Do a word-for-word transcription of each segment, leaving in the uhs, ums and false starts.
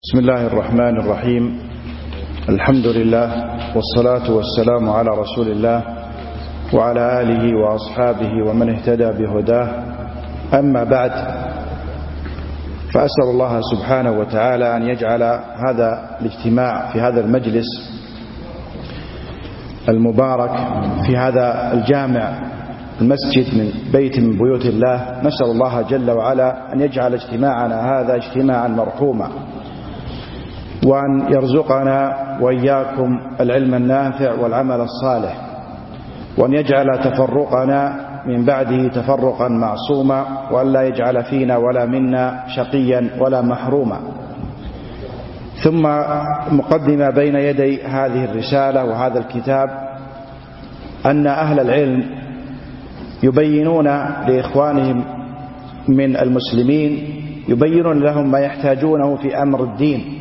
بسم الله الرحمن الرحيم. الحمد لله والصلاة والسلام على رسول الله وعلى آله وأصحابه ومن اهتدى بهداه. أما بعد، فأسأل الله سبحانه وتعالى أن يجعل هذا الاجتماع في هذا المجلس المبارك في هذا الجامع المسجد من بيت من بيوت الله. نسأل الله جل وعلا أن يجعل اجتماعنا هذا اجتماعا مرحوما، وأن يرزقنا وإياكم العلم النافع والعمل الصالح، وأن يجعل تفرقنا من بعده تفرقا معصوما، وأن لا يجعل فينا ولا منا شقيا ولا محروما. ثم مقدمة بين يدي هذه الرسالة وهذا الكتاب، أن أهل العلم يبينون لإخوانهم من المسلمين، يبينون لهم ما يحتاجونه في أمر الدين،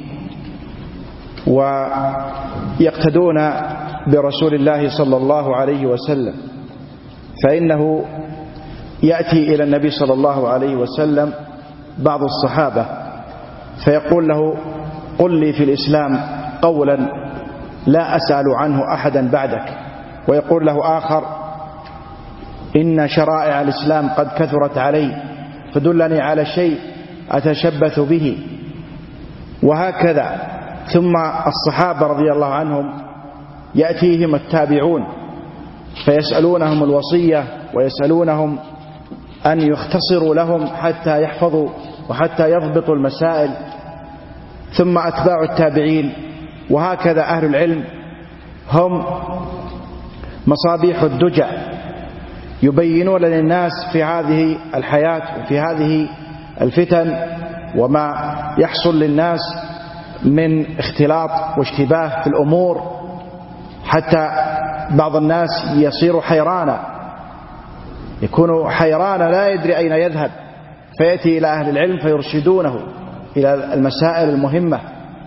ويقتدون برسول الله صلى الله عليه وسلم، فإنه يأتي إلى النبي صلى الله عليه وسلم بعض الصحابة فيقول له: قل لي في الإسلام قولا لا أسأل عنه أحدا بعدك. ويقول له آخر: إن شرائع الإسلام قد كثرت علي، فدلني على شيء أتشبث به. وهكذا. ثم الصحابة رضي الله عنهم يأتيهم التابعون فيسألونهم الوصية، ويسألونهم أن يختصروا لهم حتى يحفظوا وحتى يضبطوا المسائل. ثم أتباع التابعين، وهكذا أهل العلم هم مصابيح الدجى، يبينون للناس في هذه الحياة وفي هذه الفتن وما يحصل للناس من اختلاط واشتباه في الأمور، حتى بعض الناس يصير حيرانا، يكون حيرانا لا يدري أين يذهب، فيأتي إلى أهل العلم فيرشدونه إلى المسائل المهمة،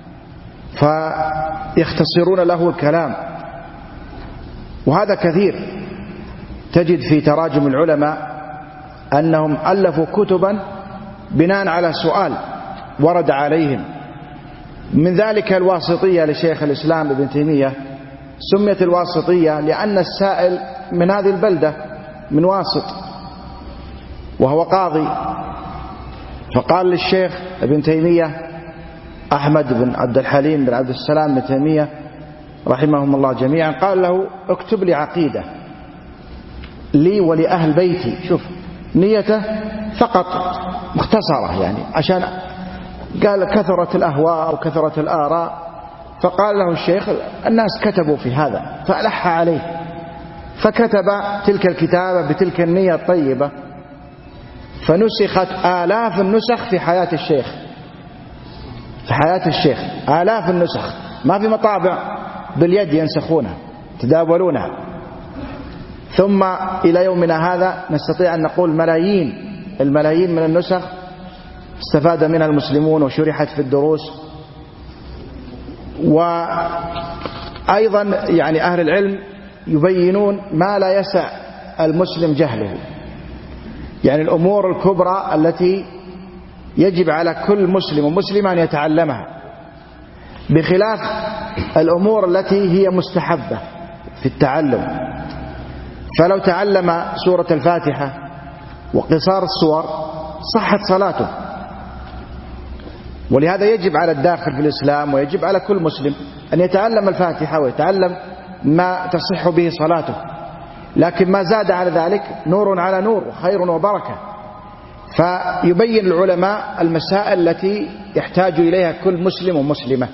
فيختصرون له الكلام. وهذا كثير، تجد في تراجم العلماء أنهم ألفوا كتبا بناء على سؤال ورد عليهم. من ذلك الواسطية لشيخ الإسلام ابن تيمية، سميت الواسطية لأن السائل من هذه البلدة، من واسط، وهو قاضي. فقال للشيخ ابن تيمية أحمد بن عبد الحليم بن عبد السلام بن تيمية رحمهم الله جميعا، قال له: اكتب لي عقيدة لي ولأهل بيتي. شوف نيته فقط مختصرة، يعني عشان قال كثرت الأهواء وكثرت الآراء. فقال له الشيخ: الناس كتبوا في هذا، فألح عليه، فكتب تلك الكتابة بتلك النية الطيبة، فنسخت آلاف النسخ في حياة الشيخ في حياة الشيخ آلاف النسخ، ما في مطابع باليد ينسخونها تداولونها. ثم إلى يومنا هذا نستطيع أن نقول ملايين الملايين من النسخ استفاد منها المسلمون وشرحت في الدروس. وأيضا يعني أهل العلم يبينون ما لا يسع المسلم جهله، يعني الأمور الكبرى التي يجب على كل مسلم ومسلمة أن يتعلمها، بخلاف الأمور التي هي مستحبة في التعلم. فلو تعلم سورة الفاتحة وقصار السور صحت صلاته. ولهذا يجب على الداخل في الإسلام ويجب على كل مسلم أن يتعلم الفاتحة ويتعلم ما تصح به صلاته، لكن ما زاد على ذلك نور على نور وخير وبركة. فيبين العلماء المسائل التي يحتاج إليها كل مسلم ومسلمة.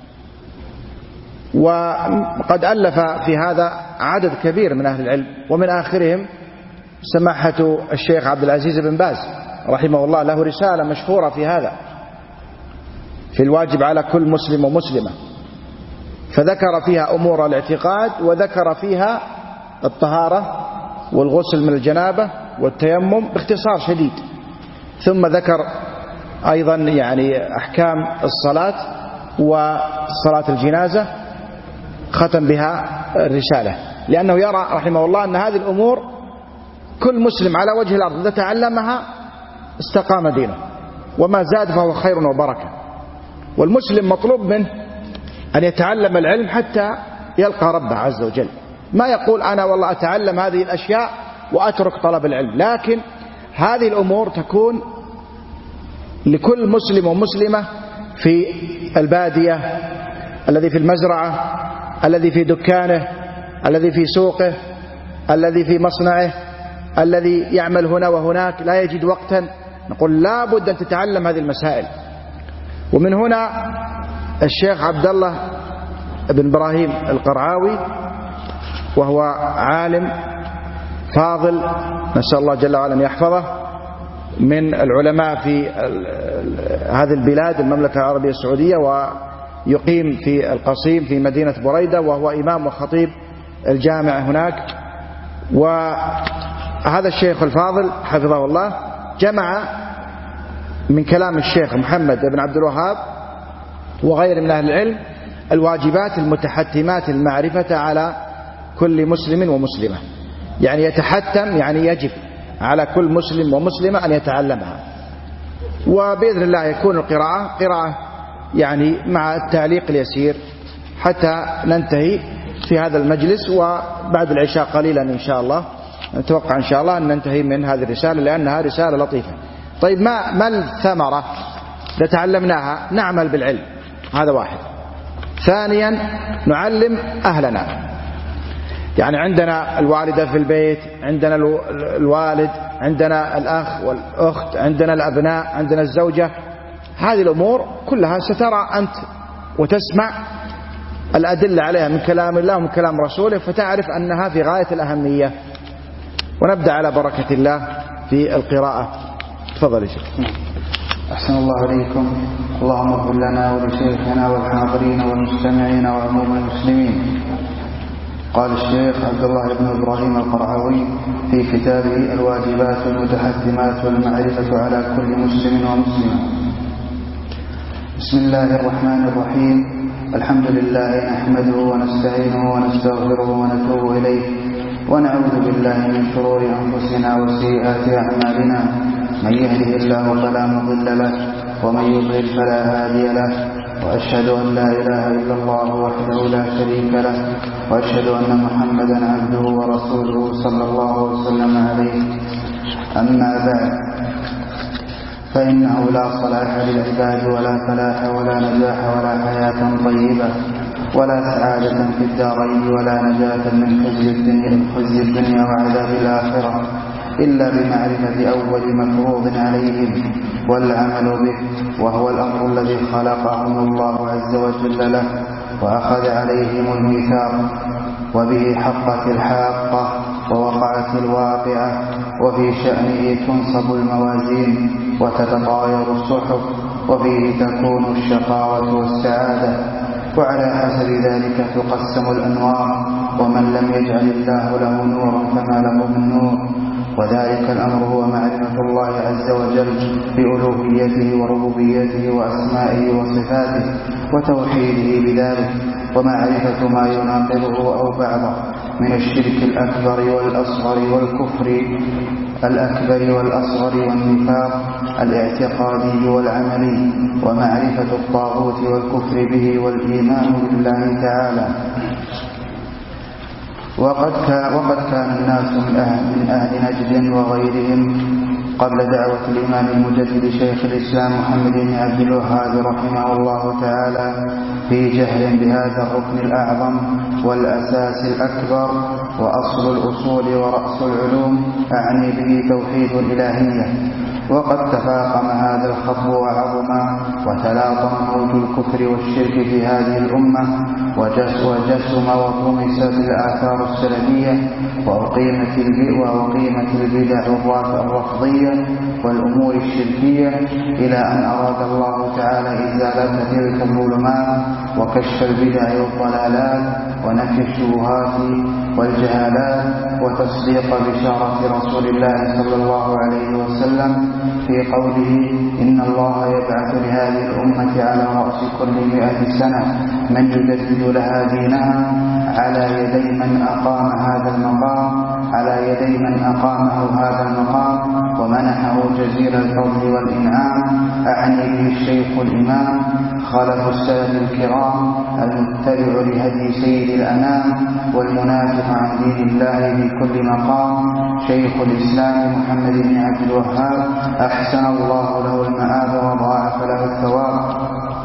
وقد ألف في هذا عدد كبير من أهل العلم، ومن آخرهم سماحة الشيخ عبد العزيز بن باز رحمه الله، له رسالة مشهورة في هذا، في الواجب على كل مسلم ومسلمة، فذكر فيها أمور الاعتقاد، وذكر فيها الطهارة والغسل من الجنابة والتيمم باختصار شديد. ثم ذكر أيضا يعني أحكام الصلاة وصلاة الجنازة، ختم بها الرسالة، لأنه يرى رحمه الله أن هذه الأمور كل مسلم على وجه الأرض إذا تعلمها استقام دينه، وما زاد فهو خير وبركة. والمسلم مطلوب منه أن يتعلم العلم حتى يلقى ربه عز وجل. ما يقول أنا والله أتعلم هذه الأشياء وأترك طلب العلم، لكن هذه الأمور تكون لكل مسلم ومسلمة في البادية، الذي في المزرعة، الذي في دكانه، الذي في سوقه، الذي في مصنعه، الذي يعمل هنا وهناك لا يجد وقتا. نقول لا بد أن تتعلم هذه المسائل. ومن هنا الشيخ عبد الله بن إبراهيم القرعاوي، وهو عالم فاضل نسأل الله جل وعلا أن يحفظه، من العلماء في هذه البلاد المملكة العربية السعودية، ويقيم في القصيم في مدينة بريدة، وهو إمام وخطيب الجامع هناك. وهذا الشيخ الفاضل حفظه الله جمع من كلام الشيخ محمد بن عبد الوهاب وغير من أهل العلم الواجبات المتحتمات المعرفة على كل مسلم ومسلمة. يعني يتحتم يعني يجب على كل مسلم ومسلمة أن يتعلمها. وبإذن الله يكون القراءة قراءة يعني مع التعليق اليسير حتى ننتهي في هذا المجلس، وبعد العشاء قليلا إن شاء الله نتوقع إن شاء الله أن ننتهي من هذه الرسالة لأنها رسالة لطيفة. طيب ما ما الثمرة إذا تعلمناها؟ نعمل بالعلم، هذا واحد. ثانيا نعلم أهلنا، يعني عندنا الوالدة في البيت، عندنا الوالد، عندنا الأخ والأخت، عندنا الأبناء، عندنا الزوجة. هذه الأمور كلها سترى أنت وتسمع الأدلة عليها من كلام الله ومن كلام رسوله، فتعرف أنها في غاية الأهمية. ونبدأ على بركة الله في القراءة. تفضل يا شيخ. أحسن الله عليكم. اللهم اغفر لنا ولشيخنا والحاضرين والمستمعين وعموم المسلمين. قال الشيخ عبد الله بن إبراهيم القرعاوي في كتابه الواجبات المتحتمات والمعرفة على كل مسلم ومسلمة: بسم الله الرحمن الرحيم. الحمد لله نحمده ونستعينه ونستغفره ونتوب إليه، ونعوذ بالله من شرور أنفسنا وسيئات أعمالنا. من يهده الله فلا مضل له، ومن يضلل فلا هادي له. وأشهد أن لا إله إلا الله وحده لا شريك له، وأشهد أن محمدا عبده ورسوله صلى الله وسلم عليه. أما بعد، فإنه لا صلاح للعباد ولا فلاح ولا نجاح ولا حياة طيبة ولا سعادة في الدارين ولا نجاة من خزي الدنيا, خزي الدنيا وعذاب الآخرة إلا بمعرفة أول مفروض عليهم والعمل به، وهو الأمر الذي خلقهم الله عز وجل له وأخذ عليهم الميثاق، وبه حقت الحاقة ووقعت الواقعة، وفي شأنه تنصب الموازين وتتطاير الصحف، وفيه تكون الشقاوة والسعادة، وعلى حسب ذلك تقسم الأنوار، ومن لم يجعل الله له نورا فما له من نور. وذلك الأمر هو معرفة الله عز وجل بألوهيته وربوبيته وأسمائه وصفاته وتوحيده بذلك، ومعرفة ما يناقضه أو بعضه من الشرك الأكبر والأصغر والكفر الأكبر والأصغر والنفاق الاعتقادي والعملي، ومعرفة الطاغوت والكفر به والإيمان بالله تعالى. وقد كان, وقد كان الناس من أهل, من أهل نجد وغيرهم قبل دعوة الإمام المجدد شيخ الإسلام محمد بن عبد الوهاب رحمه الله تعالى في جهل بهذا الركن الأعظم والأساس الأكبر وأصل الأصول ورأس العلوم، أعني به توحيد الإلهية. وقد تفاقم هذا الخطب وعظم وتلاطم موج الكفر والشرك في هذه الأمة، وجسم وطمست الآثار السلبية، وأقيمت البدع الرفضية والأمور الشركية، إلى أن أراد الله تعالى إزالة تلك الظلمات وكشف البدع والضلالات ونفي الشبهات والجهالات، وتصديق بشارة رسول الله صلى الله عليه وسلم في قوله: إن الله يبعث لهذه الأمة على رأس كل مئة سنة من يجدد لها دينها على يدي من أقام هذا المقام على يدي من أقامه هذا المقام ومنحه جزيل الفضل والإنعام، أعني به الشيخ الإمام خلف السلف الكرام المتبع لهدي سيد الأنام والمنافق عن دين الله في كل مقام شيخ الإسلام محمد بن عبد الوهاب أحسن الله له المآب وضاعف له الثواب،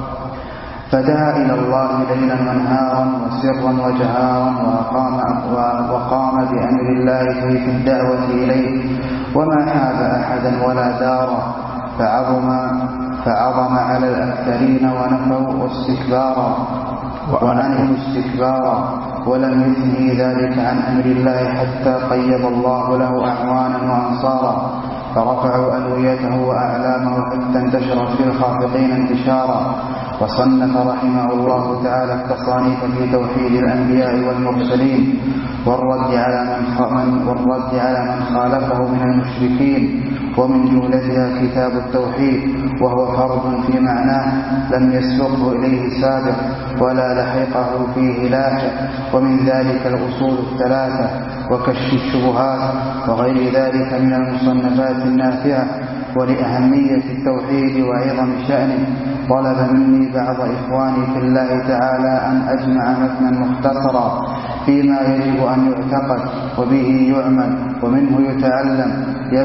فدعا إلى الله ليلا ونهارا وسرا وجهارا وقام, وقام بأمر الله في الدعوة إليه، وما حاب أحدا ولا دارا، فعظم, فعظم على الأكثرين ونفوا واستكبارا وأنهوا استكبارا، ولم يثني ذلك عن أمر الله حتى قيض الله له أعوانا وأنصارا، فرفعوا ألويته وأعلامه حتى انتشرت في الخافقين انتشارا. وصنف رحمه الله تعالى التصانيف في توحيد الأنبياء والمرسلين والرد على من والرد على من خالفه من المشركين، ومن جملتها كتاب التوحيد، وهو فرض في معناه لم يسبقه إليه سابق ولا لحقه فيه لاحق، ومن ذلك الأصول الثلاثة وكشف الشبهات وغير ذلك من المصنفات النافعة. ولأهمية التوحيد وعظم شأنه طلب مني بعض إخواني في الله تعالى أن أجمع متنا مختصرا فيما يجب أن يعتقد وبه يعمل ومنه يتعلم،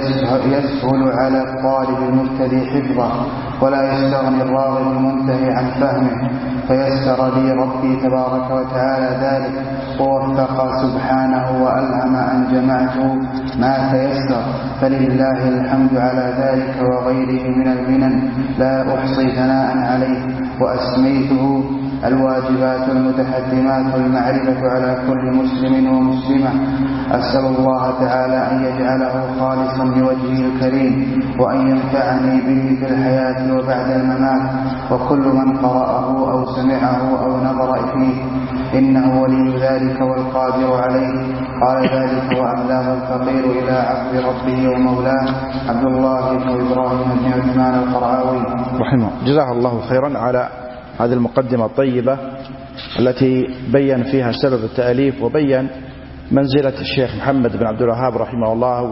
يسهل على الطالب المبتدئ حفظه ولا يستغني الراغب المنتهي عن فهمه، فيسر لي ربي تبارك وتعالى ذلك ووفق سبحانه وألهم أن جمعته ما تيسر، فلله الحمد على ذلك وغيره من المنن لا أحصي ثناء عليه، وأسميته الواجبات المتحتمات المعرفة على كل مسلم ومسلمة. أسأل الله تعالى أن يجعله خالصا لوجهه الكريم، وأن ينفعني به في الحياة وبعد الممات، وكل من قرأه أو سمعه أو نظر فيه، إنه ولي ذلك والقادر عليه. قال ذلك وأبلغ الفقير إلى عبد ربه ومولاه عبد الله بن إبراهيم بن عثمان القرعاوي رحمه. جزاه الله خيرا على هذه المقدمة الطيبة التي بين فيها سبب التأليف، وبين منزلة الشيخ محمد بن عبد الوهاب رحمه الله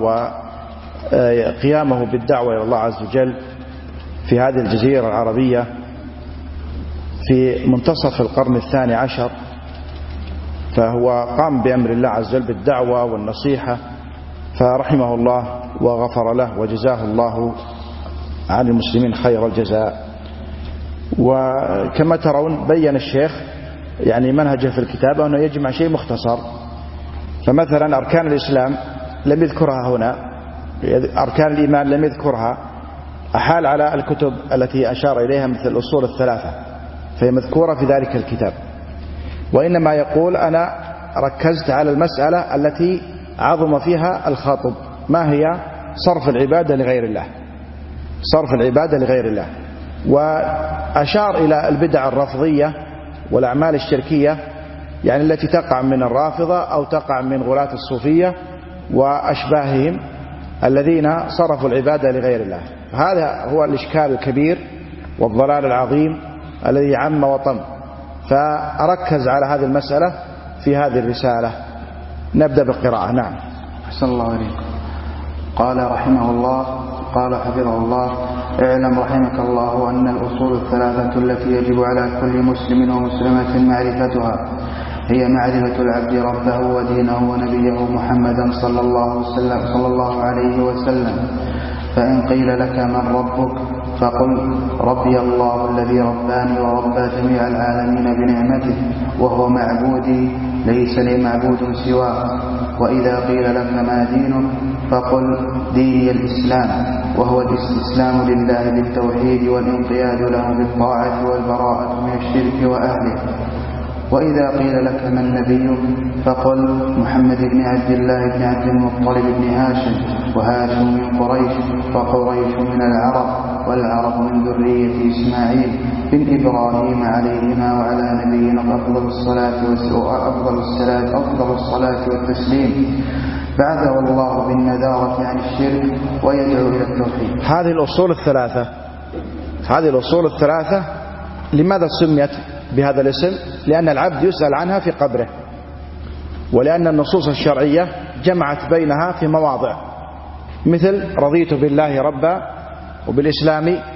وقيامه بالدعوة إلى الله عز وجل في هذه الجزيرة العربية في منتصف القرن الثاني عشر. فهو قام بأمر الله عز وجل بالدعوة والنصيحة، فرحمه الله وغفر له وجزاه الله عن المسلمين خير الجزاء. وكما ترون بين الشيخ يعني منهجه في الكتابة أنه يجمع شيء مختصر. فمثلا أركان الإسلام لم يذكرها هنا، أركان الإيمان لم يذكرها، أحال على الكتب التي أشار إليها مثل الأصول الثلاثة، فهي مذكورة في ذلك الكتاب، وإنما يقول أنا ركزت على المسألة التي عظم فيها الخاطب، ما هي صرف العبادة لغير الله، صرف العبادة لغير الله. وأشار إلى البدع الرفضية والأعمال الشركية، يعني التي تقع من الرافضة أو تقع من غلاة الصوفية وأشباههم الذين صرفوا العبادة لغير الله. هذا هو الإشكال الكبير والضلال العظيم الذي عم وطم، فأركز على هذه المسألة في هذه الرسالة. نبدأ بالقراءة. نعم. أحسن الله عليكم. قال رحمه الله، قال حفظه الله: اعلم رحمك الله أن الأصول الثلاثة التي يجب على كل مسلم ومسلمة معرفتها هي معرفة العبد ربه ودينه ونبيه محمدا صلى الله, صلى الله عليه وسلم. فإن قيل لك من ربك فقل ربي الله الذي رباني وربى جميع العالمين بنعمته، وهو معبودي ليس لي معبود سواه. وإذا قيل لك ما دينك فقل ديني الإسلام، وهو الاستسلام لله بالتوحيد والانقياد له بالطاعة والبراءة من الشرك وأهله. وإذا قيل لك من نبيك فقل محمد بن عبد الله بن عبد المطلب بن هاشم، وهاشم من قريش، وقريش من العرب، والعرب من ذرية إسماعيل بن إبراهيم عليهما وعلى نبينا أفضل الصلاة وأفضل الصلاة أفضل الصلاة والتسليم. بعد والله بالنذارة عن الشرك ويدعو إلى التوحيد. هذه الأصول الثلاثة هذه الأصول الثلاثة لماذا سميت بهذا الاسم؟ لأن العبد يسأل عنها في قبره، ولأن النصوص الشرعية جمعت بينها في مواضع، مثل رضيت بالله ربا وبالإسلام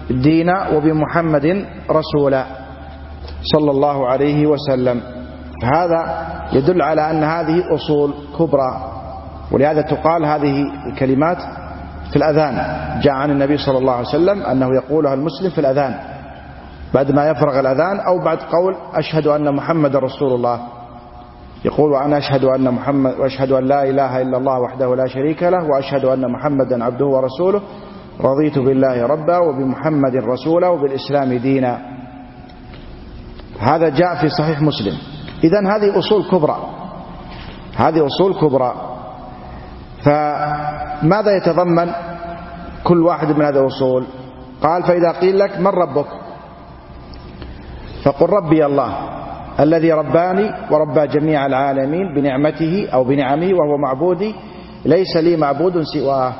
دينا وبمحمد رسولا صلى الله عليه وسلم. هذا يدل على أن هذه أصول كبرى، ولهذا تقال هذه الكلمات في الأذان. جاء عن النبي صلى الله عليه وسلم أنه يقولها المسلم في الأذان بعد ما يفرغ الأذان، أو بعد قول أشهد أن محمد رسول الله، يقول وأنا أشهد أن محمد وأشهد أن لا إله إلا الله وحده لا شريك له وأشهد أن محمدا عبده ورسوله رضيت بالله ربا وبمحمد رسولا وبالإسلام دينا. هذا جاء في صحيح مسلم. إذن هذه أصول كبرى، هذه أصول كبرى. فماذا يتضمن كل واحد من هذه الأصول؟ قال فإذا قيل لك من ربك فقل ربي الله الذي رباني وربى جميع العالمين بنعمته أو بنعمه وهو معبودي ليس لي معبود سواه.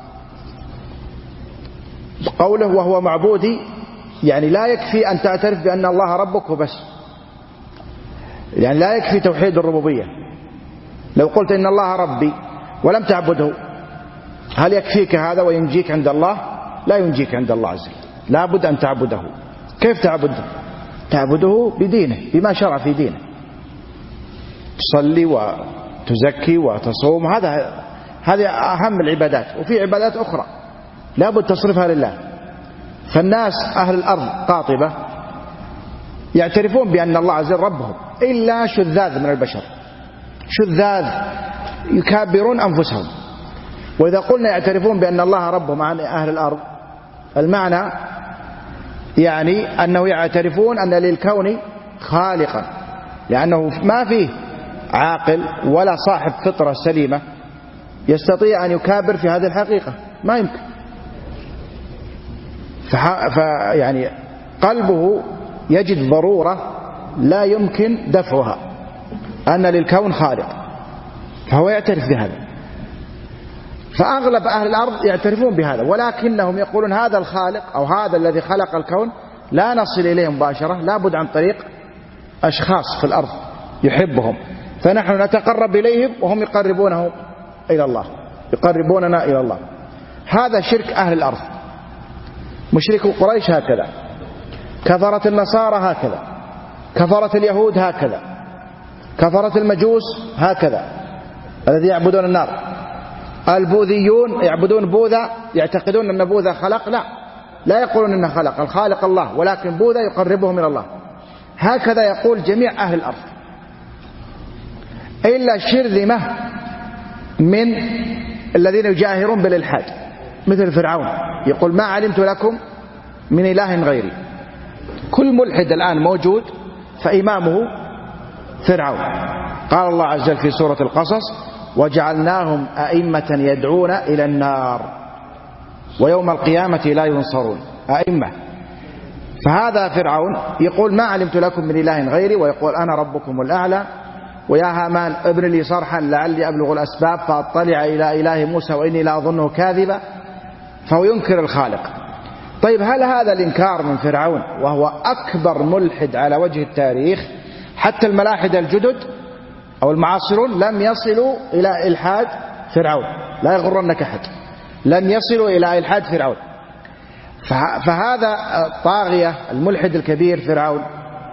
قوله وهو معبودي يعني لا يكفي أن تعترف بأن الله ربك وبس، يعني لا يكفي توحيد الربوبية. لو قلت إن الله ربي ولم تعبده هل يكفيك هذا وينجيك عند الله؟ لا ينجيك عند الله عز وجل، لا بد أن تعبده. كيف تعبده؟ تعبده بدينه، بما شرع في دينه، تصلي وتزكي وتصوم، هذا هذه أهم العبادات. وفي عبادات أخرى لا بد تصرفها لله. فالناس أهل الأرض قاطبة يعترفون بأن الله عز وجل ربهم، إلا شذاذ من البشر، شذاذ يكابرون أنفسهم. وإذا قلنا يعترفون بأن الله ربهم عن أهل الأرض، المعنى يعني أنه يعترفون أن للكون خالقا، لأنه ما فيه عاقل ولا صاحب فطرة سليمة يستطيع أن يكابر في هذه الحقيقة، ما يمكن. فيعني قلبه يجد ضرورة لا يمكن دفعها، أن للكون خالق، فهو يعترف بهذا. فأغلب أهل الأرض يعترفون بهذا، ولكنهم يقولون هذا الخالق أو هذا الذي خلق الكون لا نصل إليه مباشرة، لا بد عن طريق أشخاص في الأرض يحبهم، فنحن نتقرب إليهم وهم يقربونه إلى الله، يقربوننا إلى الله. هذا شرك أهل الأرض. مشركو قريش هكذا، كفرة النصارى هكذا، كفرة اليهود هكذا، كفرة المجوس هكذا الذي يعبدون النار. البوذيون يعبدون بوذا، يعتقدون أن بوذا خلق، لا لا يقولون أنه خلق، الخالق الله، ولكن بوذا يقربهم من الله. هكذا يقول جميع أهل الأرض، إلا شرذمة من الذين يجاهرون بالإلحاد مثل فرعون، يقول ما علمت لكم من إله غيري. كل ملحد الآن موجود فإمامه فرعون. قال الله عز وجل في سورة القصص وجعلناهم أئمة يدعون إلى النار ويوم القيامة لا ينصرون. أئمة. فهذا فرعون يقول ما علمت لكم من إله غيري، ويقول أنا ربكم الأعلى، ويا هامان ابن لي صرحا لعلي أبلغ الأسباب فأطلع إلى إله موسى وإني لا أظنه كاذبا. فهو ينكر الخالق. طيب هل هذا الإنكار من فرعون وهو أكبر ملحد على وجه التاريخ؟ حتى الملاحدة الجدد أو المعاصرون لم يصلوا إلى إلحاد فرعون، لا يغرنك أحد، لم يصلوا إلى إلحاد فرعون. فهذا الطاغية الملحد الكبير فرعون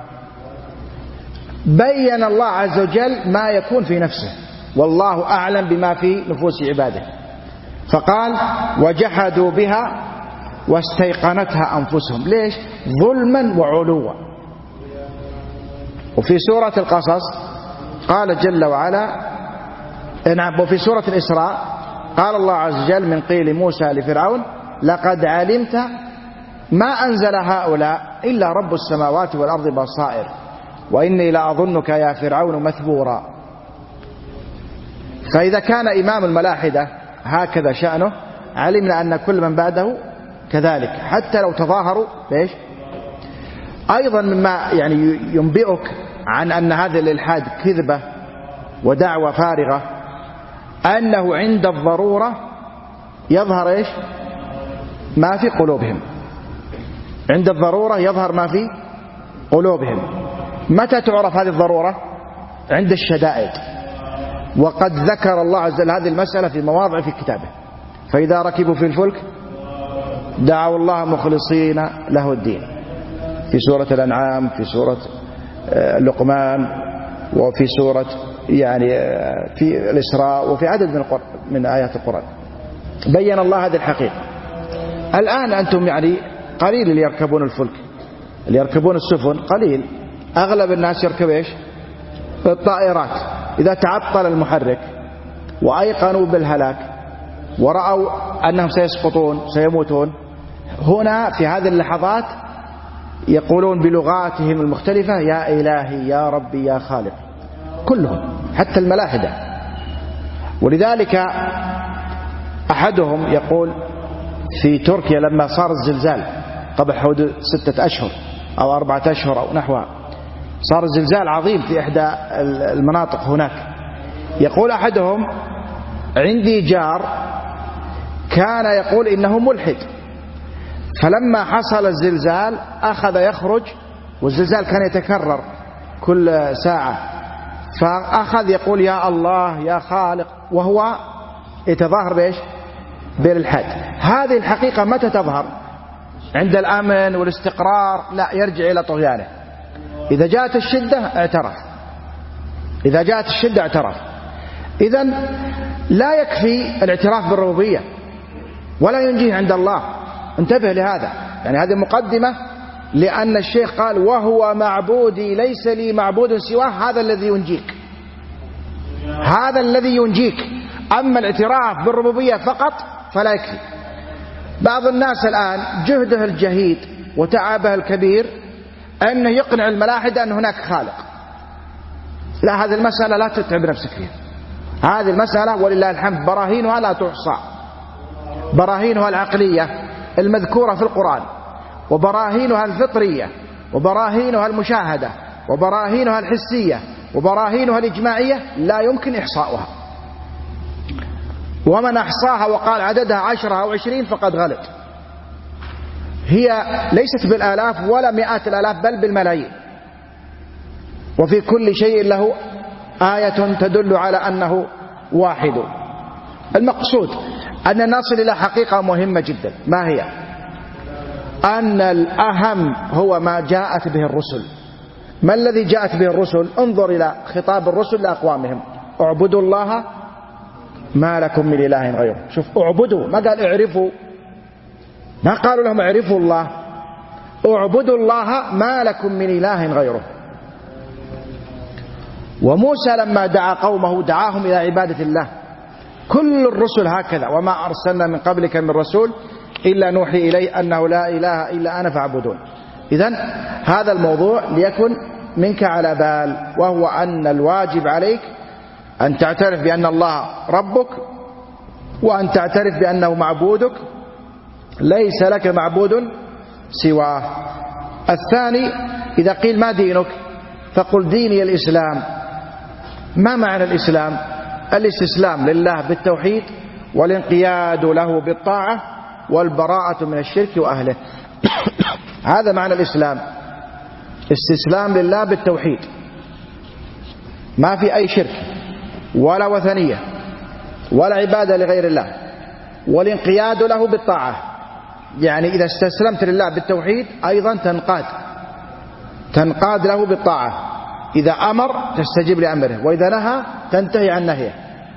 بين الله عز وجل ما يكون في نفسه، والله أعلم بما في نفوس عباده. فقال وجحدوا بها واستيقنتها أنفسهم. ليش؟ ظلما وعلوا. وفي سورة القصص قال جل وعلا، نعم، وفي سورة الإسراء قال الله عز وجل من قيل موسى لفرعون لقد علمت ما أنزل هؤلاء إلا رب السماوات والأرض بصائر وإني لأظنك يا فرعون مثبورا. فإذا كان إمام الملاحدة هكذا شأنه، علمنا أن كل من بعده كذلك، حتى لو تظاهروا. ليش؟ أيضا مما يعني ينبئك عن أن هذا الإلحاد كذبة ودعوة فارغة أنه عند الضرورة يظهر إيش؟ ما في قلوبهم. عند الضرورة يظهر ما في قلوبهم. متى تعرف هذه الضرورة؟ عند الشدائد. وقد ذكر الله عز وجل هذه المسألة في مواضع في كتابه. فإذا ركبوا في الفلك دعوا الله مخلصين له الدين، في سورة الأنعام، في سورة لقمان، وفي سورة يعني في الإسراء، وفي عدد من من آيات القرآن بين الله هذه الحقيقة. الآن أنتم يعني قليل اللي يركبون الفلك، اللي يركبون السفن قليل، أغلب الناس يركب إيش؟ الطائرات. إذا تعطل المحرك وأيقنوا بالهلاك ورأوا أنهم سيسقطون سيموتون، هنا في هذه اللحظات يقولون بلغاتهم المختلفة: يا إلهي يا ربي يا خالق، كلهم حتى الملاحدة. ولذلك أحدهم يقول في تركيا لما صار الزلزال قبل حدود ستة أشهر أو أربعة أشهر أو نحوها، صار الزلزال عظيم في إحدى المناطق هناك. يقول أحدهم: عندي جار كان يقول إنه ملحد، فلما حصل الزلزال أخذ يخرج، والزلزال كان يتكرر كل ساعة، فأخذ يقول يا الله يا خالق، وهو يتظاهر بإيش؟ بالإلحاد. هذه الحقيقة متى تظهر؟ عند الأمن والاستقرار؟ لا، يرجع إلى طغيانه. إذا جاءت الشدة اعترف، إذا جاءت الشدة اعترف. إذن لا يكفي الاعتراف بالربوبية ولا ينجيه عند الله، انتبه لهذا. يعني هذه مقدمة، لأن الشيخ قال: وهو معبودي ليس لي معبود سواه، هذا الذي ينجيك، هذا الذي ينجيك. أما الاعتراف بالربوبية فقط فلا يكفي. بعض الناس الآن جهده الجهيد وتعبه الكبير أنه يقنع الملاحدة أن هناك خالق. لا، هذه المسألة لا تتعب نفسك فيها. هذه المسألة ولله الحمد براهينها لا تحصى، براهينها العقلية المذكورة في القرآن، وبراهينها الفطرية، وبراهينها المشاهدة، وبراهينها الحسية، وبراهينها الإجماعية لا يمكن إحصاؤها. ومن أحصاها وقال عددها عشرة أو عشرين فقد غلط. هي ليست بالآلاف ولا مئات الآلاف، بل بالملايين، وفي كل شيء له آية تدل على أنه واحد. المقصود أن نصل إلى حقيقة مهمة جدا. ما هي؟ أن الأهم هو ما جاءت به الرسل. ما الذي جاءت به الرسل؟ انظر إلى خطاب الرسل لأقوامهم: اعبدوا الله ما لكم من إله غيره. شوف، اعبدوا، ما قال اعرفوا، ما قالوا لهم اعرفوا الله، اعبدوا الله ما لكم من إله غيره. وموسى لما دعا قومه دعاهم إلى عبادة الله. كل الرسل هكذا: وما أرسلنا من قبلك من رسول إلا نوحي إليه أنه لا إله إلا أنا فاعبدون. إذن هذا الموضوع ليكن منك على بال، وهو أن الواجب عليك أن تعترف بأن الله ربك، وأن تعترف بأنه معبودك، ليس لك معبود سواه. الثاني: إذا قيل ما دينك؟ فقل ديني الإسلام. ما معنى الإسلام؟ الاستسلام لله بالتوحيد، والانقياد له بالطاعة، والبراءة من الشرك وأهله. هذا معنى الإسلام، استسلام لله بالتوحيد، ما في أي شرك ولا وثنية ولا عبادة لغير الله، والانقياد له بالطاعة. يعني إذا استسلمت لله بالتوحيد أيضا تنقاد تنقاد له بالطاعة. إذا أمر تستجيب لأمره، وإذا نهى تنتهي عن نهيه.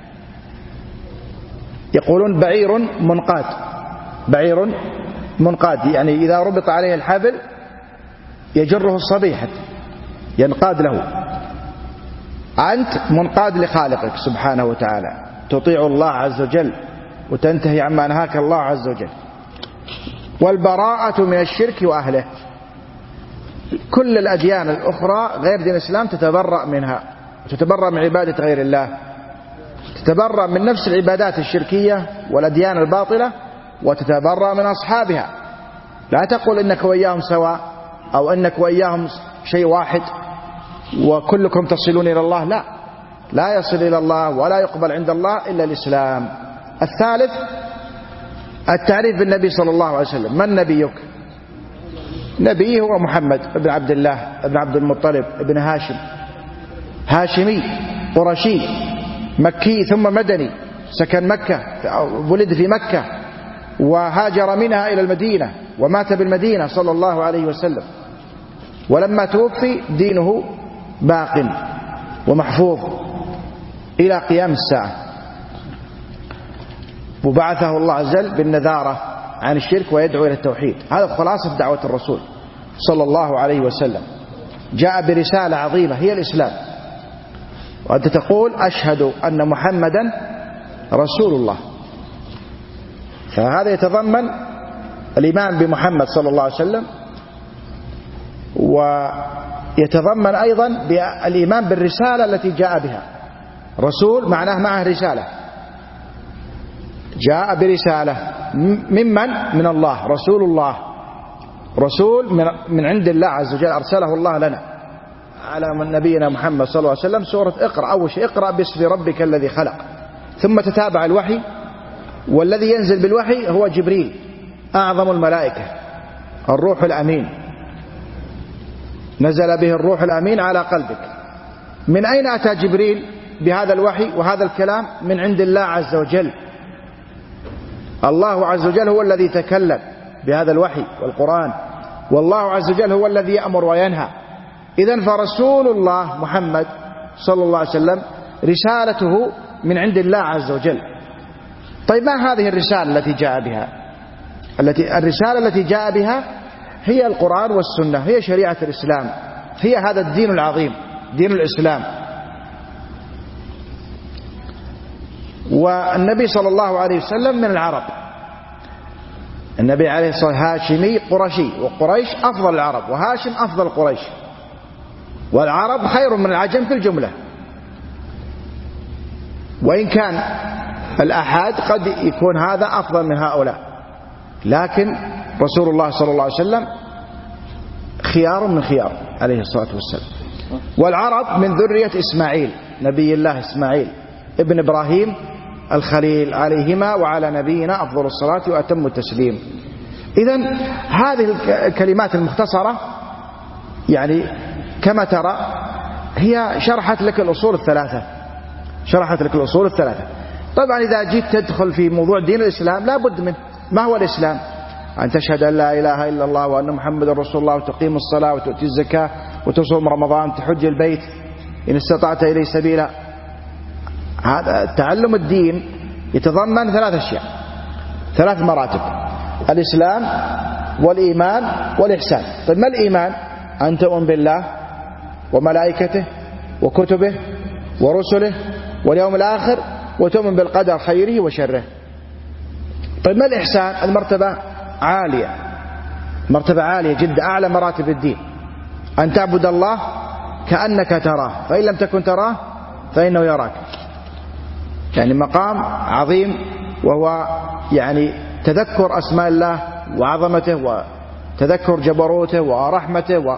يقولون بعير منقاد، بعير منقاد، يعني إذا ربط عليه الحبل يجره الصبي حتى ينقاد له. أنت منقاد لخالقك سبحانه وتعالى، تطيع الله عز وجل وتنتهي عما نهاك الله عز وجل. والبراءة من الشرك وأهله. كل الأديان الأخرى غير دين الإسلام تتبرأ منها، تتبرأ من عبادة غير الله، تتبرأ من نفس العبادات الشركية والأديان الباطلة، وتتبرأ من أصحابها. لا تقول إنك وإياهم سواء، أو إنك وإياهم شيء واحد وكلكم تصلون إلى الله. لا، لا يصل إلى الله ولا يقبل عند الله إلا الإسلام. الثالث: التعريف بالنبي صلى الله عليه وسلم. من نبيك؟ نبي هو محمد بن عبد الله بن عبد المطلب بن هاشم، هاشمي قرشي مكي ثم مدني، سكن مكة، ولد في مكة، وهاجر منها إلى المدينة ومات بالمدينة صلى الله عليه وسلم، ولما توفي دينه باق ومحفوظ إلى قيام الساعة. وبعثه الله عز وجل بالنذارة عن الشرك ويدعو إلى التوحيد. هذا خلاصة دعوة الرسول صلى الله عليه وسلم. جاء برسالة عظيمة هي الإسلام، وأنت تقول أشهد أن محمدا رسول الله، فهذا يتضمن الإيمان بمحمد صلى الله عليه وسلم، ويتضمن أيضا الإيمان بالرسالة التي جاء بها. رسول معناه معه رسالة، جاء برسالة ممن؟ من الله، رسول الله، رسول من عند الله عز وجل أرسله الله لنا على نبينا محمد صلى الله عليه وسلم. سورة اقرأ، أول شيء اقرأ باسم ربك الذي خلق، ثم تتابع الوحي، والذي ينزل بالوحي هو جبريل أعظم الملائكة، الروح الأمين، نزل به الروح الأمين على قلبك. من أين أتى جبريل بهذا الوحي وهذا الكلام؟ من عند الله عز وجل. الله عز وجل هو الذي تكلم بهذا الوحي والقرآن، والله عز وجل هو الذي يأمر وينهى. إذن فرسول الله محمد صلى الله عليه وسلم رسالته من عند الله عز وجل. طيب ما هذه الرسالة التي جاء بها؟ التي الرسالة التي جاء بها هي القرآن والسنة، هي شريعة الإسلام، هي هذا الدين العظيم دين الإسلام. والنبي صلى الله عليه وسلم من العرب، النبي عليه الصلاة والسلام هاشمي قرشي، وقريش أفضل العرب، وهاشم أفضل قريش، والعرب خير من العجم في الجملة. وإن كان الأحاد قد يكون هذا أفضل من هؤلاء، لكن رسول الله صلى الله عليه وسلم خيار من خيار عليه الصلاة والسلام. والعرب من ذرية إسماعيل نبي الله إسماعيل ابن إبراهيم الخليل عليهما وعلى نبينا أفضل الصلاة وأتم التسليم. إذن هذه الكلمات المختصرة يعني كما ترى هي شرحت لك الأصول الثلاثة، شرحت لك الأصول الثلاثة. طبعا إذا جيت تدخل في موضوع دين الإسلام لا بد منه. ما هو الإسلام؟ أن تشهد أن لا إله إلا الله وأن محمد رسول الله، وتقيم الصلاة وتؤتي الزكاة وتصوم رمضان، تحج البيت إن استطعت إليه سبيلا. هذا تعلم الدين يتضمن ثلاث أشياء، ثلاث مراتب: الإسلام والإيمان والإحسان. طيب ما الإيمان؟ أن تؤمن بالله وملائكته وكتبه ورسله واليوم الآخر، وتؤمن بالقدر خيره وشره. طيب ما الإحسان؟ المرتبة عالية، مرتبة عالية جدا، أعلى مراتب الدين، أن تعبد الله كأنك تراه، فإن لم تكن تراه فإنه يراك. يعني مقام عظيم، وهو يعني تذكر أسماء الله وعظمته وتذكر جبروته ورحمته، و...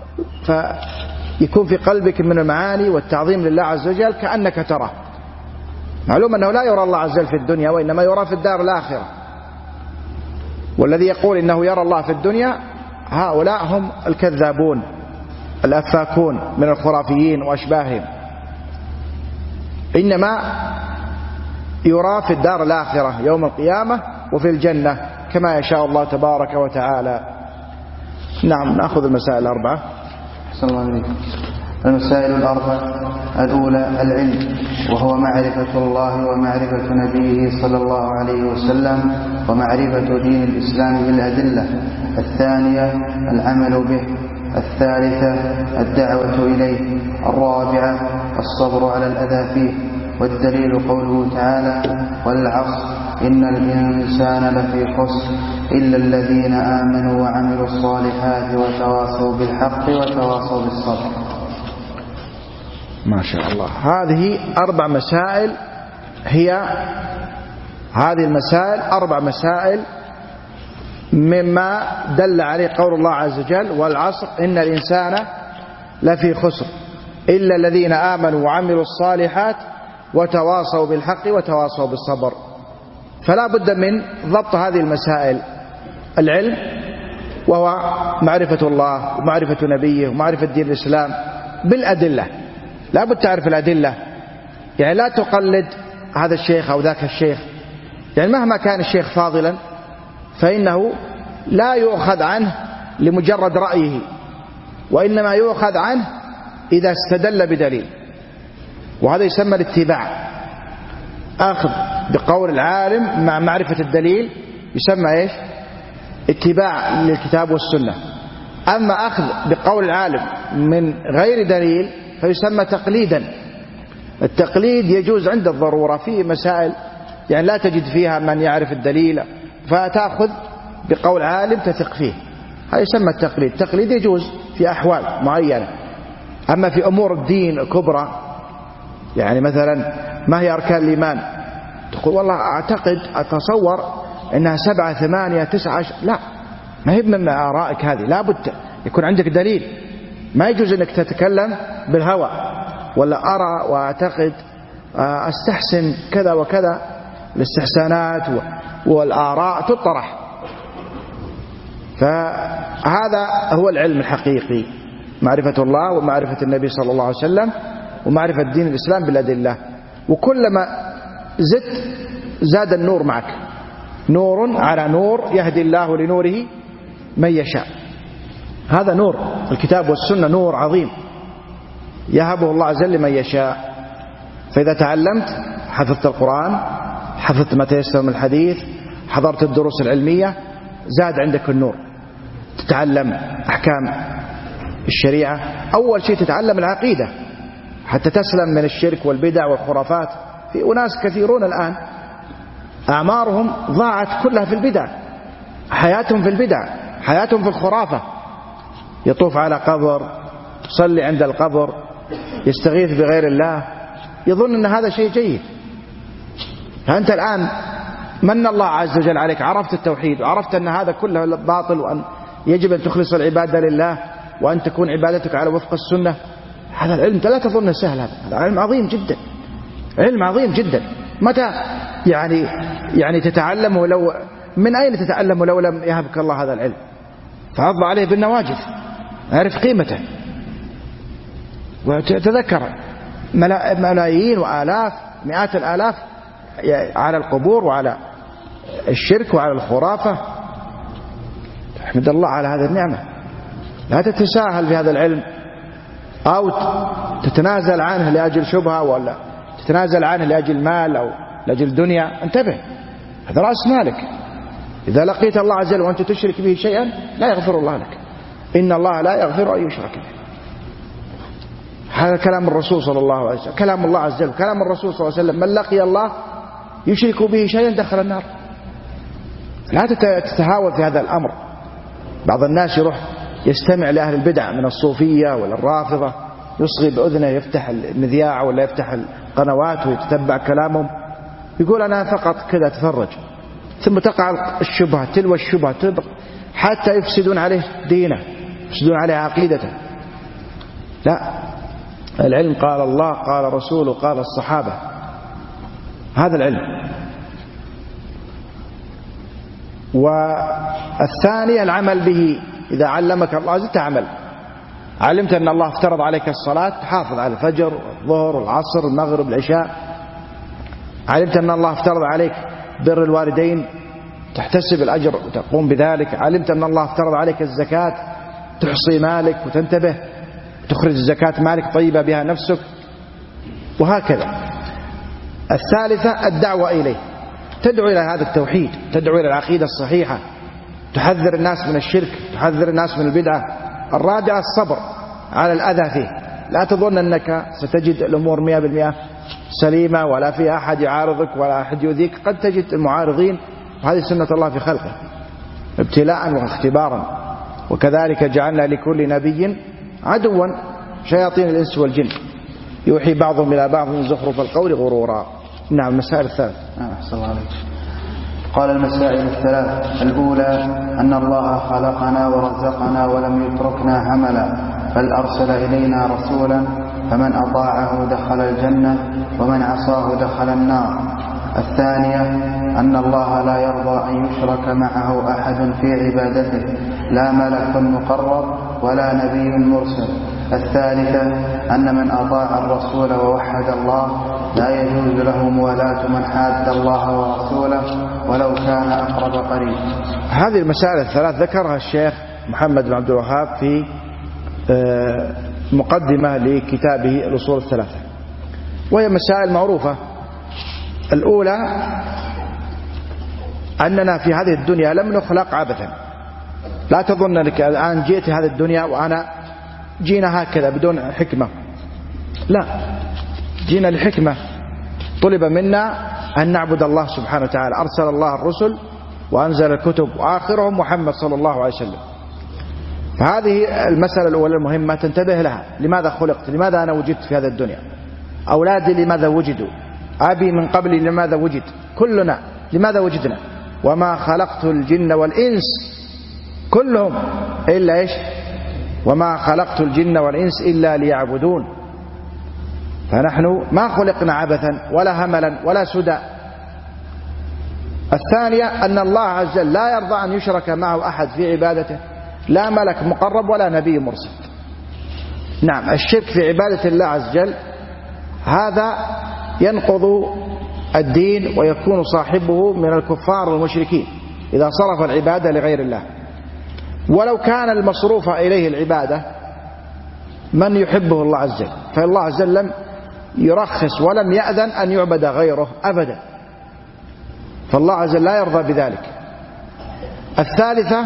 فيكون في قلبك من المعاني والتعظيم لله عز وجل كأنك تراه. معلوم أنه لا يرى الله عز وجل في الدنيا، وإنما يرى في الدار الآخرة. والذي يقول إنه يرى الله في الدنيا هؤلاء هم الكذابون الأفاكون من الخرافيين وأشباههم. إنما يرى في الدار الآخرة يوم القيامة وفي الجنة كما يشاء الله تبارك وتعالى. نعم، نأخذ المسائل الأربعة. صلى الله عليه وسلم. المسائل الأربعة: الأولى العلم، وهو معرفة الله ومعرفة نبيه صلى الله عليه وسلم ومعرفة دين الإسلام بالأدلة. الثانية العمل به. الثالثة الدعوة إليه. الرابعة الصبر على الأذى فيه. والدليل قوله تعالى: والعصر إن الإنسان لفي خسر إلا الذين آمنوا وعملوا الصالحات وتواصوا بالحق وتواصوا بالصبر. ما شاء الله. هذه أربع مسائل، هي هذه المسائل أربع مسائل مما دل عليه قول الله عز وجل: والعصر إن الإنسان لفي خسر إلا الذين آمنوا وعملوا الصالحات وتواصوا بالحق وتواصوا بالصبر. فلا بد من ضبط هذه المسائل: العلم وهو معرفة الله ومعرفة نبيه ومعرفة دين الإسلام بالأدلة. لا بد تعرف الأدلة، يعني لا تقلد هذا الشيخ أو ذاك الشيخ. يعني مهما كان الشيخ فاضلا فإنه لا يؤخذ عنه لمجرد رأيه، وإنما يؤخذ عنه إذا استدل بدليل، وهذا يسمى الاتباع. أخذ بقول العالم مع معرفة الدليل يسمى إيش؟ اتباع للكتاب والسنة. أما أخذ بقول العالم من غير دليل فيسمى تقليدا. التقليد يجوز عند الضرورة في مسائل يعني لا تجد فيها من يعرف الدليل، فتأخذ بقول عالم تثق فيه، هذا يسمى التقليد. التقليد يجوز في أحوال معينة. أما في أمور الدين الكبرى، يعني مثلا ما هي أركان الإيمان، تقول والله أعتقد أتصور أنها سبعة ثمانية تسعة عشر، لا، ما هي من آرائك هذه، لا بد يكون عندك دليل. ما يجوز أنك تتكلم بالهوى، ولا أرى وأعتقد أستحسن كذا وكذا. الاستحسانات والآراء تطرح. فهذا هو العلم الحقيقي، معرفة الله ومعرفة النبي صلى الله عليه وسلم ومعرفة دين الإسلام بالأدلة. وكلما زدت زاد النور معك، نور على نور يهدي الله لنوره من يشاء. هذا نور الكتاب والسنة، نور عظيم يهبه الله عز وجل لمن يشاء. فإذا تعلمت، حفظت القرآن، حفظت ما تيسر من الحديث، حضرت الدروس العلمية، زاد عندك النور. تتعلم أحكام الشريعة. أول شيء تتعلم العقيدة حتى تسلم من الشرك والبدع والخرافات. في أناس كثيرون الآن أعمارهم ضاعت كلها في البدع، حياتهم في البدع، حياتهم في الخرافة. يطوف على قبر، يصلي عند القبر، يستغيث بغير الله، يظن أن هذا شيء جيد. فأنت الآن من الله عز وجل عليك، عرفت التوحيد وعرفت أن هذا كله باطل، وأن يجب أن تخلص العبادة لله، وأن تكون عبادتك على وفق السنة. هذا العلم لا تظن سهل، هذا هذا علم عظيم جدا، علم عظيم جدا. متى يعني يعني تتعلمه؟ لو من أين تتعلمه لو لم يهبك الله هذا العلم؟ فعض عليه بالنواجذ، اعرف قيمته. وتذكر ملايين وآلاف مئات الآلاف على القبور وعلى الشرك وعلى الخرافة. احمد الله على هذه النعمة. لا تتساهل في هذا العلم أو تتنازل عنه لأجل شبهة، ولا تتنازل عنه لأجل مال أو لأجل دنيا. انتبه، هذا رأس مالك. إذا لقيت الله عز وجل وأنت تشرك به شيئا لا يغفر الله لك. إن الله لا يغفر أن يشرك به. هذا كلام الرسول صلى الله عليه وسلم، كلام الله عز وجل، كلام الرسول صلى الله عليه وسلم. من لقي الله يشرك به شيئا دخل النار. لا تتهاون في هذا الأمر. بعض الناس يروح يستمع لأهل البدع من الصوفية ولا الرافضة، يصغي بأذنه، يفتح المذياع ولا يفتح القنوات ويتتبع كلامهم، يقول أنا فقط كذا أتفرج، ثم تقع الشبهة تلو الشبهة حتى يفسدون عليه دينه، يفسدون عليه عقيدته. لا، العلم قال الله قال رسوله قال الصحابة، هذا العلم. والثاني العمل به. إذا علمك الله عز وجل تعمل. علمت أن الله افترض عليك الصلاة، تحافظ على الفجر والظهر والعصر والمغرب والعشاء. علمت أن الله افترض عليك بر الوالدين، تحتسب الأجر وتقوم بذلك. علمت أن الله افترض عليك الزكاة، تحصي مالك وتنتبه، تخرج زكاة مالك طيبة بها نفسك، وهكذا. الثالثة الدعوة إليه، تدعو إلى هذا التوحيد، تدعو إلى العقيدة الصحيحة، تحذر الناس من الشرك، تحذر الناس من البدعة. الرابعة الصبر على الأذى فيه. لا تظن أنك ستجد الأمور مئة بالمئة سليمة ولا في أحد يعارضك ولا أحد يؤذيك. قد تجد المعارضين، وهذه سنة الله في خلقه، ابتلاء واختبارا. وكذلك جعلنا لكل نبي عدوا شياطين الإنس والجن يوحي بعضهم إلى بعض من زخرف القول غرورا. نعم. المسائل الثالثة. نعم. أحسن الله عليك. قال المسائل الثلاث: الأولى أن الله خلقنا ورزقنا ولم يتركنا هملا، بل أرسل إلينا رسولا، فمن أطاعه دخل الجنة ومن عصاه دخل النار. الثانية أن الله لا يرضى أن يشرك معه أحد في عبادته، لا ملك مقرب ولا نبي مرسل. الثالثة أن من أطاع الرسول ووحد الله لا يجوز له موالاة من حاد الله ورسوله ولو كان أقرب قريب. هذه المسائل الثلاث ذكرها الشيخ محمد بن عبد الوهاب في مقدمة لكتابه الأصول الثلاثة، وهي مسائل معروفة. الأولى أننا في هذه الدنيا لم نخلق عبثا. لا تظن أنك الآن جئت هذه الدنيا وأنا جينا هكذا بدون حكمة، لا، جينا لحكمة. طلب منا أن نعبد الله سبحانه وتعالى، أرسل الله الرسل وأنزل الكتب وآخرهم محمد صلى الله عليه وسلم. فهذه المسألة الأولى المهمة تنتبه لها. لماذا خلقت؟ لماذا أنا وجدت في هذه الدنيا؟ أولادي لماذا وجدوا؟ أبي من قبلي لماذا وجد؟ كلنا لماذا وجدنا؟ وما خلقت الجن والإنس كلهم إلا إيش؟ وما خلقت الجن والإنس إلا ليعبدون. فنحن ما خلقنا عبثا ولا هملا ولا سدى. الثانية أن الله عز وجل لا يرضى أن يشرك معه أحد في عبادته، لا ملك مقرب ولا نبي مرسل. نعم، الشرك في عبادة الله عز وجل هذا ينقض الدين ويكون صاحبه من الكفار والمشركين إذا صرف العبادة لغير الله. ولو كان المصروف إليه العبادة من يحبه الله عز وجل، فالله عز وجل لم يرخص ولم يأذن أن يعبد غيره أبدا، فالله عز وجل لا يرضى بذلك. الثالثة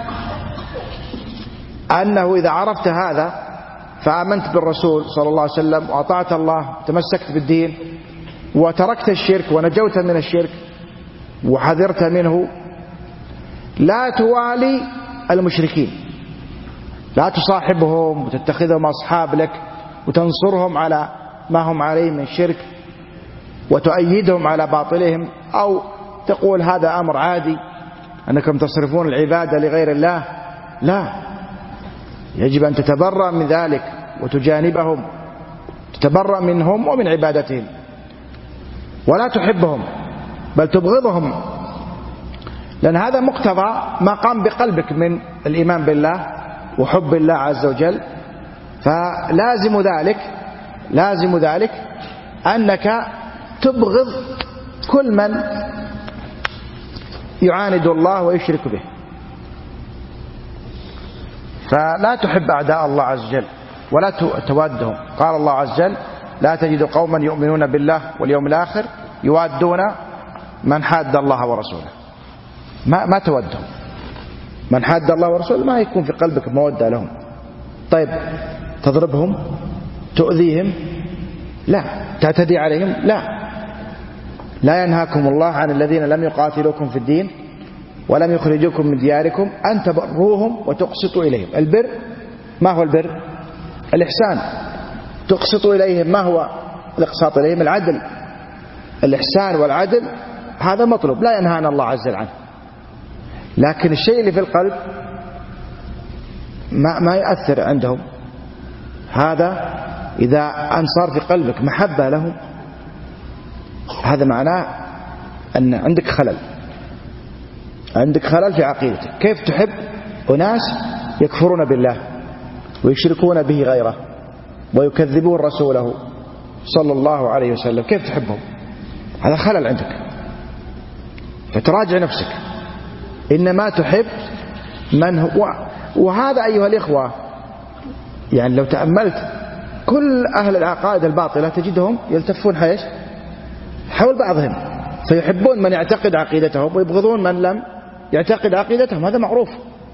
أنه إذا عرفت هذا فآمنت بالرسول صلى الله عليه وسلم وأطعت الله وتمسكت بالدين وتركت الشرك ونجوت من الشرك وحذرت منه، لا توالي المشركين، لا تصاحبهم وتتخذهم أصحاب لك وتنصرهم على ما هم عليه من شرك وتؤيدهم على باطلهم، أو تقول هذا أمر عادي أنكم تصرفون العبادة لغير الله. لا، يجب أن تتبرأ من ذلك وتجانبهم، تتبرأ منهم ومن عبادتهم، ولا تحبهم بل تبغضهم، لأن هذا مقتضى ما قام بقلبك من الإيمان بالله وحب الله عز وجل. فلازم ذلك لازم ذلك أنك تبغض كل من يعاند الله ويشرك به، فلا تحب أعداء الله عز وجل ولا تودهم. قال الله عز وجل: لا تجد قوما يؤمنون بالله واليوم الآخر يوادون من حاد الله ورسوله. ما, ما تودهم. من حاد الله ورسوله ما يكون في قلبك مودة لهم. طيب، تضربهم؟ تؤذيهم؟ لا. تعتدي عليهم؟ لا. لا ينهاكم الله عن الذين لم يقاتلوكم في الدين ولم يخرجوكم من دياركم أن تبروهم وتقسطوا إليهم. البر ما هو البر؟ الإحسان. تقسطوا إليهم ما هو الإقساط إليهم؟ العدل. الإحسان والعدل هذا مطلوب، لا ينهانا الله عز وجل عنه. لكن الشيء اللي في القلب ما, ما يأثر عندهم. هذا إذا أن صار في قلبك محبة لهم، هذا معناه أن عندك خلل، عندك خلل في عقيدتك. كيف تحب أناس يكفرون بالله ويشركون به غيره ويكذبون رسوله صلى الله عليه وسلم؟ كيف تحبهم؟ هذا خلل عندك، فتراجع نفسك. إنما تحب من هو. وهذا أيها الإخوة، يعني لو تأملت كل أهل العقائد الباطلة تجدهم يلتفون حيش حول بعضهم، فيحبون من يعتقد عقيدتهم ويبغضون من لم يعتقد عقيدتهم. هذا معروف.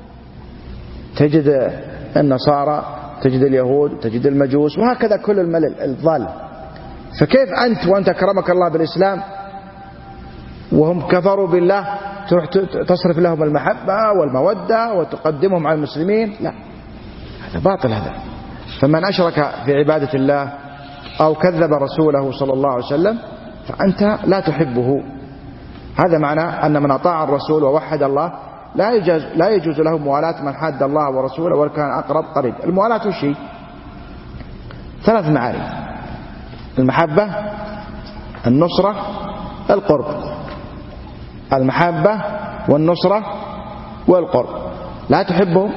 تجد النصارى، تجد اليهود، تجد المجوس، وهكذا كل الملل الضال. فكيف أنت وأنت أكرمك الله بالإسلام وهم كفروا بالله تروح تصرف لهم المحبة والمودة وتقدمهم على المسلمين؟ لا، هذا باطل. هذا فمن أشرك في عبادة الله أو كذب رسوله صلى الله عليه وسلم فأنت لا تحبه. هذا معناه أن من أطاع الرسول ووحد الله لا يجوز, لا يجوز له موالاة من حاد الله ورسوله ولو كان أقرب قريب. الموالاة شيء ثلاث معاني: المحبة، النصرة، القرب. المحبة والنصرة والقرب. لا تحبهم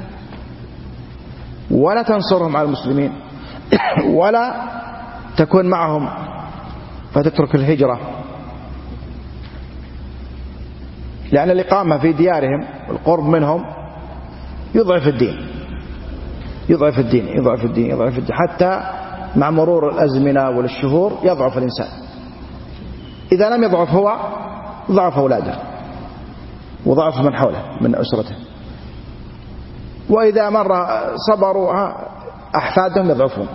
ولا تنصرهم على المسلمين ولا تكون معهم فتترك الهجرة. لأن الإقامة في ديارهم والقرب منهم يضعف الدين يضعف الدين يضعف الدين يضعف الدين حتى مع مرور الأزمنة والشهور يضعف الإنسان. إذا لم يضعف هو ضعف أولاده وضعف من حوله من أسرته، وإذا مر صبروا أحفادهم يضعفون.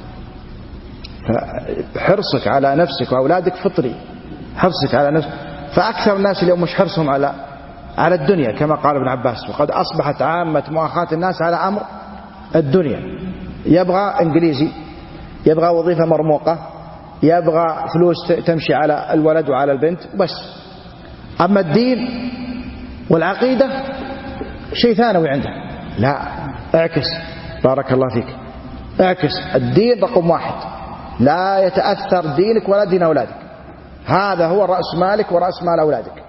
فحرصك على نفسك وأولادك فطري، حرصك على نفسك. فأكثر الناس اليوم مش حرصهم على على الدنيا كما قال ابن عباس، وقد أصبحت عامة مؤاخاة الناس على أمر الدنيا. يبغى إنجليزي، يبغى وظيفة مرموقة، يبغى فلوس تمشي على الولد وعلى البنت بس. أما الدين والعقيدة شيء ثانوي عنده. لا، اعكس، بارك الله فيك، اعكس. الدين رقم واحد، لا يتأثر دينك ولا دين أولادك، هذا هو رأس مالك ورأس مال أولادك.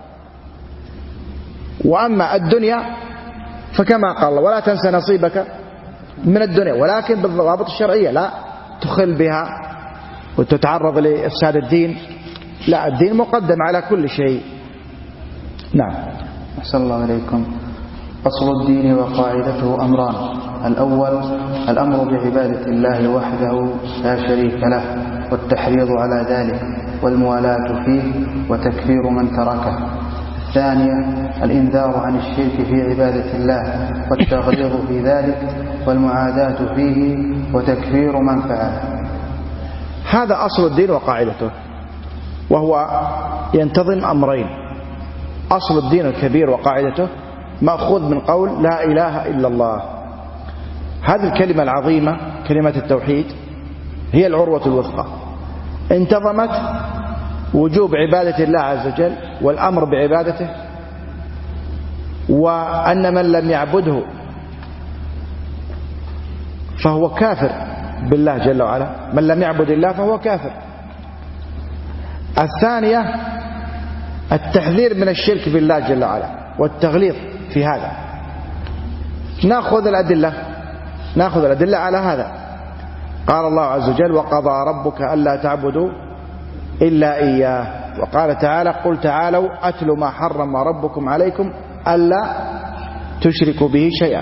وأما الدنيا فكما قال الله ولا تنسى نصيبك من الدنيا، ولكن بالضوابط الشرعية، لا تخل بها وتتعرض لإفساد الدين. لا، الدين مقدم على كل شيء. نعم. أحسن الله عليكم. أصل الدين وقاعدته أمران: الأول الأمر بعبادة الله وحده لا شريك له والتحريض على ذلك والموالاة فيه وتكفير من تركه. الثانية الإنذار عن الشرك في عبادة الله والتغليظ في ذلك والمعاداة فيه وتكفير من فعله. هذا أصل الدين وقاعدته، وهو ينتظم أمرين. أصل الدين الكبير وقاعدته مأخوذ من قول لا إله إلا الله. هذه الكلمة العظيمة كلمة التوحيد هي العروة الوثقى، انتظمت وجوب عبادة الله عز وجل والأمر بعبادته، وأن من لم يعبده فهو كافر بالله جل وعلا، من لم يعبد الله فهو كافر. الثانية التحذير من الشرك بالله جل وعلا والتغليظ في هذا. نأخذ الأدلة نأخذ الأدلة على هذا. قال الله عز وجل وقضى ربك ألا تعبدوا إلا إياه، وقال تعالى قل تعالوا أتل ما حرم ربكم عليكم ألا تشركوا به شيئا.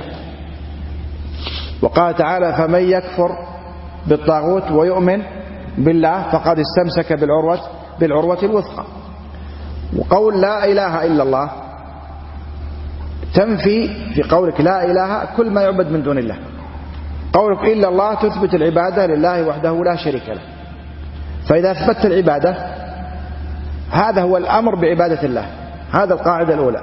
وقال تعالى فمن يكفر بالطاغوت ويؤمن بالله فقد استمسك بالعروة بالعروة الوثقى. وقول لا إله إلا الله تنفي في قولك لا إله كل ما يعبد من دون الله. قولك إلا الله تثبت العبادة لله وحده لا شريك له. فإذا أثبتت العبادة هذا هو الأمر بعبادة الله. هذا القاعدة الأولى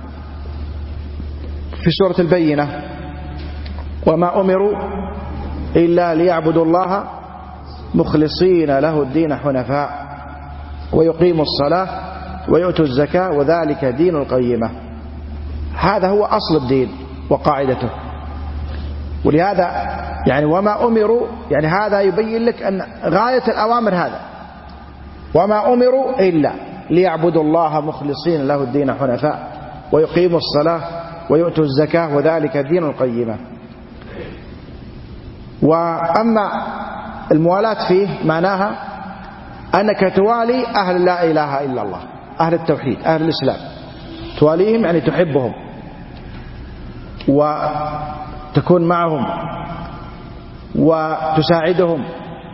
في سورة البينة وما أمروا إلا ليعبدوا الله مخلصين له الدين حنفاء ويقيموا الصلاة ويؤتوا الزكاة وذلك دين القيمة. هذا هو أصل الدين وقاعدته. ولهذا يعني وما أمروا يعني هذا يبين لك أن غاية الأوامر هذا وما أمروا إلا ليعبدوا الله مخلصين له الدين حنفاء ويقيموا الصلاة ويؤتوا الزكاة وذلك دين القيمة. وأما الموالاة فيه معناها أنك توالي أهل لا إله إلا الله، أهل التوحيد، أهل الإسلام، تواليهم يعني تحبهم وتكون معهم وتساعدهم.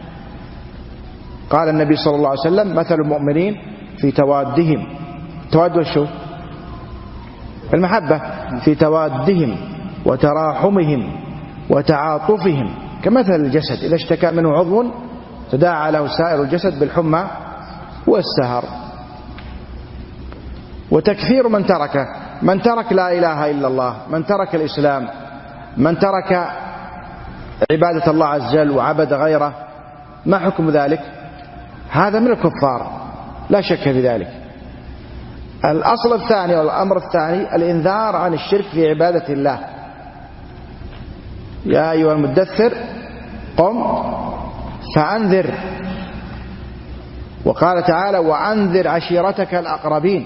قال النبي صلى الله عليه وسلم مثل المؤمنين في توادهم، تواد وشو المحبة، في توادهم وتراحمهم وتعاطفهم كمثل الجسد إذا اشتكى منه عضو تداعى له سائر الجسد بالحمى والسهر. وتكفير من تركه، من ترك لا إله إلا الله، من ترك الإسلام، من ترك عبادة الله عز وجل وعبد غيره، ما حكم ذلك؟ هذا من الكفار لا شك في ذلك. الأصل الثاني والأمر الثاني الإنذار عن الشرك في عبادة الله. يا أيها المدثر قم فأنذر. وقال تعالى وأنذر عشيرتك الأقربين.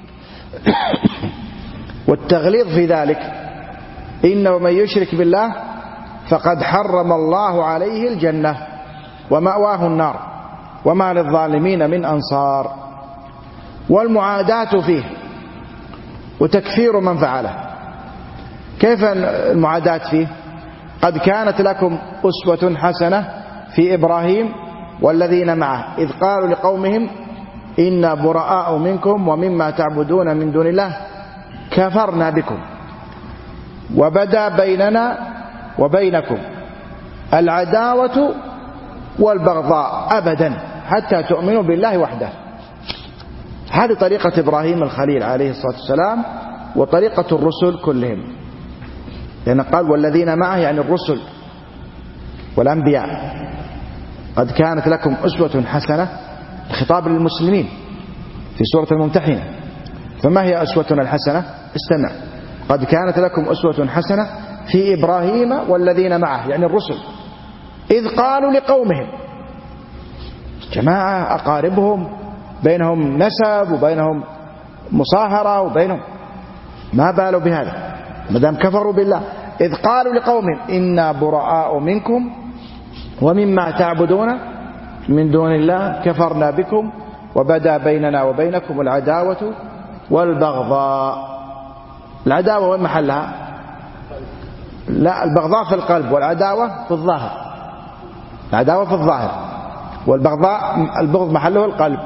والتغليظ في ذلك إنه من يشرك بالله فقد حرم الله عليه الجنة ومأواه النار وما للظالمين من أنصار. والمعاداة فيه وتكفير من فعله. كيف المعاداة فيه؟ قد كانت لكم أسوة حسنة في إبراهيم والذين معه إذ قالوا لقومهم إنا براء منكم ومما تعبدون من دون الله كفرنا بكم وبدا بيننا وبينكم العداوة والبغضاء أبدا حتى تؤمنوا بالله وحده. هذه طريقة إبراهيم الخليل عليه الصلاة والسلام وطريقة الرسل كلهم، لأن قال والذين معه يعني الرسل والأنبياء. قد كانت لكم أسوة حسنة، خطاب للمسلمين في سورة الممتحنة. فما هي أسوتنا الحسنة؟ استمع. قد كانت لكم أسوة حسنة في إبراهيم والذين معه يعني الرسل إذ قالوا لقومهم، جماعة أقاربهم بينهم نسب وبينهم مصاهرة وبينهم، ما بالوا بهذا ما دام كفروا بالله. إذ قالوا لقومهم إنا براء منكم ومما تعبدون من دون الله كفرنا بكم وبدا بيننا وبينكم العداوة والبغضاء. العداوة وين محلها؟ لا، البغضاء في القلب والعداوة في الظاهر. العداوة في الظاهر والبغضاء البغض محله القلب.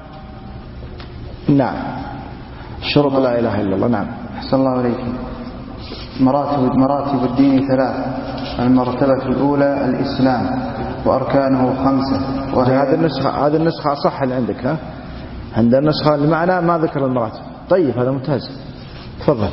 نعم. شروط لا إله إلا الله. نعم. أحسن الله عليكم. مراتب مراتب الدين ثلاث. المرتبة الأولى الإسلام وأركانه خمسة. هذه النسخة هذه النسخة أصح اللي عندك. ها عند النسخة المعنى ما ذكر المراتب. طيب هذا ممتاز. تفضل.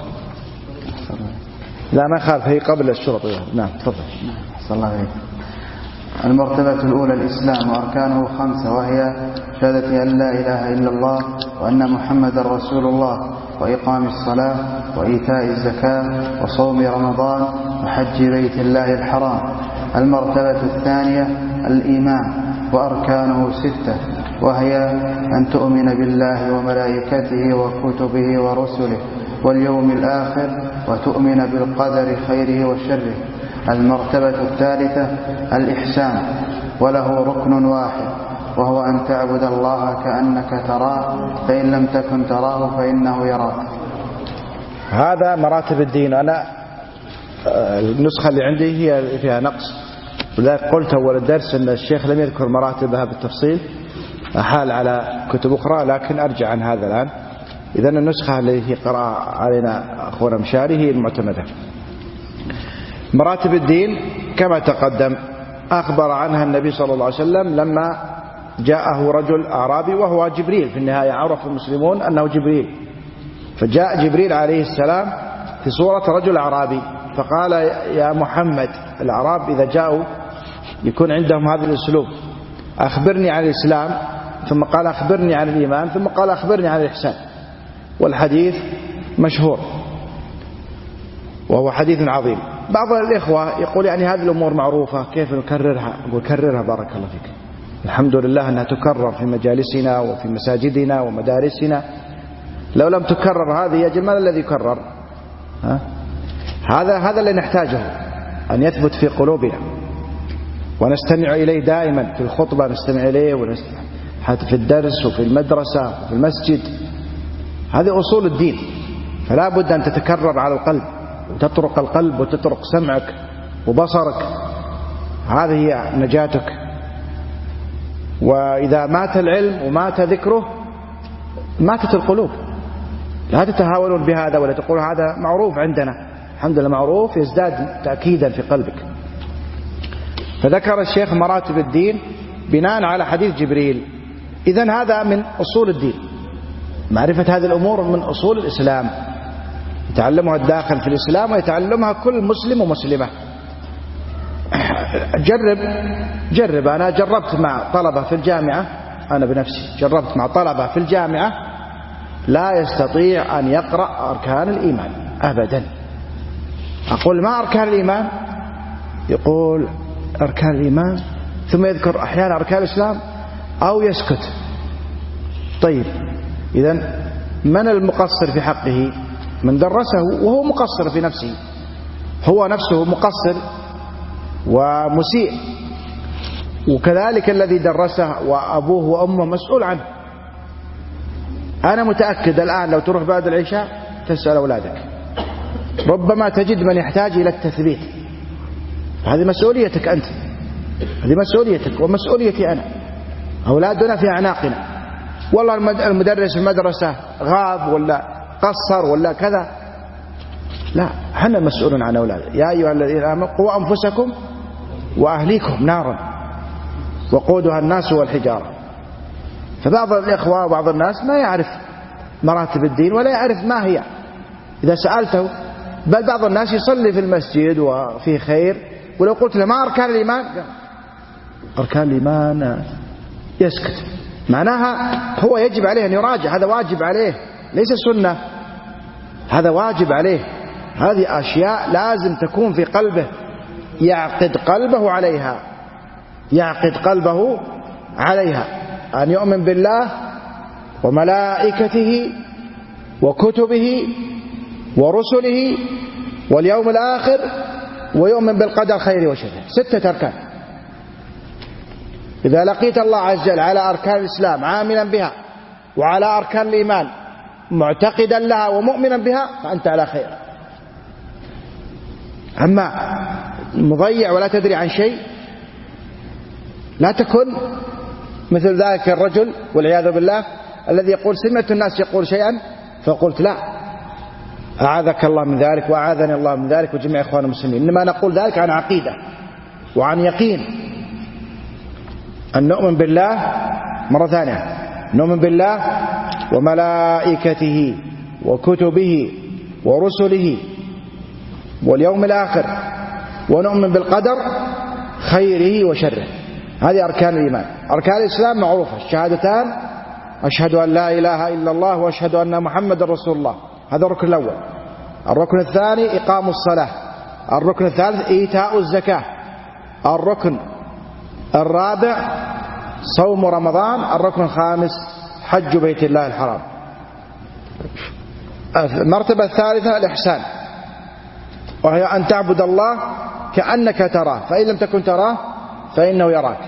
لا ما خالف، هي قبل الشروط. نعم تفضل. أحسن الله عليكم. المرتبة الأولى الإسلام وأركانه خمسة، وهي شهادة أن لا إله إلا الله وأن محمد رسول الله وإقام الصلاة وإيتاء الزكاة وصوم رمضان وحج بيت الله الحرام. المرتبة الثانية الإيمان وأركانه ستة، وهي أن تؤمن بالله وملائكته وكتبه ورسله واليوم الآخر وتؤمن بالقدر خيره وشره. المرتبة الثالثة الإحسان، وله ركن واحد، وهو أن تعبد الله كأنك تراه فإن لم تكن تراه فإنه يراك. هذا مراتب الدين. أنا النسخة اللي عندي هي فيها نقص، ولذلك قلت أول الدرس أن الشيخ لم يذكر مراتبها بالتفصيل، أحال على كتب أخرى، لكن أرجع عن هذا الآن. إذن النسخة التي قرأ علينا أخونا مشاري هي المعتمدة. مراتب الدين كما تقدم أخبر عنها النبي صلى الله عليه وسلم لما جاءه رجل أعرابي وهو جبريل. في النهاية عرف المسلمون أنه جبريل، فجاء جبريل عليه السلام في صورة رجل أعرابي فقال يا محمد. الأعراب إذا جاءوا يكون عندهم هذا الأسلوب، أخبرني عن الإسلام، ثم قال أخبرني عن الإيمان، ثم قال أخبرني عن الإحسان. والحديث مشهور وهو حديث عظيم. بعض الإخوة يقول يعني هذه الأمور معروفة كيف نكررها؟ أقول كررها بارك الله فيك. الحمد لله أنها تكرر في مجالسنا وفي مساجدنا ومدارسنا. لو لم تكرر هذه يا جمال الذي يكرر. ها؟ هذا هذا اللي نحتاجه، أن يثبت في قلوبنا ونستمع إليه دائما في الخطبة، نستمع إليه ونستمع حتى في الدرس وفي المدرسة وفي المسجد. هذه أصول الدين، فلا بد أن تتكرر على القلب وتطرق القلب وتطرق سمعك وبصرك. هذه هي نجاتك. وإذا مات العلم ومات ذكره ماتت القلوب. لا تتهاونون بهذا ولا تقول هذا معروف عندنا. الحمد لله معروف يزداد تأكيدا في قلبك. فذكر الشيخ مراتب الدين بناء على حديث جبريل. إذن هذا من أصول الدين، معرفة هذه الأمور من أصول الإسلام، يتعلمها الداخل في الإسلام ويتعلمها كل مسلم ومسلمة. جرب جرب أنا جربت مع طلبة في الجامعة، أنا بنفسي جربت مع طلبة في الجامعة لا يستطيع أن يقرأ أركان الإيمان أبدا. أقول ما أركان الإيمان؟ يقول أركان الإيمان، ثم يذكر أحيانا أركان الإسلام أو يسكت. طيب إذن من المقصر في حقه؟ من درسه وهو مقصر في نفسه، هو نفسه مقصر ومسيء، وكذلك الذي درسه وأبوه وأمه مسؤول عنه. أنا متأكد الآن لو تروح بعد العشاء تسأل أولادك. ربما تجد من يحتاج إلى التثبيت، هذه مسؤوليتك أنت، هذه مسؤوليتك ومسؤوليتي أنا. أولادنا في أعناقنا، والله المدرس في المدرسة غاب ولا قصر ولا كذا، لا، احنا مسؤولون عن أولادنا. يا أيها الذين آمنوا قوا أنفسكم وأهليكم نارا وقودها الناس والحجارة. فبعض الإخوة وبعض الناس ما يعرف مراتب الدين ولا يعرف ما هي إذا سألته، بل بعض الناس يصلي في المسجد وفيه خير، ولو قلت له ما أركان الإيمان أركان الإيمان يسكت. معناها هو يجب عليه أن يراجع، هذا واجب عليه ليس سنة، هذا واجب عليه. هذه أشياء لازم تكون في قلبه، يعقد قلبه عليها، يعقد قلبه عليها، أن يؤمن بالله وملائكته وكتبه ورسله واليوم الآخر، ويؤمن بالقدر خيره وشره. ستة أركان. إذا لقيت الله عز وجل على أركان الإسلام عاملا بها، وعلى أركان الإيمان معتقدا لها ومؤمنا بها، فأنت على خير. أما مضيع ولا تدري عن شيء، لا تكن مثل ذلك الرجل والعياذ بالله الذي يقول سمعت الناس يقول شيئا فقلت لا، أعاذك الله من ذلك وأعاذني الله من ذلك وجميع إخوان المسلمين. إنما نقول ذلك عن عقيدة وعن يقين، أن نؤمن بالله مرة ثانية، نؤمن بالله وملائكته وكتبه ورسله واليوم الآخر، ونؤمن بالقدر خيره وشره. هذه أركان الإيمان. أركان الإسلام معروفة، الشهادتان، أشهد أن لا إله إلا الله وأشهد أن محمد رسول الله، هذا الركن الأول. الركن الثاني إقام الصلاة. الركن الثالث إيتاء الزكاة. الركن الرابع صوم رمضان. الركن الخامس حج بيت الله الحرام. المرتبة الثالثة الإحسان، وهي أن تعبد الله كأنك تراه، فإن لم تكن تراه فإنه يراك.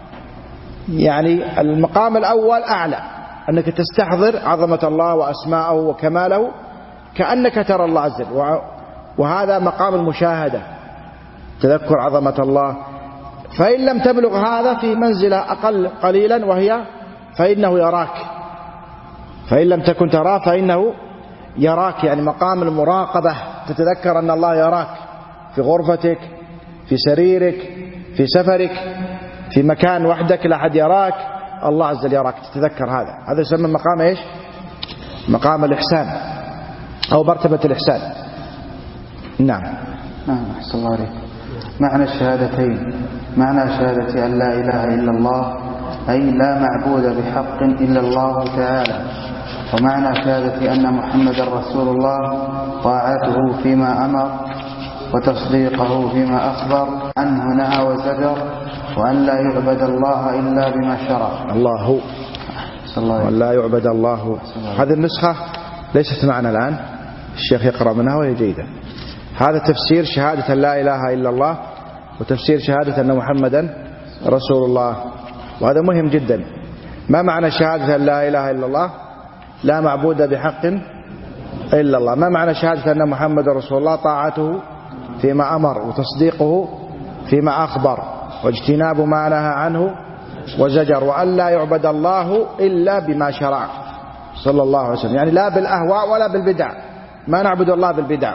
يعني المقام الأول أعلى، أنك تستحضر عظمة الله وأسماءه وكماله كأنك ترى الله عز وجل، وهذا مقام المشاهدة، تذكر عظمة الله. فإن لم تبلغ هذا في منزلة أقل قليلا، وهي فإنه يراك، فإن لم تكن تراه فإنه يراك، يعني مقام المراقبة، تتذكر أن الله يراك في غرفتك، في سريرك، في سفرك، في مكان وحدك لا أحد يراك، الله عز وجل يراك، تتذكر هذا. هذا يسمى مقام إيش؟ مقام الإحسان أو مرتبة الإحسان. نعم. نعم، أحسن الله عليك. معنى الشهادتين: معنى شهادة أن لا إله إلا الله أي لا معبود بحق إلا الله تعالى. ومعنى شهادة أن محمد رسول الله طاعته فيما أمر وتصديقه فيما أخبر عنه نهى وزجر، وأن لا يعبد الله إلا بما شرع. الله وأن لا يعبد الله. هذه النسخة ليست معنا الآن، الشيخ يقرأ منها وهي جيدة. هذا تفسير شهادة لا إله إلا الله، وتفسير شهادة أن محمدا رسول الله، وهذا مهم جدا. ما معنى شهادة لا إله إلا الله؟ لا معبود بحق إلا الله. ما معنى شهادة أن محمد رسول الله؟ طاعته فيما أمر وتصديقه فيما أخبر واجتناب ما نهى عنه وزجر، وأن لا يعبد الله إلا بما شرع صلى الله عليه وسلم. يعني لا بالأهواء ولا بالبدع، ما نعبد الله بالبدع،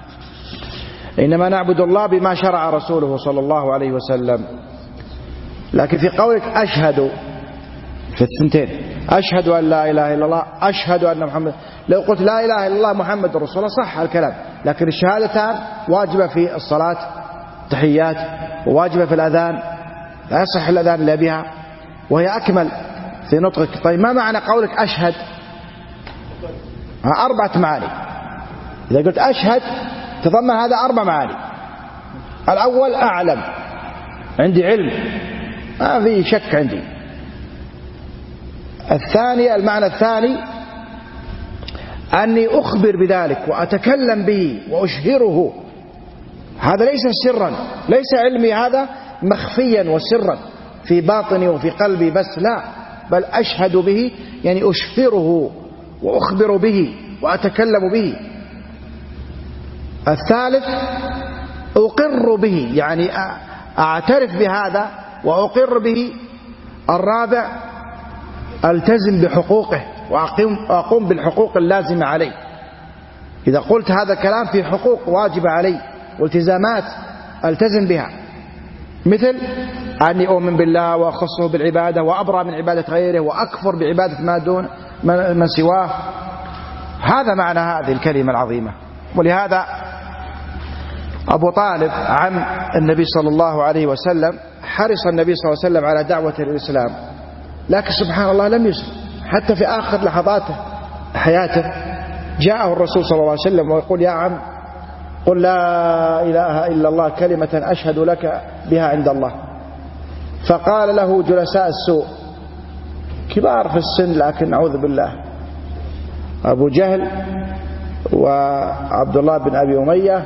إنما نعبد الله بما شرع رسوله صلى الله عليه وسلم. لكن في قولك أشهد في الثنتين، أشهد أن لا إله إلا الله، أشهد أن محمد، لو قلت لا إله إلا الله محمد رسول الله صح الكلام، لكن الشهادتان واجبة في الصلاة تحيات، وواجبة في الأذان، لا يصح الأذان إلا بها، وهي أكمل في نطقك. طيب ما معنى قولك أشهد؟ أربعة معاني. إذا قلت أشهد تضمن هذا أربع معاني. الأول أعلم، عندي علم، ما في شك عندي. الثاني، المعنى الثاني أني أخبر بذلك وأتكلم به وأشهره. هذا ليس سرا، ليس علمي هذا مخفيا وسرا في باطني وفي قلبي بس، لا، بل أشهد به، يعني أشهره وأخبر به وأتكلم به. الثالث أقر به، يعني أعترف بهذا وأقر به. الرابع ألتزم بحقوقه وأقوم بالحقوق اللازمة علي. إذا قلت هذا الكلام في حقوق واجبة علي والتزامات ألتزم بها، مثل أني أؤمن بالله وأخصه بالعبادة وأبرأ من عبادة غيره وأكفر بعبادة ما دون من سواه. هذا معنى هذه الكلمة العظيمة. ولهذا أبو طالب عم النبي صلى الله عليه وسلم حرص النبي صلى الله عليه وسلم على دعوة الإسلام، لكن سبحان الله لم يسلم حتى في آخر لحظات حياته. جاءه الرسول صلى الله عليه وسلم ويقول: يا عم قل لا إله إلا الله كلمة أشهد لك بها عند الله. فقال له جلساء السوء كبار في السن، لكن أعوذ بالله، أبو جهل وعبد الله بن أبي أمية،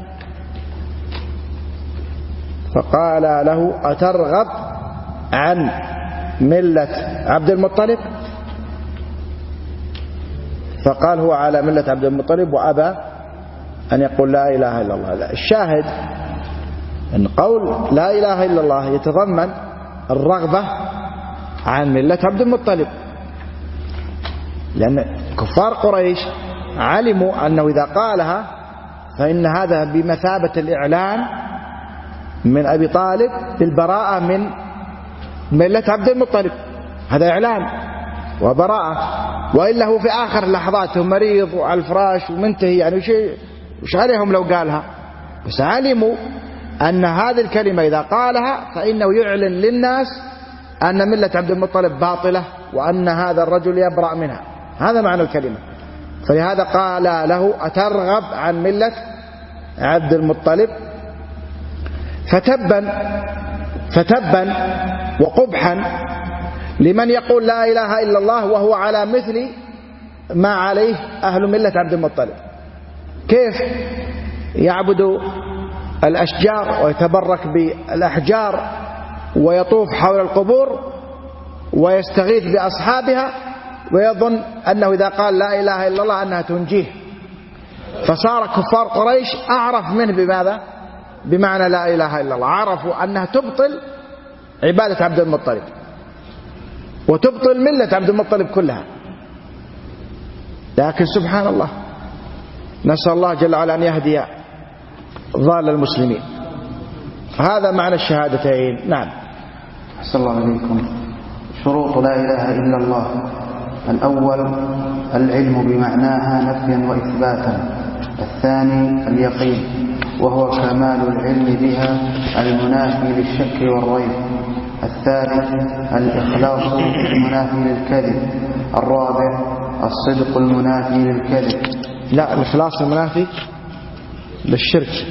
فقال له: أترغب عن ملة عبد المطلب؟ فقال: هو على ملة عبد المطلب وأبى أن يقول لا إله إلا الله. لا، الشاهد أن قول لا إله إلا الله يتضمن الرغبة عن ملة عبد المطلب، لأن كفار قريش علموا أنه إذا قالها فإن هذا بمثابة الإعلان من أبي طالب بالبراءة من ملة عبد المطلب، هذا إعلان وبراءة. وإلا هو في آخر لحظاته مريض وعلى الفراش ومنتهي، يعني وش عليهم لو قالها؟ بس علموا أن هذه الكلمة إذا قالها فإنه يعلن للناس أن ملة عبد المطلب باطلة وأن هذا الرجل يبرأ منها. هذا معنى الكلمة. فلهذا قال له: أترغب عن ملة عبد المطلب؟ فتبا فتبا وقبحا لمن يقول لا إله إلا الله وهو على مثل ما عليه أهل ملة عبد المطلب. كيف يعبد الأشجار ويتبرك بالأحجار ويطوف حول القبور ويستغيث بأصحابها ويظن أنه إذا قال لا إله إلا الله أنها تنجيه؟ فصار كفار قريش أعرف منه بماذا؟ بمعنى لا إله إلا الله. عرفوا أنها تبطل عبادة عبد المطلب وتبطل ملة عبد المطلب كلها. لكن سبحان الله، نسأل الله جل وعلا أن يهدي ضال المسلمين. هذا معنى الشهادتين. نعم. أحسن الله عليكم. شروط لا إله إلا الله: الأول العلم بمعناها نفيا وإثباتا. الثاني اليقين، وهو كمال العلم بها المنافي للشك والريب. الثالث الإخلاص المنافي للكذب. الرابع الصدق المنافي للكذب. لا، الإخلاص المنافي للشرك.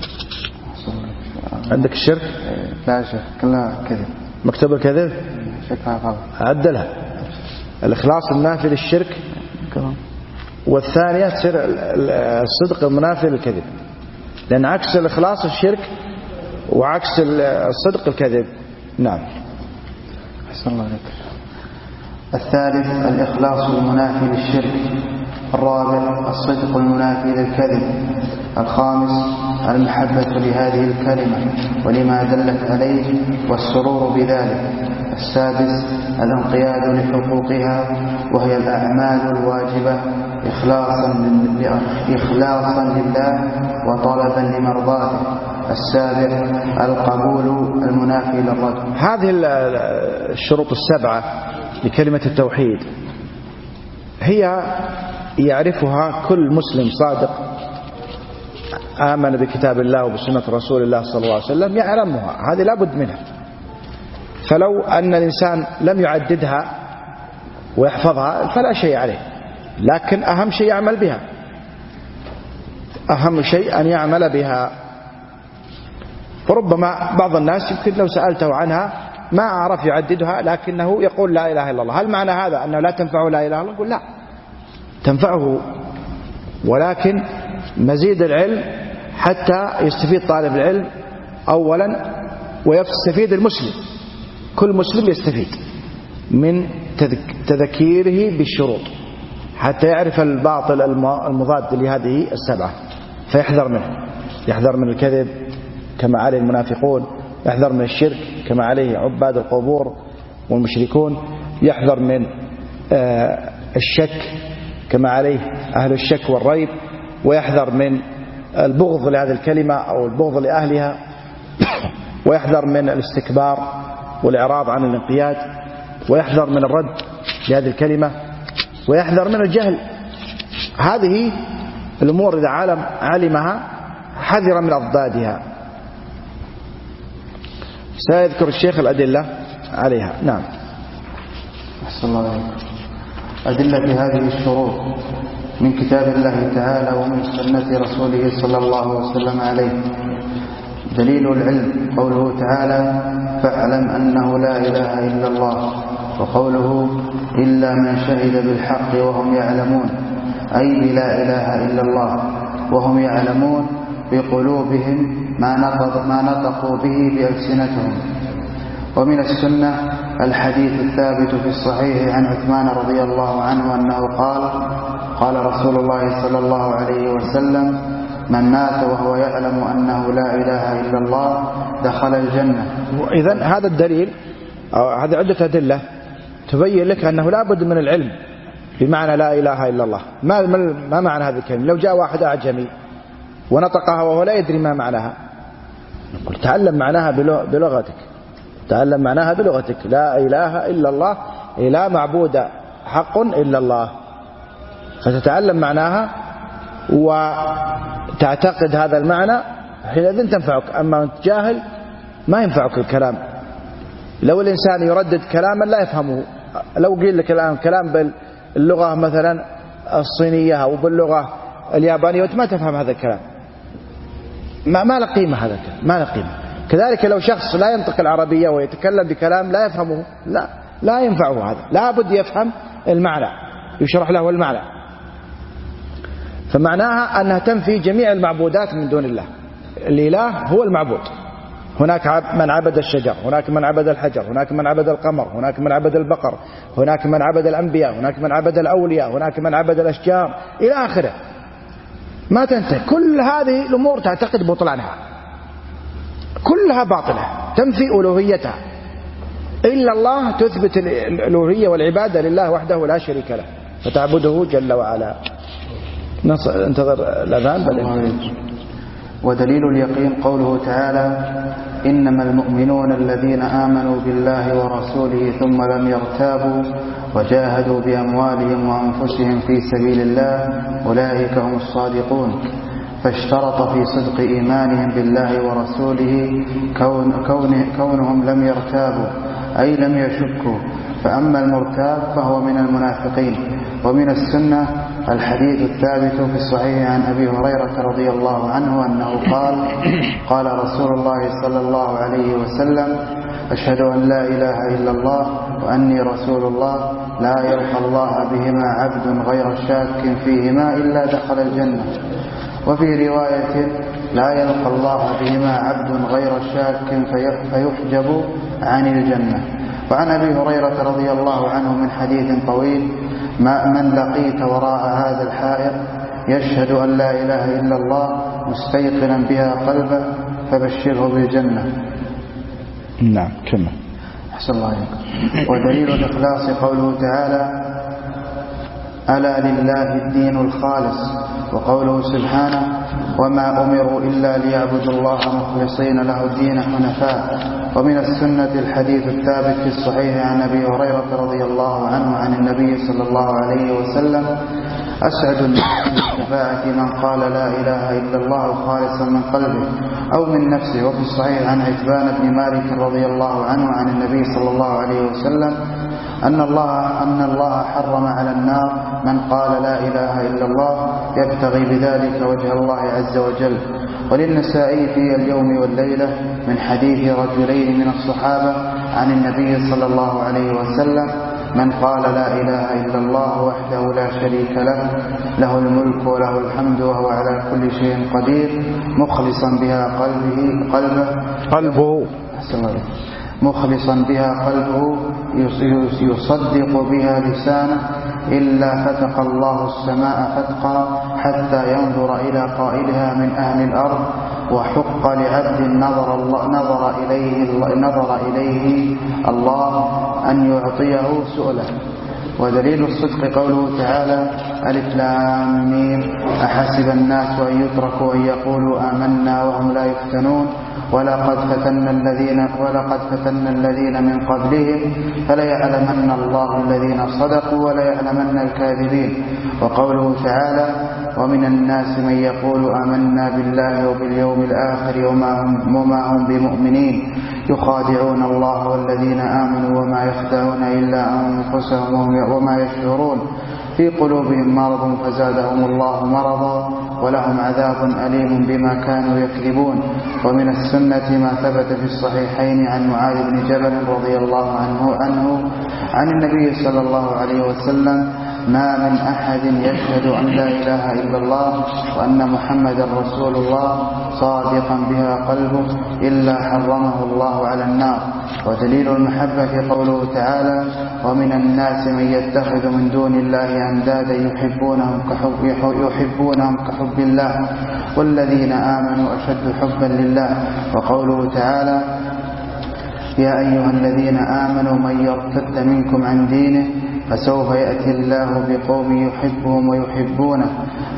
عندك الشرك؟ لا شيخ، كلها كذب. مكتب الكذب؟ شكلها غلط. عدلها. الإخلاص المنافي للشرك، والثانية تصير الصدق المنافي للكذب، لأن عكس الإخلاص الشرك وعكس الصدق الكذب. نعم. أحسن الله عليك. الثالث الإخلاص المنافي للشرك. الرابع الصدق المنافي للكذب. الخامس المحبة لهذه الكلمة ولما دلت عليه والسرور بذلك. السادس الانقياد لحقوقها وهي الأعمال الواجبة إخلاصا إخلاصا لله وطلبا لمرضاته. السابع القبول المنافي للرد. هذه الشروط السبعة لكلمة التوحيد هي يعرفها كل مسلم صادق آمن بكتاب الله وبسنة رسول الله صلى الله عليه وسلم، يعلمها. هذه لا بد منها. فلو أن الإنسان لم يعددها ويحفظها فلا شيء عليه، لكن أهم شيء يعمل بها. أهم شيء أن يعمل بها. فربما بعض الناس يمكن لو سألته عنها ما أعرف يعددها، لكنه يقول لا إله إلا الله. هل معنى هذا أنه لا تنفعه لا إله إلا الله؟ نقول لا، تنفعه، ولكن مزيد العلم حتى يستفيد طالب العلم أولا ويستفيد المسلم. كل مسلم يستفيد من تذكيره بالشروط حتى يعرف الباطل المضاد لهذه السبعة. فيحذر منه، يحذر من الكذب كما عليه المنافقون، يحذر من الشرك كما عليه عباد القبور والمشركون، يحذر من الشك كما عليه أهل الشك والريب، ويحذر من البغض لهذه الكلمة أو البغض لأهلها، ويحذر من الاستكبار والإعراض عن الانقياد، ويحذر من الرد لهذه الكلمة، ويحذر من الجهل. هذه الأمور إذا علم علمها حذر من أضدادها. سيذكر الشيخ الأدلة عليها. نعم. أحسن الله عليكم. أدلة هذه الشروط من كتاب الله تعالى ومن سنة رسوله صلى الله وسلم عليه. دليل العلم قوله تعالى: فاعلم أنه لا إله إلا الله، وقوله: إلا من شهد بالحق وهم يعلمون، أي بلا إله إلا الله وهم يعلمون بقلوبهم ما نطق ما نطقوا به بألسنتهم. ومن السنة الحديث الثابت في الصحيح عن عثمان رضي الله عنه أنه قال: قال رسول الله صلى الله عليه وسلم: من مات وهو يعلم أنه لا إله إلا الله دخل الجنة. إذن هذا الدليل أو هذه عدة أدلة تبين لك أنه لا بد من العلم بمعنى لا إله إلا الله. ما ما معنى هذه الكلمة؟ لو جاء واحد أعجمي ونطقها وهو لا يدري ما معناها، نقول تعلم معناها بلغتك، تعلم معناها بلغتك، لا إله إلا الله، لا معبود حق إلا الله، فتتعلم معناها وتعتقد هذا المعنى، حينئذ تنفعك. أما أنت جاهل ما ينفعك الكلام. لو الإنسان يردد كلاما لا يفهمه، لو قيل لك الآن كلام باللغة مثلا الصينية أو باللغة اليابانية وأنت ما تفهم هذا الكلام، ما ما له قيمة، هذا الكلام ما له قيمة. كذلك لو شخص لا ينطق العربية ويتكلم بكلام لا يفهمه، لا لا ينفعه هذا، لا بد يفهم المعنى، يشرح له المعنى. فمعناها أنها تنفي جميع المعبودات من دون الله. الإله هو المعبود. هناك من عبد الشجر، هناك من عبد الحجر، هناك من عبد القمر، هناك من عبد البقر، هناك من عبد الأنبياء، هناك من عبد الأولياء، هناك من عبد الأشجار إلى آخره، ما تنتهي. كل هذه الأمور تعتقد بطلانها، كلها باطلة، تنفي ألوهيتها. إلا الله تثبت الألوهية والعبادة لله وحده لا شريك له، فتعبده جل وعلا. انتظر الأذان بعدين. ودليل اليقين قوله تعالى: إنما المؤمنون الذين آمنوا بالله ورسوله ثم لم يرتابوا وجاهدوا بأموالهم وأنفسهم في سبيل الله أولئك هم الصادقون. فاشترط في صدق إيمانهم بالله ورسوله كون كون كونهم لم يرتابوا أي لم يشكوا، فأما المرتاب فهو من المنافقين. ومن السنة الحديث الثابت في الصحيح عن أبي هريرة رضي الله عنه أنه قال: قال رسول الله صلى الله عليه وسلم: أشهد أن لا إله إلا الله وأني رسول الله لا يلقى الله بهما عبد غير شاك فيهما إلا دخل الجنة. وفي رواية: لا يلقى الله بهما عبد غير شاك فيحجب عن الجنة. وعن أبي هريرة رضي الله عنه من حديث طويل: ما من لقيت وراء هذا الحائط يشهد أن لا إله إلا الله مستيقنا بها قلبه فبشره بالجنة. نعم كما أحسن الله عليكم. ودليل الإخلاص قوله تعالى: ألا لله الدين الخالص. وقوله سبحانه: وما أمروا إلا ليعبدوا الله مخلصين له الدين حنفاء. ومن السنة الحديث الثابت في الصحيح عن أبي هريرة رضي الله عنه عن النبي صلى الله عليه وسلم: أسعد الناس بالشفاعة من قال لا إله إلا الله خالصا من قلبه أو من نفسه. وفي الصحيح عن عتبان بن مالك رضي الله عنه عن النبي صلى الله عليه وسلم أن الله أن الله حرم على النار من قال لا إله إلا الله يبتغي بذلك وجه الله عز وجل. وللنسائي في اليوم والليلة من حديث رجلين من الصحابة عن النبي صلى الله عليه وسلم: من قال لا إله إلا الله وحده لا شريك له له الملك وله الحمد وهو على كل شيء قدير مخلصا بها قلبه قلبه قلبه مخلصا بها قلبه يصدق بها لسانه إلا فتق الله السماء فتقا حتى ينظر إلى قائلها من أهل الأرض، وحق لعبد نظر, الله نظر, إليه نظر إليه الله أن يعطيه سؤله. ودليل الصدق قوله تعالى: ألف لام ميم أحسب الناس أن يتركوا أن يقولوا آمنا وهم لا يفتنون ولقد فتنا الذين ولقد فتنا الذين من قبلهم فليعلمن الله الذين صدقوا وليعلمن الكاذبين. وقوله تعالى: ومن الناس من يقول آمنا بالله وباليوم الآخر وما هم, وما هم بمؤمنين يخادعون الله والذين آمنوا وما يخدعون إلا أنفسهم وما يشعرون في قلوبهم مرض فزادهم الله مرضا ولهم عذاب أليم بما كانوا يكذبون. ومن السنة ما ثبت في الصحيحين عن معاذ بن جبل رضي الله عنه عنه عن النبي صلى الله عليه وسلم: ما من أحد يشهد أن لا إله إلا الله وأن محمدا رسول الله صادقا بها قلبه إلا حرمه الله على النار. ودليل المحبة قوله تعالى: ومن الناس من يتخذ من دون الله أندادا يحبونهم كحب, يحبونهم كحب الله والذين آمنوا أشد حبا لله. وقوله تعالى: يا أيها الذين آمنوا من يرتد منكم عن دينه فسوف يأتي الله بقوم يحبهم ويحبونه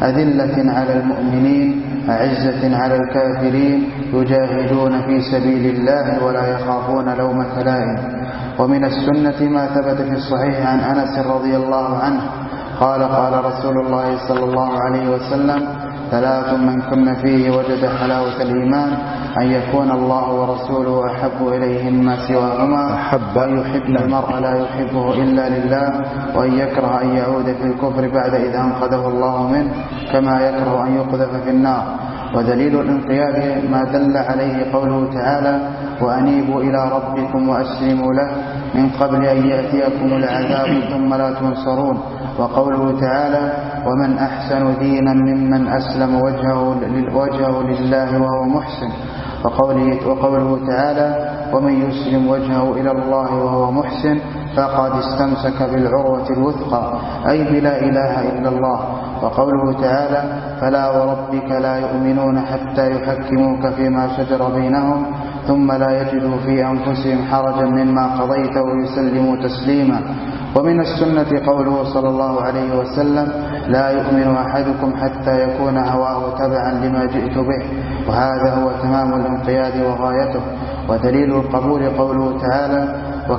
أذلة على المؤمنين أعزة على الكافرين يجاهدون في سبيل الله ولا يخافون لومة لائم. ومن السنة ما ثبت في الصحيح عن أنس رضي الله عنه قال: قال رسول الله صلى الله عليه وسلم: ثلاث من كن فيه وجد حلاوة الإيمان: أن يكون الله ورسوله أحب إليه مما سواهما، وأن يحب المرء لا يحبه إلا لله، وأن يكره أن يعود في الكفر بعد إذ أنقذه الله منه كما يكره أن يقذف في النار. ودليل الانقياد ما دل عليه قوله تعالى: وأنيبوا إلى ربكم وأسلموا له من قبل أن يأتيكم العذاب ثم لا تنصرون. وقوله تعالى: ومن أحسن دينا ممن أسلم وجهه, وجهه لله وهو محسن. وقوله, وقوله تعالى: ومن يسلم وجهه إلى الله وهو محسن فقد استمسك بالعروة الوثقى أي بلا إله إلا الله. وقوله تعالى: فلا وربك لا يؤمنون حتى يحكموك فيما شجر بينهم ثم لا يجدوا في أنفسهم حرجا مما قضيت ويسلموا تسليما. ومن السنة قوله صلى الله عليه وسلم: لا يؤمن أحدكم حتى يكون هواه تبعا لما جئت به، وهذا هو تمام الانقياد وغايته. ودليل القبول قوله تعالى: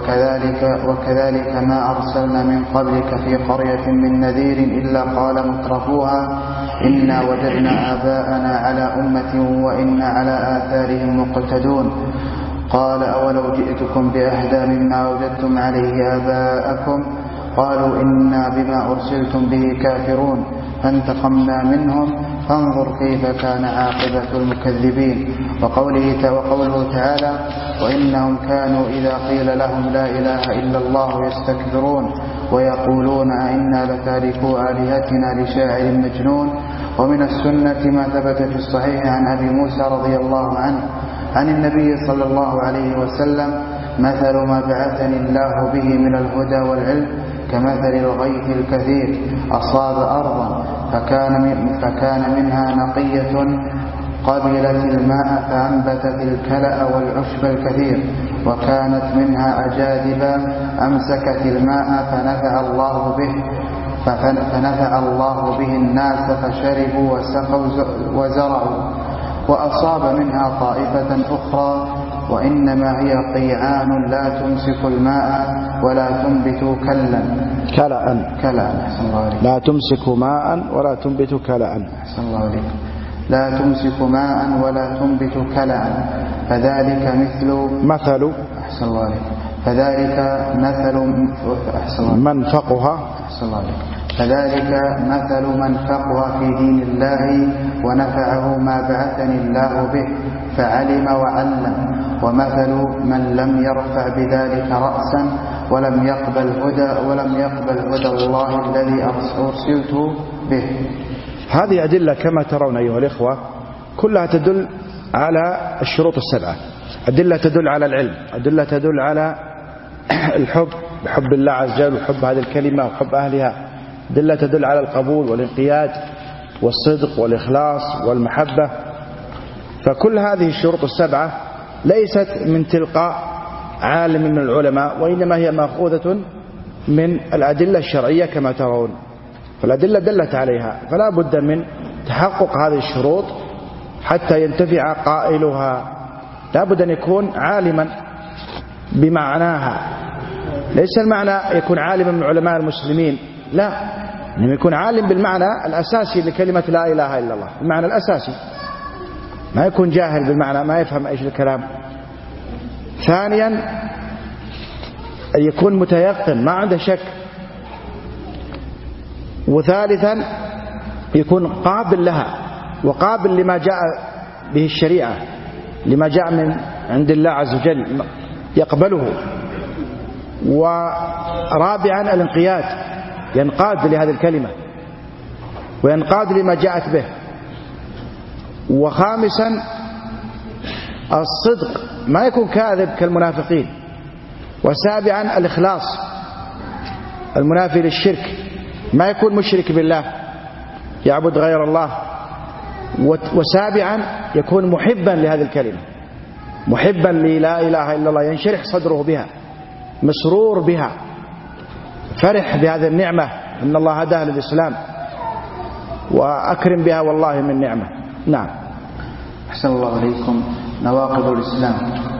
وكذلك, وكذلك ما أرسلنا من قبلك في قرية من نذير إلا قال مترفوها إنا وجدنا آباءنا على أمة وإنا على آثارهم مقتدون. قال: أولو جئتكم بأهدى مما وجدتم عليه آباءكم قالوا إنا بما أرسلتم به كافرون فانتقمنا منهم فانظر كيف كان عاقبة المكذبين. وقوله, وقوله تعالى: وإنهم كانوا إذا قيل لهم لا إله إلا الله يستكبرون ويقولون أئنا لتاركوا آلهتنا لشاعر مجنون. ومن السنة ما ثبت في الصحيح عن أبي موسى رضي الله عنه عن النبي صلى الله عليه وسلم: مثل ما بعثني الله به من الهدى والعلم كمثل الغيث الكثير أصاب أرضا فكان, فكان منها نقية قبلت الماء فأنبتت الكلأ والعشب الكثير، وكانت منها أجادب أمسكت الماء فنفع الله به فنفع الله به الناس فشربوا وسقوا وزرعوا. وأصاب منها طائفة أخرى وإنما هي قيعان لا تمسك الماء ولا تنبت كلا كلأ كلأ لا تمسك ماء ولا تنبت كلأ أحسن الله عليك لا تمسك ماء ولا تنبت كلأ فذلك مثل مثل أحسن الله عليك فذلك مثل أحسن الله من فقه أحسن الله عليك فذلك مثل من فقه في دين الله ونفعه ما بعثني الله به فعلم وعلم، ومثل من لم يرفع بذلك رأسا ولم يقبل هدى ولم يقبل هدى الله الذي أرسلت به. هذه أدلة كما ترون أيها الإخوة كلها تدل على الشروط السبعة. أدلة تدل على العلم، أدلة تدل على الحب بحب الله عز وجل وحب هذه الكلمة وحب أهلها، أدلة تدل على القبول والانقياد والصدق والإخلاص والمحبة. فكل هذه الشروط السبعة ليست من تلقاء عالم من العلماء، وإنما هي مأخوذة من الأدلة الشرعية كما ترون، فالأدلة دلت عليها، فلا بد من تحقق هذه الشروط حتى ينتفع قائلها. لا بد أن يكون عالما بمعناها، ليس المعنى يكون عالما من علماء المسلمين، لا، إنه يكون عالم بالمعنى الأساسي لكلمة لا إله إلا الله، المعنى الأساسي، ما يكون جاهل بالمعنى ما يفهم إيش الكلام. ثانيا أن يكون متيقن ما عنده شك. وثالثا يكون قابل لها وقابل لما جاء به الشريعة، لما جاء من عند الله عز وجل يقبله. ورابعا الانقياد، ينقاد لهذه الكلمة وينقاد لما جاءت به. وخامسا الصدق، ما يكون كاذب كالمنافقين. وسابعا الإخلاص المنافي للشرك، ما يكون مشرك بالله يعبد غير الله. وسابعا يكون محبا لهذه الكلمة، محبا للا إله إلا الله، ينشرح صدره بها، مسرور بها، فرح بهذه النعمة، إن الله هداه للإسلام وأكرم بها والله من نعمة. نعم. أحسن الله عليكم. نواقض الإسلام.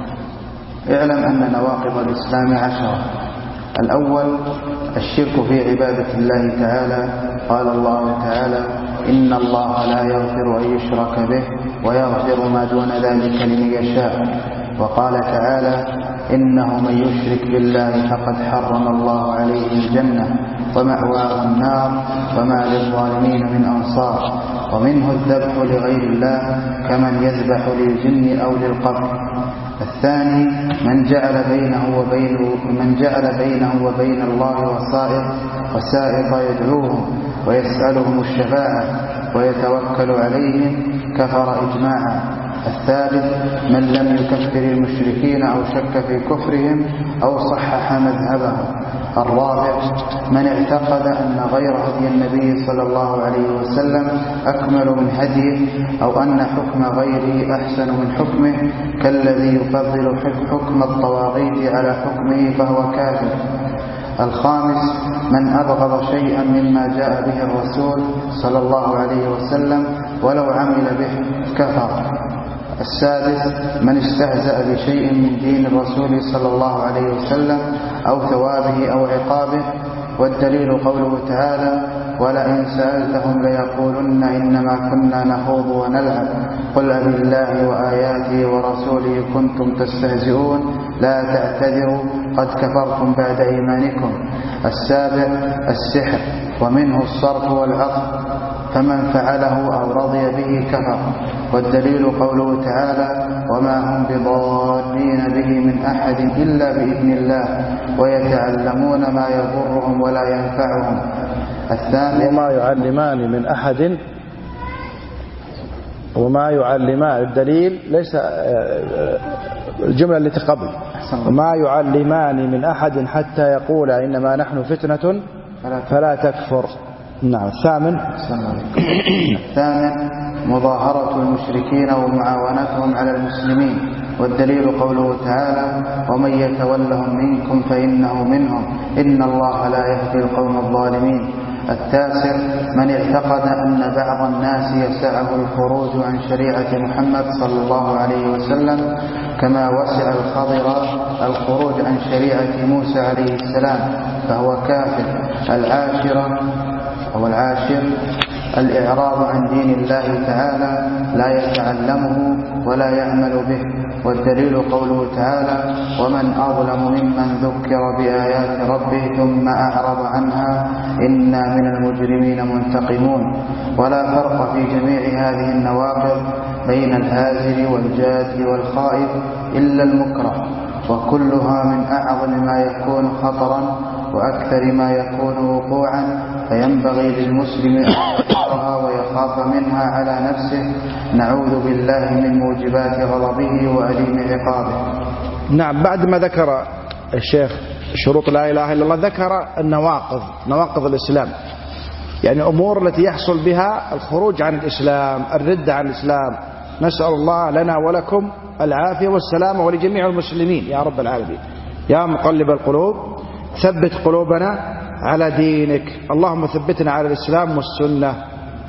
اعلم أن نواقض الإسلام عشرة. الأول الشرك في عبادة الله تعالى. قال الله تعالى: إن الله لا يغفر أن يشرك به ويغفر ما دون ذلك لمن يشاء. وقال تعالى: إنه من يشرك بالله فقد حرم الله عليه الجنة ومأواه النار وما للظالمين من أنصار. ومنه الذبح لغير الله كمن يذبح للجن أو للقبر. الثاني من جعل بينه وبين من جعل بينه وبين الله وسائط وسائط يدعوهم ويسألهم الشفاعة ويتوكل عليهم كفر إجماعا. الثالث من لم يكفر المشركين أو شك في كفرهم أو صحح مذهبهم. الرابع من اعتقد أن غير هدي النبي صلى الله عليه وسلم أكمل من هديه أو أن حكم غيره أحسن من حكمه كالذي يفضل حكم الطواغيت على حكمه فهو كافر. الخامس من أبغض شيئا مما جاء به الرسول صلى الله عليه وسلم ولو عمل به كفر. السادس من استهزأ بشيء من دين الرسول صلى الله عليه وسلم أو ثوابه أو عقابه. والدليل قوله تعالى: ولئن سألتهم ليقولن إنما كنا نخوض ونلعب قل أبالله وآياته ورسوله كنتم تستهزئون لا تعتذروا قد كفرتم بعد إيمانكم. السابع السحر، ومنه الصرف والعطف، فمن فعله أو رضي به كفر. والدليل قوله تعالى: وما هم بضارين به من أحد إلا بإذن الله ويتعلمون ما يضرهم ولا ينفعهم. الثامن وما يعلمان من أحد، وما يعلمان، الدليل ليس الجملة التي قبل، وما يعلمان من أحد حتى يقول إنما نحن فتنة فلا تكفر. نعم. الثامن الثامن مظاهرة المشركين ومعاونتهم على المسلمين. والدليل قوله تعالى: ومن يتولهم منكم فإنه منهم إن الله لا يهدي القوم الظالمين. التاسع من اعتقد أن بعض الناس يسعه الخروج عن شريعة محمد صلى الله عليه وسلم كما وسع الخضر الخروج عن شريعة موسى عليه السلام فهو كافر. العاشرة أو العاشر الإعراض عن دين الله تعالى لا يتعلمه ولا يعمل به. والدليل قوله تعالى: ومن أظلم ممن ذكر بآيات ربه ثم أعرض عنها إنا من المجرمين منتقمون. ولا فرق في جميع هذه النواقض بين الهازل والجاد والخائف إلا المكره، وكلها من أعظم ما يكون خطرا وأكثر ما يكون وقوعا، فينبغي للمسلم أن يحذرها ويخاف منها على نفسه. نعوذ بالله من موجبات غضبه وأليم عقابه. نعم. بعد ما ذكر الشيخ شروط لا إله إلا الله ذكر النواقض، نواقض الإسلام. يعني أمور التي يحصل بها الخروج عن الإسلام، الردة عن الإسلام. نسأل الله لنا ولكم العافية والسلامة ولجميع المسلمين يا رب العالمين. يا مقلب القلوب ثبت قلوبنا على دينك، اللهم ثبتنا على الإسلام والسنة.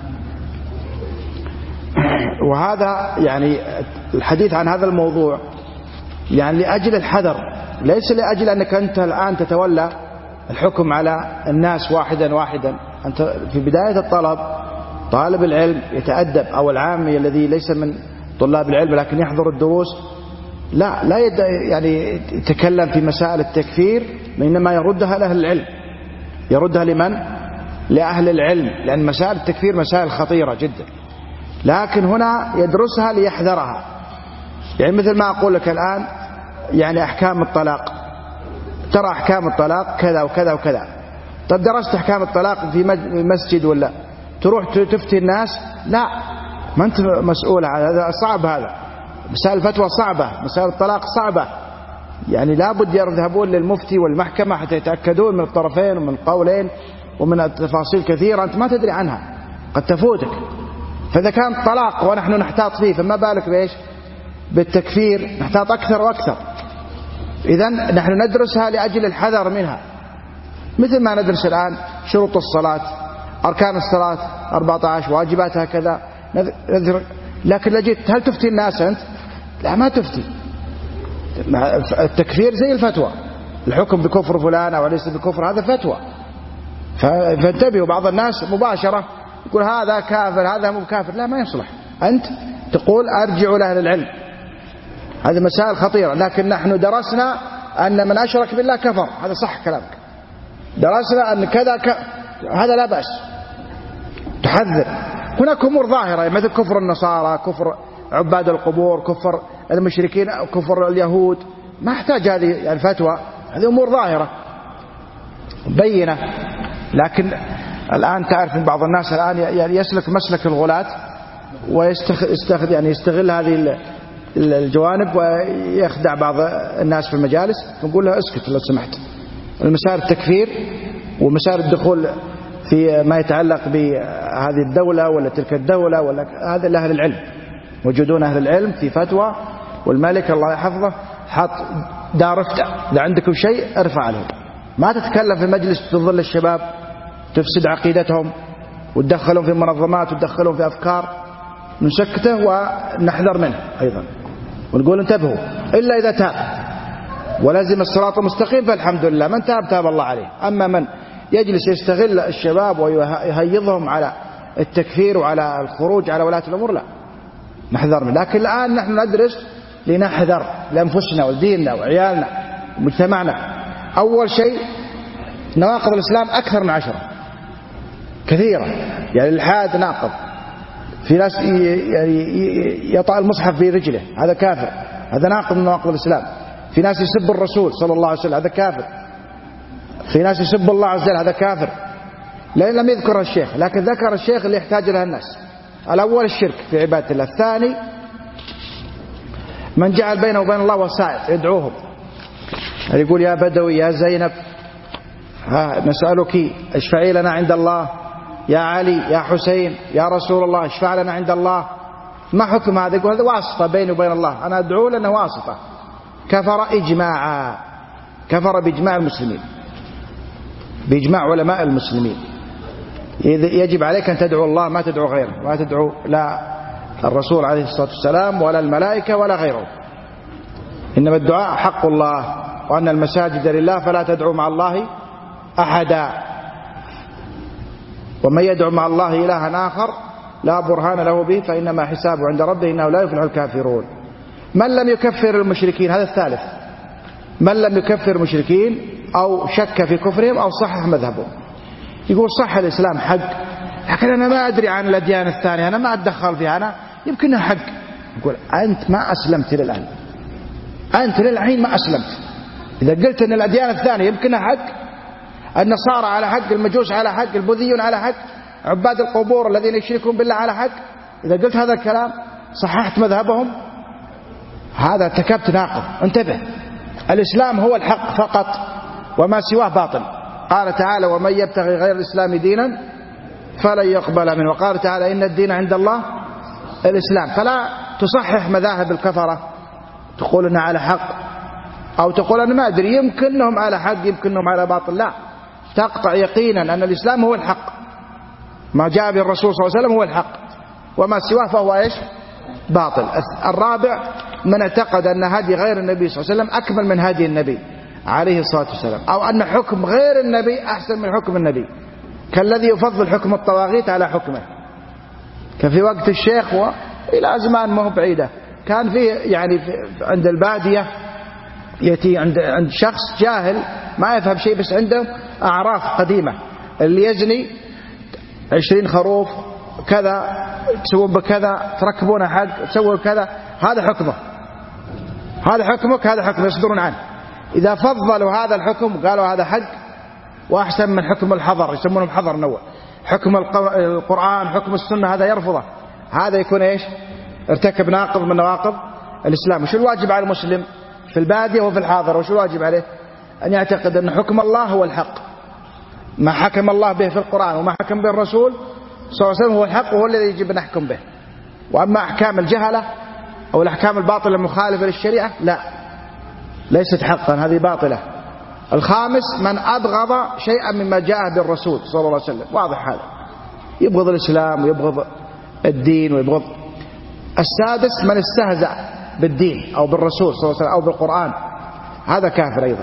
وهذا يعني الحديث عن هذا الموضوع يعني لأجل الحذر، ليس لأجل أنك أنت الآن تتولى الحكم على الناس واحدا واحدا. أنت في بداية الطلب طالب العلم يتأدب، أو العامي الذي ليس من طلاب العلم لكن يحضر الدروس، لا لا يعني يتكلم في مسائل التكفير، إنما يردها لأهل العلم. يردها لمن؟ لأهل العلم، لأن مسائل التكفير مسائل خطيرة جدا، لكن هنا يدرسها ليحذرها. يعني مثل ما أقول لك الآن يعني أحكام الطلاق، ترى أحكام الطلاق كذا وكذا وكذا. طب درست أحكام الطلاق في مسجد ولا تروح تفتي الناس؟ لا، ما أنت مسؤول. هذا صعب، هذا مسائل الفتوى صعبة، مسائل الطلاق صعبة، يعني لابد يذهبون للمفتي والمحكمة حتى يتأكدون من الطرفين ومن القولين ومن التفاصيل كثيرة أنت ما تدري عنها، قد تفوتك. فإذا كان طلاق ونحن نحتاط فيه، فما بالك بإيش؟ بالتكفير نحتاط أكثر وأكثر. إذن نحن ندرسها لأجل الحذر منها، مثل ما ندرس الآن شروط الصلاة، أركان الصلاة أربعة عشر، واجباتها كذا. لكن لجيت هل تفتي الناس أنت؟ لا، ما تفتي. التكفير زي الفتوى، الحكم بكفر فلان أو ليس بكفر هذا فتوى. فانتبهوا، بعض الناس مباشرة يقول هذا كافر هذا مو كافر، لا ما يصلح. أنت تقول أرجعوا لأهل العلم، هذه مسائل خطيرة. لكن نحن درسنا أن من أشرك بالله كفر، هذا صح كلامك. درسنا أن كذا ك... هذا لا بأس، تحذر. هناك أمور ظاهرة مثل كفر النصارى، كفر عباد القبور، كفر المشركين، كفر اليهود، ما احتاج هذه يعني فتوى، هذه أمور ظاهرة بينة. لكن الآن تعرف من بعض الناس الآن يعني يسلك مسلك الغلاة ويستخدم يعني يستغل هذه الجوانب ويخدع بعض الناس في المجالس. نقول له اسكت لو سمحت. المسائل التكفير ومسائل الدخول في ما يتعلق بهذه الدولة ولا تلك الدولة ولا هذا لأهل العلم، وجودون أهل العلم في فتوى. والملك الله يحفظه حط دار افتاء، إذا عندكم شيء ارفع عليهم. ما تتكلم في مجلس تظل الشباب تفسد عقيدتهم وتدخلهم في منظمات وتدخلهم في أفكار، نسكته ونحذر منه أيضا ونقول انتبهوا. إلا إذا تاب ولازم الصراط المستقيم فالحمد لله، من تاب تاب الله عليه. أما من يجلس يستغل الشباب ويهيضهم على التكفير وعلى الخروج على ولاة الأمور، لا نحذر منه. لكن الآن نحن ندرس لنحذر لأنفسنا وديننا وعيالنا ومجتمعنا. أول شيء نواقض الإسلام أكثر من عشرة كثيرة، يعني الحاد ناقض. في ناس يعني يطأ المصحف في رجله، هذا كافر، هذا ناقض من نواقض الإسلام. في ناس يسب الرسول صلى الله عليه وسلم، هذا كافر. في ناس يسب الله عز وجل، هذا كافر. لأن لم يذكر الشيخ، لكن ذكر الشيخ اللي يحتاج له الناس. الأول الشرك في عبادة الله، الثاني من جعل بينه وبين الله وسائط يدعوهم، يقول يا بدوي يا زينب ها نسألك اشفعي لنا عند الله، يا علي يا حسين يا رسول الله اشفع لنا عند الله. ما حكم هذا؟ يقول هذا واسطة بيني وبين الله، أنا أدعو لأنه واسطة. كفر إجماعا، كفر بإجماع المسلمين، بإجماع علماء المسلمين. يجب عليك أن تدعو الله، ما تدعو غيره، ما تدعو لا الرسول عليه الصلاة والسلام ولا الملائكة ولا غيره. إنما الدعاء حق الله، وأن المساجد لله فلا تدعو مع الله أحدا. ومن يدعو مع الله إلها آخر لا برهان له به فإنما حسابه عند ربه إنه لا يفلح الكافرون. من لم يكفر المشركين، هذا الثالث، من لم يكفر المشركين أو شك في كفرهم أو صحح مذهبهم. يقول صح الإسلام حق، لكن أنا ما أدري عن الأديان الثانية، أنا ما أتدخل فيها، أنا يمكنها حق. يقول أنت ما أسلمت للآن، أنت للحين ما أسلمت. إذا قلت أن الأديان الثانية يمكنها حق، النصارى على حق، المجوس على حق، البوذيون على حق، عباد القبور الذين يشركون بالله على حق، إذا قلت هذا الكلام صححت مذهبهم، هذا ارتكبت ناقض. انتبه، الإسلام هو الحق فقط وما سواه باطل. قال تعالى ومن يبتغي غير الإسلام دينا فلن يقبل منه. وقال تعالى إن الدين عند الله الإسلام. فلا تصحح مذاهب الكفرة تقول أنها على حق، أو تقول أنا ما أدري يمكنهم على حق يمكنهم على باطل. لا، تقطع يقينا أن الإسلام هو الحق، ما جاء به الرسول صلى الله عليه وسلم هو الحق، وما سواه فهو إيش؟ باطل. الرابع من اعتقد أن هدي غير النبي صلى الله عليه وسلم أكمل من هدي النبي عليه الصلاة والسلام، أو أن حكم غير النبي أحسن من حكم النبي، كالذي يفضل حكم الطواغيت على حكمه. كان في وقت الشيخ وإلى زمان ما هو بعيدة كان في يعني في عند البادية يأتي عند عند شخص جاهل ما يفهم شيء، بس عنده أعراف قديمة، اللي يزني عشرين خروف كذا تسوون بكذا تركبون حق تسوون كذا، هذا حكمه، هذا حكمك، هذا حكم يصدرون عنه. إذا فضلوا هذا الحكم قالوا هذا حق وأحسن من حكم الحضر، يسمونه الحضر نوع، حكم القرآن حكم السنة هذا يرفضه، هذا يكون إيش؟ ارتكب ناقض من نواقض الإسلام. وشو الواجب على المسلم في البادية وفي الحاضر؟ وشو الواجب عليه؟ أن يعتقد أن حكم الله هو الحق، ما حكم الله به في القرآن وما حكم به الرسول صلى الله عليه وسلم هو الحق وهو الذي يجب أن نحكم به. وأما أحكام الجهلة أو الأحكام الباطلة المخالفة للشريعة لا، ليست حقا، هذه باطلة. الخامس من أبغض شيئا مما جاء بالرسول صلى الله عليه وسلم، واضح هذا، يبغض الإسلام ويبغض الدين ويبغض. السادس من استهزأ بالدين أو بالرسول صلى الله عليه وسلم أو بالقرآن، هذا كافر أيضا.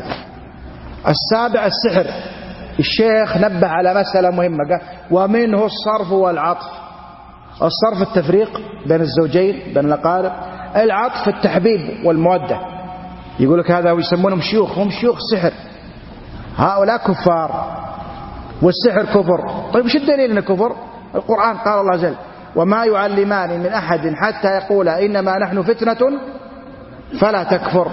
السابع السحر. الشيخ نبه على مسألة مهمة، قال ومنه الصرف والعطف. الصرف التفريق بين الزوجين بين الأقارب، العطف التحبيب والمودة. يقول لك هذا ويسمونهم شيوخ، هم شيوخ سحر، هؤلاء كفار والسحر كفر. طيب وش الدليل انه كفر؟ القرآن قال الله جل وما يعلمان من أحد حتى يقولا إنما نحن فتنة فلا تكفر.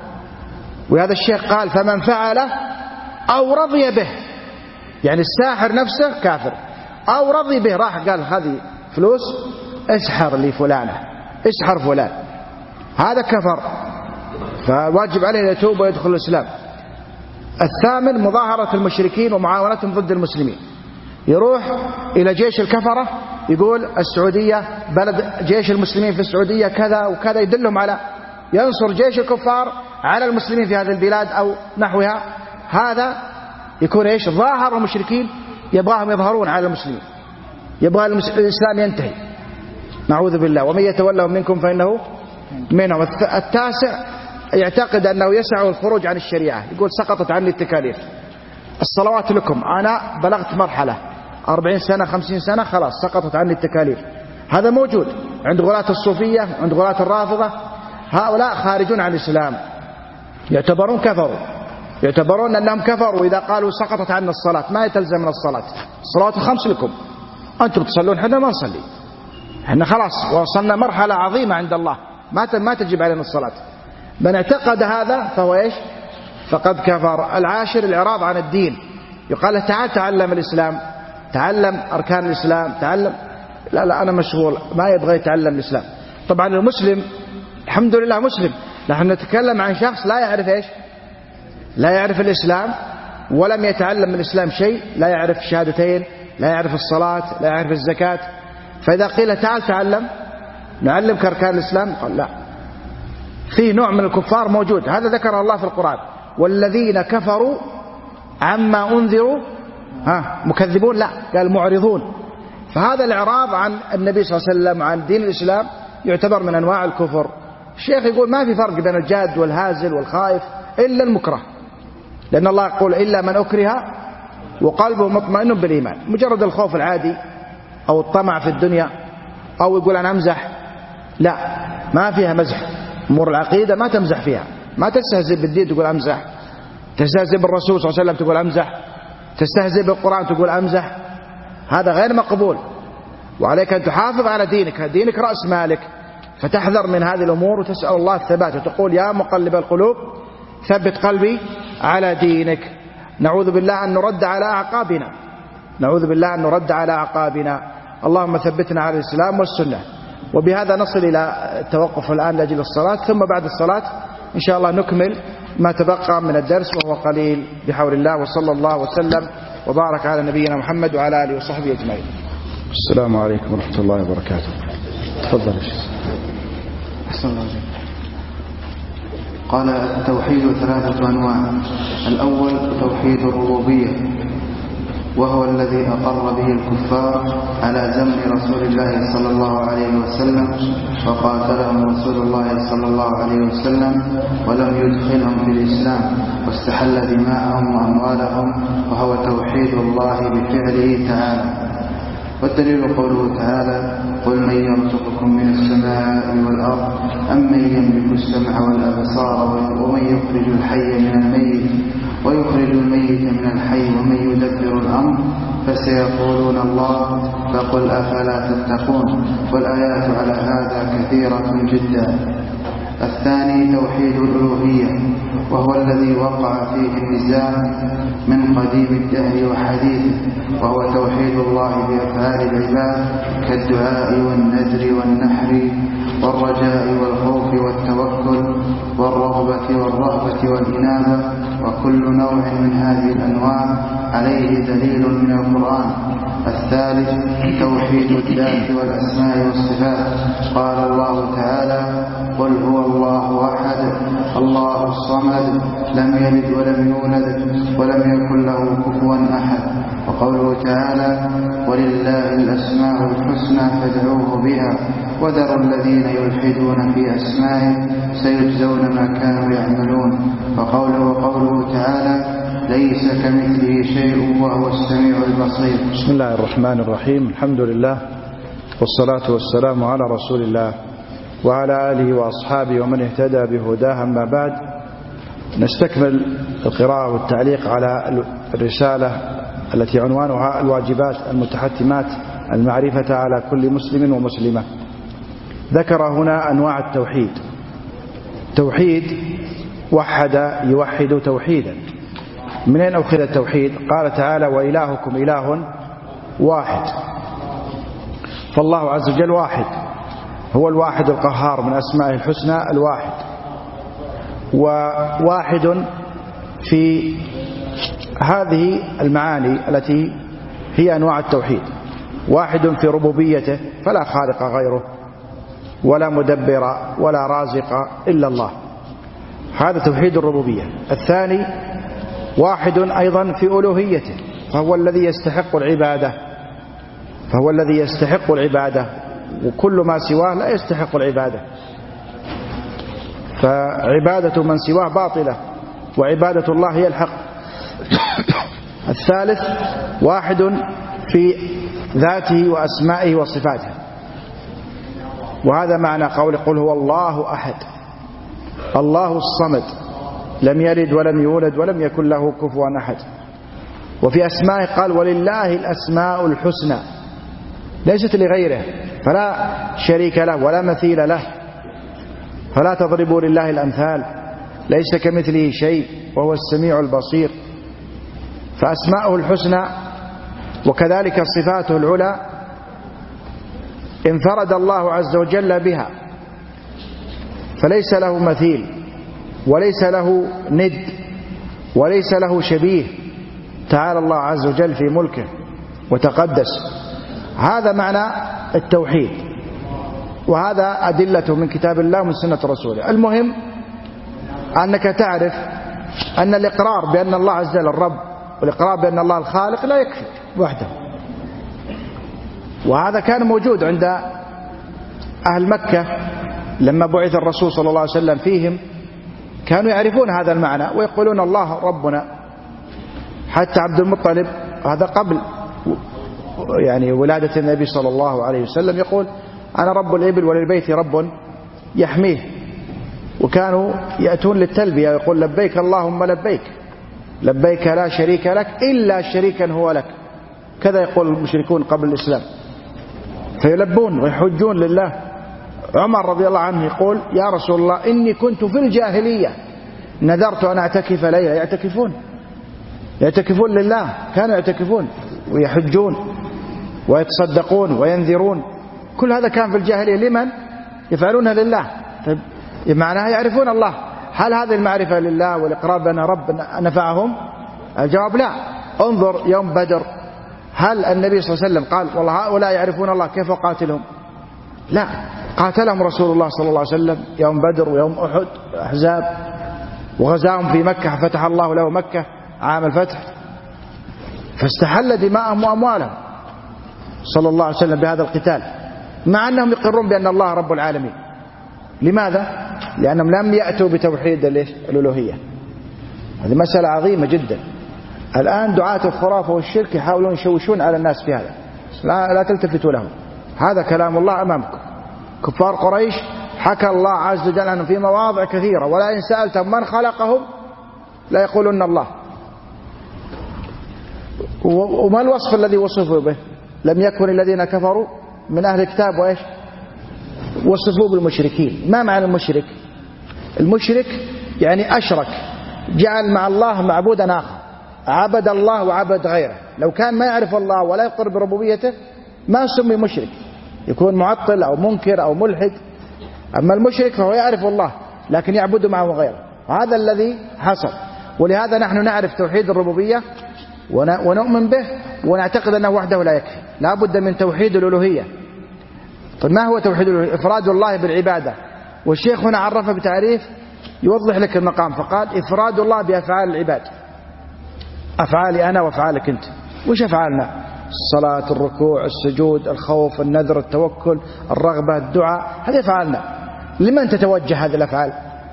وهذا الشيخ قال فمن فعله أو رضي به، يعني الساحر نفسه كافر أو رضي به، راح قال هذه فلوس اسحر لي فلانة، اسحر فلان، هذا كفر، فواجب عليه أن يتوب ويدخل الإسلام. الثامن مظاهرة المشركين ومعاونتهم ضد المسلمين. يروح إلى جيش الكفرة يقول السعودية بلد جيش المسلمين في السعودية كذا وكذا، يدلهم على ينصر جيش الكفار على المسلمين في هذه البلاد أو نحوها. هذا يكون إيش؟ ظاهر المشركين، يبغاهم يظهرون على المسلمين، يبغى الإسلام ينتهي، نعوذ بالله. ومن يتولهم منكم فإنه منهم. التاسع يعتقد أنه يسع الخروج عن الشريعة، يقول سقطت عني التكاليف، الصلوات لكم، أنا بلغت مرحلة أربعين سنة خمسين سنة خلاص سقطت عني التكاليف. هذا موجود عند غلاة الصوفية، عند غلاة الرافضة، هؤلاء خارجون عن الإسلام، يعتبرون كفروا، يعتبرون أنهم كفروا إذا قالوا سقطت عنا الصلاة، ما يتلزم من الصلاة، الصلوات الخمس لكم، أنتم تصلون حنا ما نصلي، حنا خلاص وصلنا مرحلة عظيمة عند الله ما ما تجب علينا الصلاة. من اعتقد هذا فهو إيش؟ فقد كفر. العاشر الإعراض عن الدين، يقال له تعال تعلم الإسلام، تعلم أركان الإسلام، تعلم، لا لا أنا مشغول، ما يبغى يتعلم الإسلام. طبعا المسلم الحمد لله مسلم، نحن نتكلم عن شخص لا يعرف إيش؟ لا يعرف الإسلام ولم يتعلم من الإسلام شيء، لا يعرف الشهادتين، لا يعرف الصلاة، لا يعرف الزكاة. فإذا قيل تعال تعلم نعلمك أركان الإسلام، قال لا. في نوع من الكفار موجود، هذا ذكر الله في القرآن، والذين كفروا عما أنذروا ها مكذبون، لا قال معرضون. فهذا الإعراض عن النبي صلى الله عليه وسلم عن دين الإسلام يعتبر من أنواع الكفر. الشيخ يقول ما في فرق بين الجاد والهازل والخائف إلا المكره، لأن الله يقول إلا من أكره وقلبه مطمئن بالإيمان. مجرد الخوف العادي أو الطمع في الدنيا أو يقول أنا أمزح، لا ما فيها مزح. أمور العقيدة ما تمزح فيها، ما تستهزئ بالدين تقول أمزح، تستهزئ بالرسول صلى الله عليه وسلم تقول أمزح، تستهزئ بالقرآن تقول أمزح، هذا غير مقبول. وعليك أن تحافظ على دينك، دينك رأس مالك، فتحذر من هذه الأمور وتسأل الله الثبات وتقول يا مقلب القلوب ثبت قلبي على دينك. نعوذ بالله أن نرد على أعقابنا، نعوذ بالله أن نرد على أعقابنا. اللهم ثبتنا على الإسلام والسنة. وبهذا نصل إلى التوقف الآن لأجل الصلاة، ثم بعد الصلاة إن شاء الله نكمل ما تبقى من الدرس وهو قليل بحول الله. وصلى الله وسلم وبارك على نبينا محمد وعلى آله وصحبه أجمعين. السلام عليكم ورحمة الله وبركاته. تفضل يا شيخ. أحسن الله عليك. قال التوحيد ثلاثة أنواع. الأول توحيد الربوبية، وهو الذي أقر به الكفار على زمن رسول الله صلى الله عليه وسلم، وقاتلهم رسول الله صلى الله عليه وسلم ولم يدخلهم في الإسلام، واستحل دماءهم وأموالهم، وهو توحيد الله بفعله تعالى. والدليل قوله تعالى: قل من يرزقكم من السماء والأرض أم من يملك السمع والأبصار ومن يخرج الحي من الميت ويخرج الميت من الحي ومن يدبر الأمر فسيقولون الله فقل أفلا تتقون. والآيات على هذا كثيرة جدا. الثاني توحيد الألوهية، وهو الذي وقع فيه النزاع من قديم الدهر وحديثه، وهو توحيد الله بأفعال العباد كالدعاء والنذر والنحر والرجاء والخوف والتوكل والرغبة والرهبة والإنابة، وكل نوع من هذه الأنواع عليه دليل من القرآن. الثالث توحيد الذات والأسماء والصفات. قال الله تعالى: قل هو الله أحد الله الصمد لم يلد ولم يولد ولم يكن له كفوا أحد. وقوله تعالى: ولله الأسماء الحسنى فادعوه بها وذروا الذين يلحدون في أسمائه سيجزون ما كانوا يعملون. وقوله وقوله تعالى: ليس كمثله شيء وهو السميع البصير. بسم الله الرحمن الرحيم. الحمد لله والصلاة والسلام على رسول الله وعلى آله وأصحابه ومن اهتدى بهداه. أما بعد، نستكمل القراءة والتعليق على الرسالة التي عنوانها الواجبات المتحتمات المعرفة على كل مسلم ومسلمة. ذكر هنا أنواع التوحيد. توحيد وحد يوحد توحيدا. من أين أخذ التوحيد؟ قال تعالى: وإلهكم إله واحد. فالله عز وجل واحد، هو الواحد القهار، من أسمائه الحسنى الواحد. وواحد في هذه المعاني التي هي أنواع التوحيد. واحد في ربوبيته، فلا خالق غيره ولا مدبر ولا رازق إلا الله، هذا توحيد الربوبية. الثاني واحد أيضا في ألوهيته، فهو الذي يستحق العبادة فهو الذي يستحق العبادة وكل ما سواه لا يستحق العبادة، فعبادة من سواه باطلة وعبادة الله هي الحق. الثالث واحد في ذاته وأسمائه وصفاته، وهذا معنى قول قل هو الله أحد الله الصمد لم يلد ولم يولد ولم يكن له كفوا أحد. وفي أسمائه قال: ولله الأسماء الحسنى، ليست لغيره، فلا شريك له ولا مثيل له، فلا تضربوا لله الأمثال، ليس كمثله شيء وهو السميع البصير. فأسماؤه الحسنى وكذلك صفاته العلى انفرد الله عز وجل بها، فليس له مثيل وليس له ند وليس له شبيه، تعالى الله عز وجل في ملكه وتقدس. هذا معنى التوحيد، وهذا أدلته من كتاب الله ومن سنة رسوله. المهم أنك تعرف أن الإقرار بأن الله عز وجل الرب والإقرار بأن الله الخالق لا يكفي وحده، وهذا كان موجود عند أهل مكة لما بعث الرسول صلى الله عليه وسلم فيهم، كانوا يعرفون هذا المعنى ويقولون الله ربنا. حتى عبد المطلب، هذا قبل يعني ولادة النبي صلى الله عليه وسلم، يقول: أنا رب الإبل وللبيت رب يحميه. وكانوا يأتون للتلبية ويقول: لبيك اللهم لبيك، لبيك لا شريك لك إلا شريكا هو لك. كذا يقول المشركون قبل الإسلام، فيلبون ويحجون لله. عمر رضي الله عنه يقول: يا رسول الله إني كنت في الجاهلية نذرت أن أعتكف ليلة. يعتكفون يعتكفون لله، كانوا يعتكفون ويحجون ويتصدقون وينذرون، كل هذا كان في الجاهلية. لمن يفعلونها؟ لله. طيب معناها يعرفون الله. هل هذه المعرفة لله والإقرار بأن رب نفعهم؟ الجواب لا. انظر يوم بدر، هل النبي صلى الله عليه وسلم قال والله هؤلاء يعرفون الله كيف أقاتلهم؟ لا، قاتلهم رسول الله صلى الله عليه وسلم يوم بدر ويوم أحد أحزاب، وغزاهم في مكة فتح الله له مكة عام الفتح، فاستحل دماءهم وأموالهم صلى الله عليه وسلم بهذا القتال، مع أنهم يقرون بأن الله رب العالمين. لماذا؟ لأنهم لم يأتوا بتوحيد الألوهية. هذه مسألة عظيمة جدا. الآن دعاة الخرافة والشرك يحاولون يشوشون على الناس في هذا، لا, لا تلتفتوا لهم، هذا كلام الله أمامكم. كفار قريش حكى الله عز وجل عنهم في مواضع كثيرة، ولا إن سألتهم من خلقهم لا يقولون الله. وما الوصف الذي وصفوا به؟ لم يكن الذين كفروا من أهل الكتاب وإيش وصفوا بالمشركين. ما معنى المشرك؟ المشرك يعني أشرك، جعل مع الله معبودا آخر، عبد الله وعبد غيره. لو كان ما يعرف الله ولا يقر بربوبيته ما سمي مشرك، يكون معطل أو منكر أو ملحد. أما المشرك فهو يعرف الله لكن يعبد معه غيره، هذا الذي حصل. ولهذا نحن نعرف توحيد الربوبية ونؤمن به ونعتقد أنه وحده لا يكفي، لا بد من توحيد الألوهية. طيب ما هو توحيد الألوهية؟ إفراد الله بالعبادة. والشيخ هنا عرفه بتعريف يوضح لك المقام، فقال إفراد الله بأفعال العباد، أفعالي أنا وأفعالك أنت. وش أفعالنا؟ الصلاة، الركوع، السجود، الخوف، النذر، التوكل، الرغبة، الدعاء، هذه أفعالنا. لمن تتوجه هذه الأفعال؟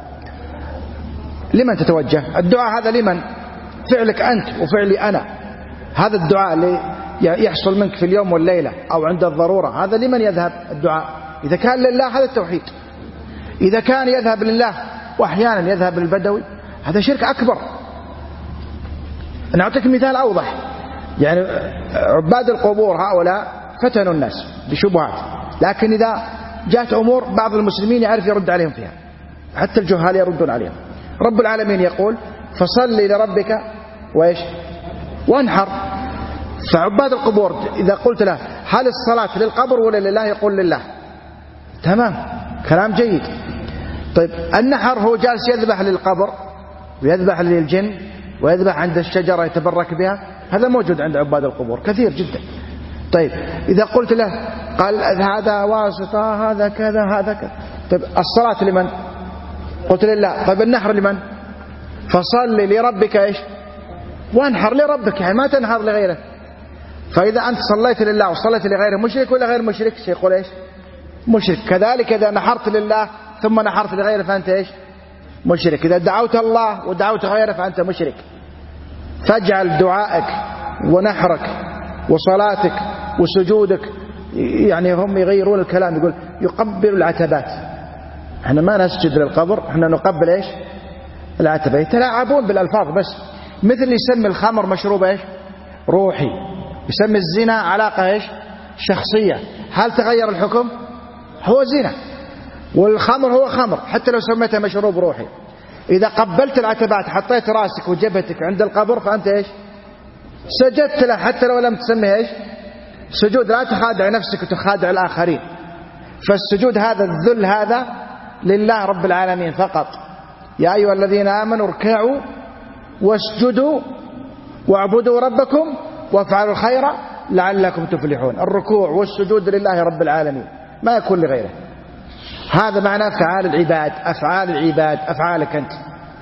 لمن تتوجه؟ الدعاء هذا لمن؟ فعلك أنت وفعلي أنا. هذا الدعاء اللي يحصل منك في اليوم والليلة أو عند الضرورة، هذا لمن يذهب الدعاء؟ إذا كان لله هذا التوحيد. إذا كان يذهب لله وأحيانا يذهب للبدوي هذا شرك أكبر. نعطيك مثال أوضح. يعني عباد القبور هؤلاء فتنوا الناس بشبهات، لكن إذا جاءت أمور بعض المسلمين يعرف يرد عليهم فيها، حتى الجهال يردون عليهم. رب العالمين يقول فصل لربك وإيش وانحر. فعباد القبور إذا قلت له هل الصلاة للقبر ولا لله؟ يقول لله. تمام، كلام جيد. طيب النحر هو جالس يذبح للقبر ويذبح للجن ويذبح عند الشجرة يتبرك بها، هذا موجود عند عباد القبور كثير جدا. طيب إذا قلت له قال هذا واسطة، هذا كذا، هذا كذا. طيب الصلاة لمن؟ قلت لله. طيب النحر لمن؟ فصل لربك إيش وانحر لربك، يعني ما تنحر لغيره. فإذا أنت صليت لله وصليت لغيره مشرك ولا غير مشرك؟ سيقول إيش مشرك. كذلك إذا نحرت لله ثم نحرت لغيره فأنت إيش مشرك. إذا دعوت الله ودعوت غيره فأنت مشرك. فاجعل دعائك ونحرك وصلاتك وسجودك، يعني هم يغيرون الكلام، يقول يقبل العتبات. احنا ما نسجد للقبر، احنا نقبل ايش العتبة. يتلاعبون بالألفاظ بس. مثل يسمي الخمر مشروب ايش روحي، يسمي الزنا علاقة ايش شخصية. هل تغير الحكم؟ هو زنا، والخمر هو خمر حتى لو سميته مشروب روحي. إذا قبلت العتبات حطيت راسك وجبهتك عند القبر فأنت ايش سجدت له حتى لو لم تسميه ايش سجود. لا تخادع نفسك وتخادع الآخرين. فالسجود هذا الذل هذا لله رب العالمين فقط. يا أيها الذين آمنوا اركعوا واسجدوا واعبدوا ربكم وافعلوا الخير لعلكم تفلحون. الركوع والسجود لله رب العالمين، ما يكون لغيره. هذا معنى أفعال العباد. أفعال العباد أفعالك أنت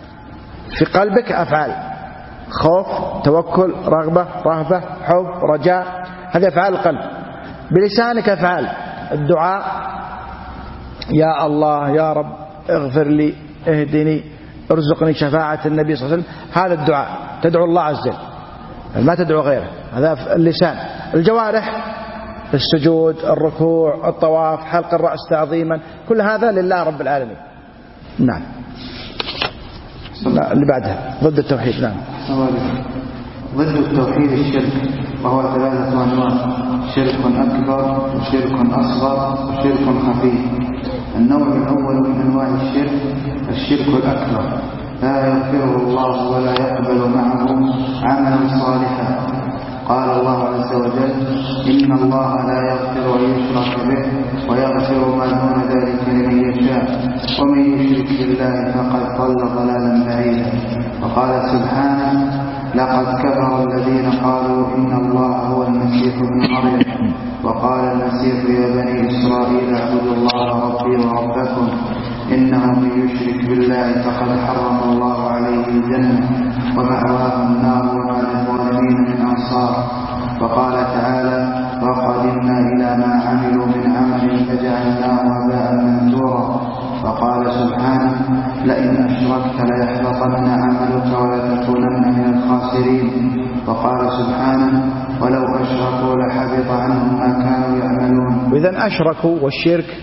في قلبك، أفعال خوف، توكل، رغبة، رهبة، حب، رجاء، هذه أفعال القلب. بلسانك أفعال الدعاء، يا الله يا رب اغفر لي، اهدني، ارزقني شفاعة النبي صلى الله عليه وسلم. هذا الدعاء تدعو الله عز وجل، ما تدعو غيره. هذا اللسان. الجوارح السجود، الركوع، الطواف، حلق الرأس تعظيما، كل هذا لله رب العالمين. نعم. اللي بعدها ضد التوحيد. نعم. ضد التوحيد الشرك، وهو ثلاثة أنواع: شرك أكبر وشرك أصغر وشرك خفي. النوع الأول من أنواع الشرك الشرك الأكبر، لا يغفره الله ولا يقبل معه عملا صالحا. قال الله عز وجل: إن الله لا يغفر أن يشرك به ويغفر ما دون ذلك لمن يشاء ومن يشرك بالله فقد ضل ضلالا بعيدا. وقال سبحانه: لقد كفر الذين قالوا إن الله هو المسيح المسيح ابن مريم. وقال المسيح يا بني إسرائيل اعبدوا الله ربي وربكم إنه من يشرك بالله فقد حرم الله عليه الجنة ومأواه النار وما للظالمين من أنصار. وقال تعالى وقدمنا إلى ما عملوا من عمل فجعلناه هباء منثورا. وقال سبحانه لئن أشركت ليحبطن عملك ولتكونن من الخاسرين. وقال سبحانه ولو أشركوا لحبط عنهم ما كانوا يعملون. وإذن أشركوا والشرك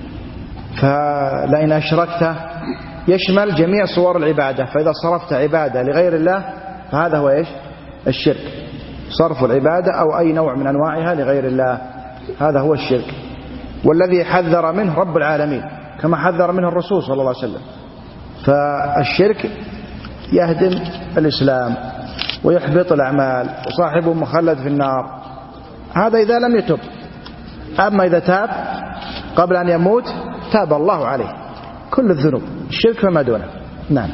فلئن أشركت يشمل جميع صور العبادة، فإذا صرفت عبادة لغير الله فهذا هو إيش؟ الشرك، صرف العبادة أو أي نوع من أنواعها لغير الله، هذا هو الشرك، والذي حذر منه رب العالمين كما حذر منه الرسول صلى الله عليه وسلم. فالشرك يهدم الإسلام ويحبط الأعمال وصاحبه مخلد في النار، هذا إذا لم يتب. أما إذا تاب قبل أن يموت تاب الله عليه كل الذنوب، الشرك فما دونه. نعم.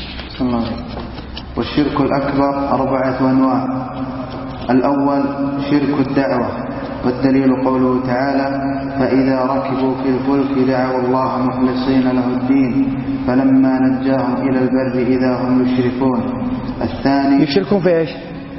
والشرك الأكبر أربعة أنواع. الأول شرك الدعوة، والدليل قوله تعالى فإذا ركبوا في الفلك دعوا الله مخلصين له الدين فلما نجاهم إلى البر إذا هم يشركون. الثاني يشركون في إيش؟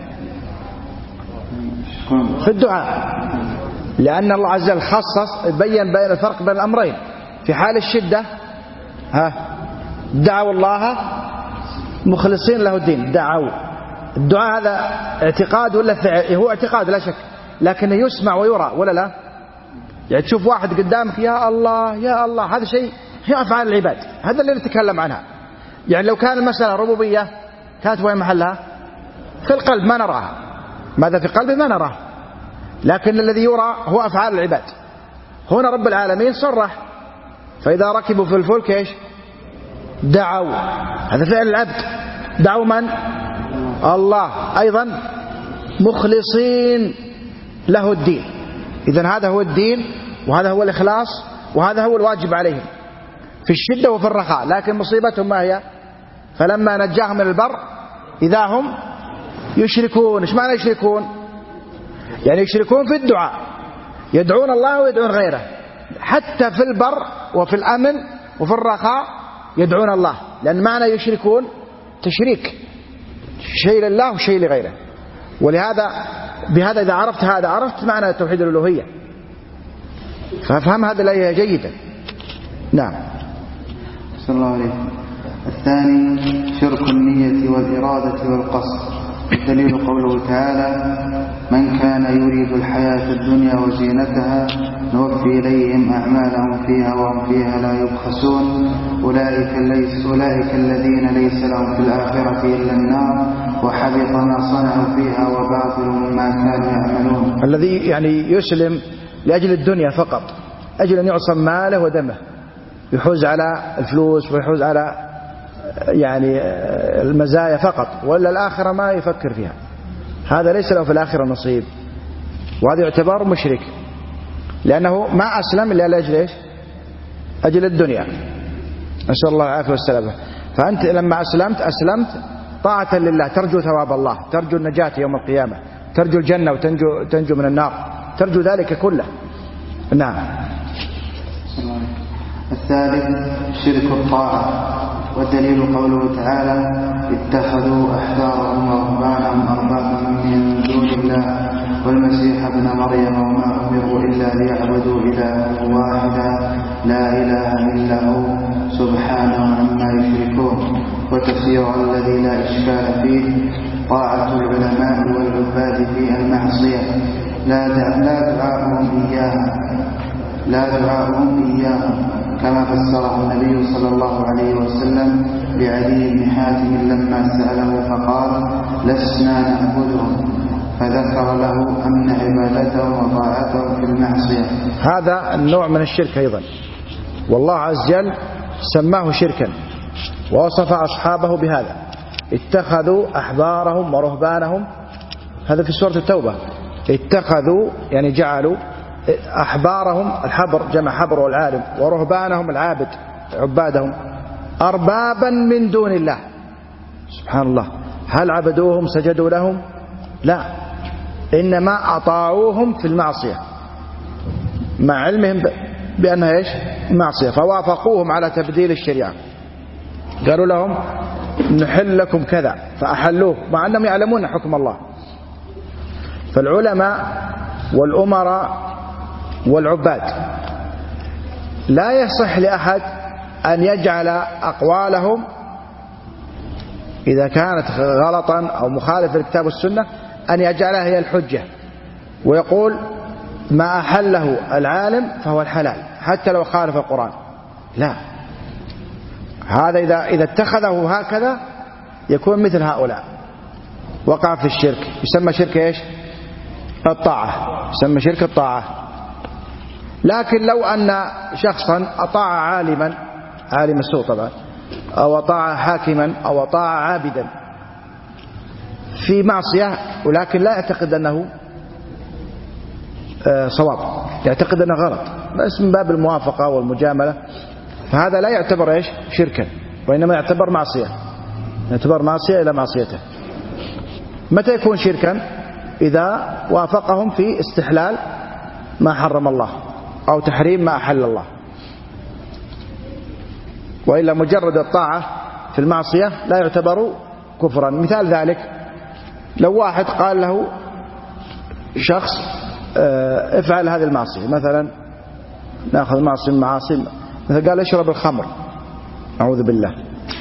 في الدعاء، لأن الله عز وجل خصص بين بين الفرق بين الأمرين. في حال الشدة ها دعوا الله مخلصين له الدين، دعوا. الدعاء هذا اعتقاد ولا فعل؟ هو اعتقاد لا شك، لكنه يسمع ويرى ولا لا؟ يعني تشوف واحد قدامك يا الله يا الله، هذا شيء هي أفعال العباد، هذا اللي نتكلم عنها. يعني لو كان المسألة ربوبية كانت وين محلها؟ في القلب ما نراها، ماذا في قلبه ما نراه، لكن الذي يرى هو أفعال العباد. هنا رب العالمين صرح فإذا ركبوا في الفلك إيش؟ دعوا، هذا فعل العبد. دعوا من؟ الله. أيضا مخلصين له الدين، إذن هذا هو الدين وهذا هو الإخلاص وهذا هو الواجب عليهم في الشدة وفي الرخاء. لكن مصيبتهم ما هي؟ فلما نجاهم من البر إذا هم يشركون. إيش معنى يشركون؟ يعني يشركون في الدعاء، يدعون الله ويدعون غيره، حتى في البر وفي الأمن وفي الرخاء يدعون الله، لأن معنى يشركون تشريك، شيء لله وشيء لغيره. ولهذا بهذا إذا عرفت هذا عرفت معنى توحيد الألوهية، فافهم هذا الآية جيدا. نعم. صلى الله عليه. الثاني شرك النية والإرادة والقصد، الدليل قوله تعالى من كان يريد الحياة الدنيا وزينتها نوفي إليهم أعمالهم فيها وهم فيها لا يبخسون أولئك, ليس أولئك الذين ليس لهم في الآخرة إلا النار وحبط ما صنعوا فيها وباطل ما كانوا يعملون. الذي يعني يسلم لأجل الدنيا فقط، أجل أن يعصم ماله ودمه، يحوز على الفلوس ويحوز على يعني المزايا فقط، ولا الآخرة ما يفكر فيها، هذا ليس له في الآخرة نصيب، وهذا يعتبر مشرك، لأنه ما أسلم إلا لأجل إيش؟ أجل الدنيا، نسأل الله العافية والسلامة. فأنت لما أسلمت أسلمت طاعة لله، ترجو ثواب الله، ترجو النجاة يوم القيامة، ترجو الجنة وتنجو تنجو من النار، ترجو ذلك كله. نعم. الثالث شرك الطاعة، والدليل قوله تعالى اتخذوا أحبارهم ورهبانهم أربابا من دون الله والمسيح ابن مريم وما أمروا إلا ليعبدوا إلها واحدا لا إله إلا هو سبحانه عما يشركون. وتفسير الذي لا إشكال فيه طاعة العلماء والعباد في المعصية لا دعاءهم إياها لا دعاءهم إياهم كما فسره النبي صلى الله عليه وسلم لعلي بن حاتم لما سأله فقال لسنا نعبدهم، فذكر له أن عبادتهم وطاعتهم في المعصية. هذا النوع من الشرك أيضا، والله عز وجل سماه شركا ووصف أصحابه بهذا، اتخذوا أحبارهم ورهبانهم، هذا في سورة التوبة، اتخذوا يعني جعلوا أحبارهم، الحبر جمع حبر والعالم، ورهبانهم العابد عبادهم، أربابا من دون الله. سبحان الله، هل عبدوهم سجدوا لهم؟ لا، إنما أطاعوهم في المعصية مع علمهم بأنها إيش معصية، فوافقوهم على تبديل الشريعة. قالوا لهم نحل لكم كذا فأحلوه مع أنهم يعلمون حكم الله. فالعلماء والأمراء والعباد لا يصح لأحد أن يجعل أقوالهم إذا كانت غلطا أو مخالفة للكتاب والسنة أن يجعلها هي الحجة، ويقول ما أحله العالم فهو الحلال حتى لو خالف القرآن. لا، هذا إذا إذا اتخذه هكذا يكون مثل هؤلاء، وقع في الشرك، يسمى شرك إيش؟ الطاعة، يسمى شرك الطاعة. لكن لو أن شخصا أطاع عالما، عالم السوء طبعا، أو أطاع حاكما أو أطاع عابدا في معصية ولكن لا يعتقد أنه صواب، يعتقد أنه غلط بس من باب الموافقة والمجاملة، فهذا لا يعتبر إيش شركا، وإنما يعتبر معصية، يعتبر معصية إلى معصيته. متى يكون شركا؟ إذا وافقهم في استحلال ما حرم الله أو تحريم ما أحل الله، وإلا مجرد الطاعة في المعصية لا يعتبر كفرا. مثال ذلك لو واحد قال له شخص افعل هذه المعصية، مثلا نأخذ معصية المعاصي، مثلا قال اشرب الخمر أعوذ بالله،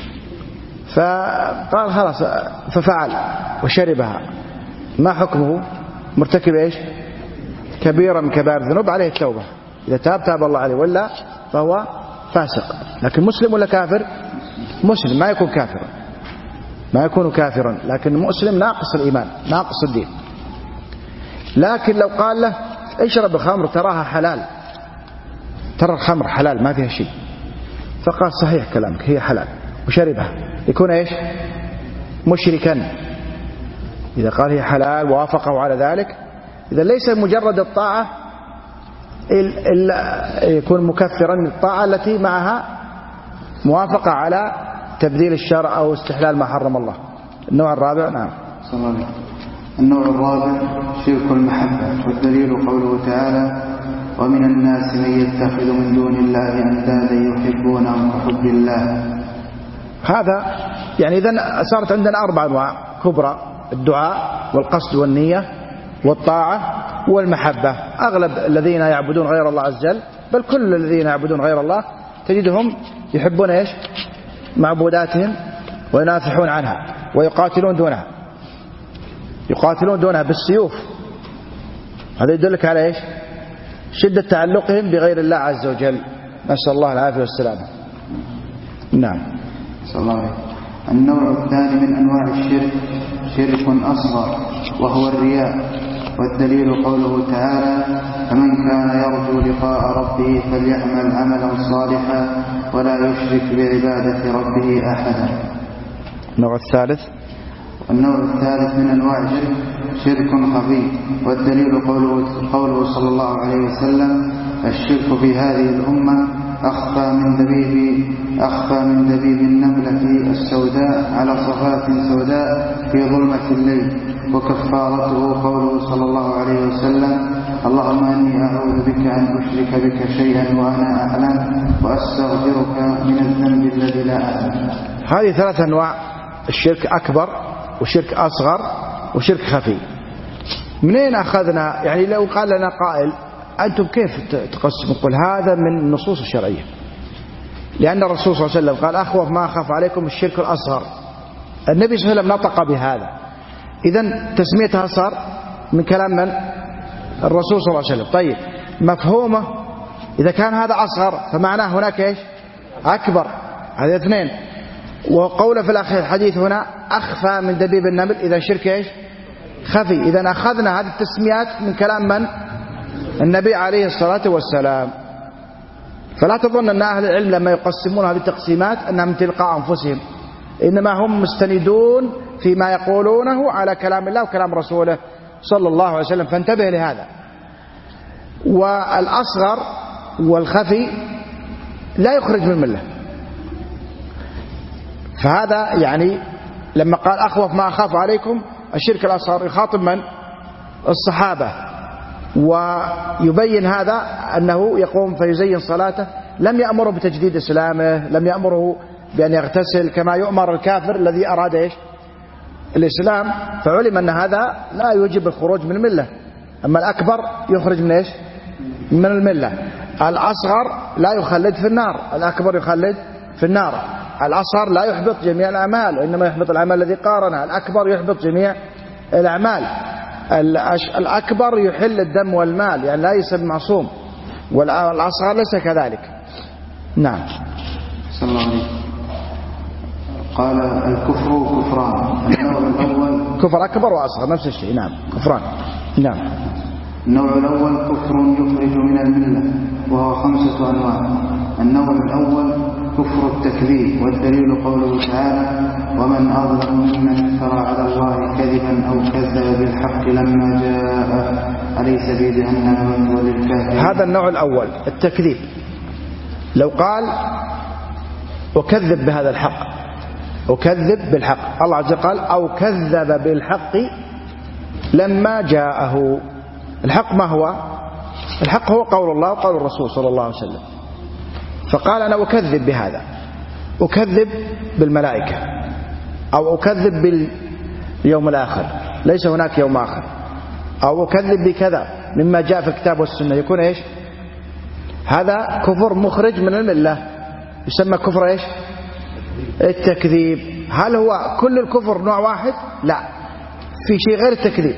فقال خلاص ففعل وشربها، ما حكمه؟ مرتكب ايش؟ كبيرة من كبائر الذنوب، عليه التوبة، إذا تاب تاب الله عليه، ولا فهو فاسق. لكن مسلم ولا كافر؟ مسلم، ما يكون كافرا، ما يكون كافرا، لكن مسلم ناقص الإيمان ناقص الدين. لكن لو قال له اشرب الخمر تراها حلال، ترى الخمر حلال ما فيها شيء، فقال صحيح كلامك هي حلال وشربها، يكون ايش؟ مشركا. إذا قال هي حلال ووافقه على ذلك، إذا ليس مجرد الطاعة إلا يكون مكفرا من الطاعة التي معها موافقة على تبديل الشرع أو استحلال ما حرم الله. النوع الرابع. نعم. النوع الرابع شرك المحبة، والدليل قوله تعالى ومن الناس من يتخذ من دون الله أندادا يحبونهم كحب الله. هذا يعني إذن صارت عندنا أربع أنواع كبرى: الدعاء والقصد والنية والطاعة والمحبة. أغلب الذين يعبدون غير الله عز وجل، بل كل الذين يعبدون غير الله تجدهم يحبون إيش؟ معبوداتهم وينافحون عنها ويقاتلون دونها، يقاتلون دونها بالسيوف. هذا يدلك على إيش؟ شدة تعلقهم بغير الله عز وجل، نسأل الله العافية والسلامة. نعم. صلى الله عليه وسلم. النوع الثاني من أنواع الشرك شرك أصغر، وهو الرياء، والدليل قوله تعالى فمن كان يرجو لقاء ربه فليعمل عملا صالحا ولا يشرك بعبادة ربه أحدا. النوع الثالث. النوع الثالث من أنواع الشرك شرك خفي، والدليل قوله, قوله صلى الله عليه وسلم الشرك في هذه الأمة أخفى من دبيب أخفى من دبيب النملة السوداء على صفات سوداء في ظلمة الليل، وكفارته قوله صلى الله عليه وسلم اللهم إني أعوذ بك أن أشرك بك شيئا وأنا أعلم وأستغفرك من الذنب الذي لا أعلم. هذه ثلاث أنواع الشرك: أكبر وشرك أصغر وشرك خفي. منين أخذنا؟ يعني لو قال لنا قائل أنتم كيف تقسموا؟ قل هذا من النصوص الشرعية، لأن الرسول صلى الله عليه وسلم قال أخوف ما أخاف عليكم الشرك الأصغر. النبي صلى الله عليه وسلم نطق بهذا، إذن تسميتها صار من كلام من؟ الرسول صلى الله عليه وسلم. طيب مفهومه إذا كان هذا أصغر فمعناه هناك إيش؟ أكبر. هذه اثنين. وقوله في الأخير الحديث هنا أخفى من دبيب النمل، إذا شرك إيش؟ خفي. إذن أخذنا هذه التسميات من كلام من؟ النبي عليه الصلاة والسلام. فلا تظن أن أهل العلم لما يقسمون هذه التقسيمات أنهم من تلقاء أنفسهم، إنما هم مستندون فيما يقولونه على كلام الله وكلام رسوله صلى الله عليه وسلم، فانتبه لهذا. والأصغر والخفي لا يخرج من الملة. فهذا يعني لما قال أخوف ما أخاف عليكم الشرك الأصغر يخاطب من؟ الصحابة ويبين هذا أنه يقوم فيزين صلاته، لم يأمره بتجديد إسلامه، لم يأمره بأن يغتسل كما يؤمر الكافر الذي أراد إيش الإسلام، فعلم أن هذا لا يوجب الخروج من الملة. أما الأكبر يخرج من إيش من الملة. الأصغر لا يخلد في النار، الأكبر يخلد في النار. الأصغر لا يحبط جميع الأعمال، وإنما يحبط الأعمال الذي قارنها. الأكبر يحبط جميع الأعمال. الأكبر يحل الدم والمال، يعني لا يسب معصوم، والأصغر ليس كذلك. نعم. صلى الله عليه. قال الكفر كفران. النوع الأول كفر أكبر وأصغر نفس الشيء. نعم كفران. نعم. النوع الأول كفر يخرج من الملة، وهو خمسة أنواع. النوع الأول كفر التكذيب، والدليل قوله تعالى: ومن أظلم ممن افترى على الله كذبا أو كذب بالحق لما جاءه أليس في جهنم مثوى للكافرين. هذا النوع الأول التكذيب. لو قال أكذب بهذا الحق، أكذب بالحق، الله عز وجل قال أو كذب بالحق لما جاءه. الحق ما هو؟ الحق هو قول الله وقول الرسول صلى الله عليه وسلم. فقال أنا أكذب بهذا، أكذب بالملائكة، أو أكذب باليوم الآخر، ليس هناك يوم آخر، أو أكذب بكذا مما جاء في الكتاب والسنة، يكون إيش؟ هذا كفر مخرج من الملة، يسمى كفر إيش؟ التكذيب. هل هو كل الكفر نوع واحد؟ لا، في شيء غير التكذيب،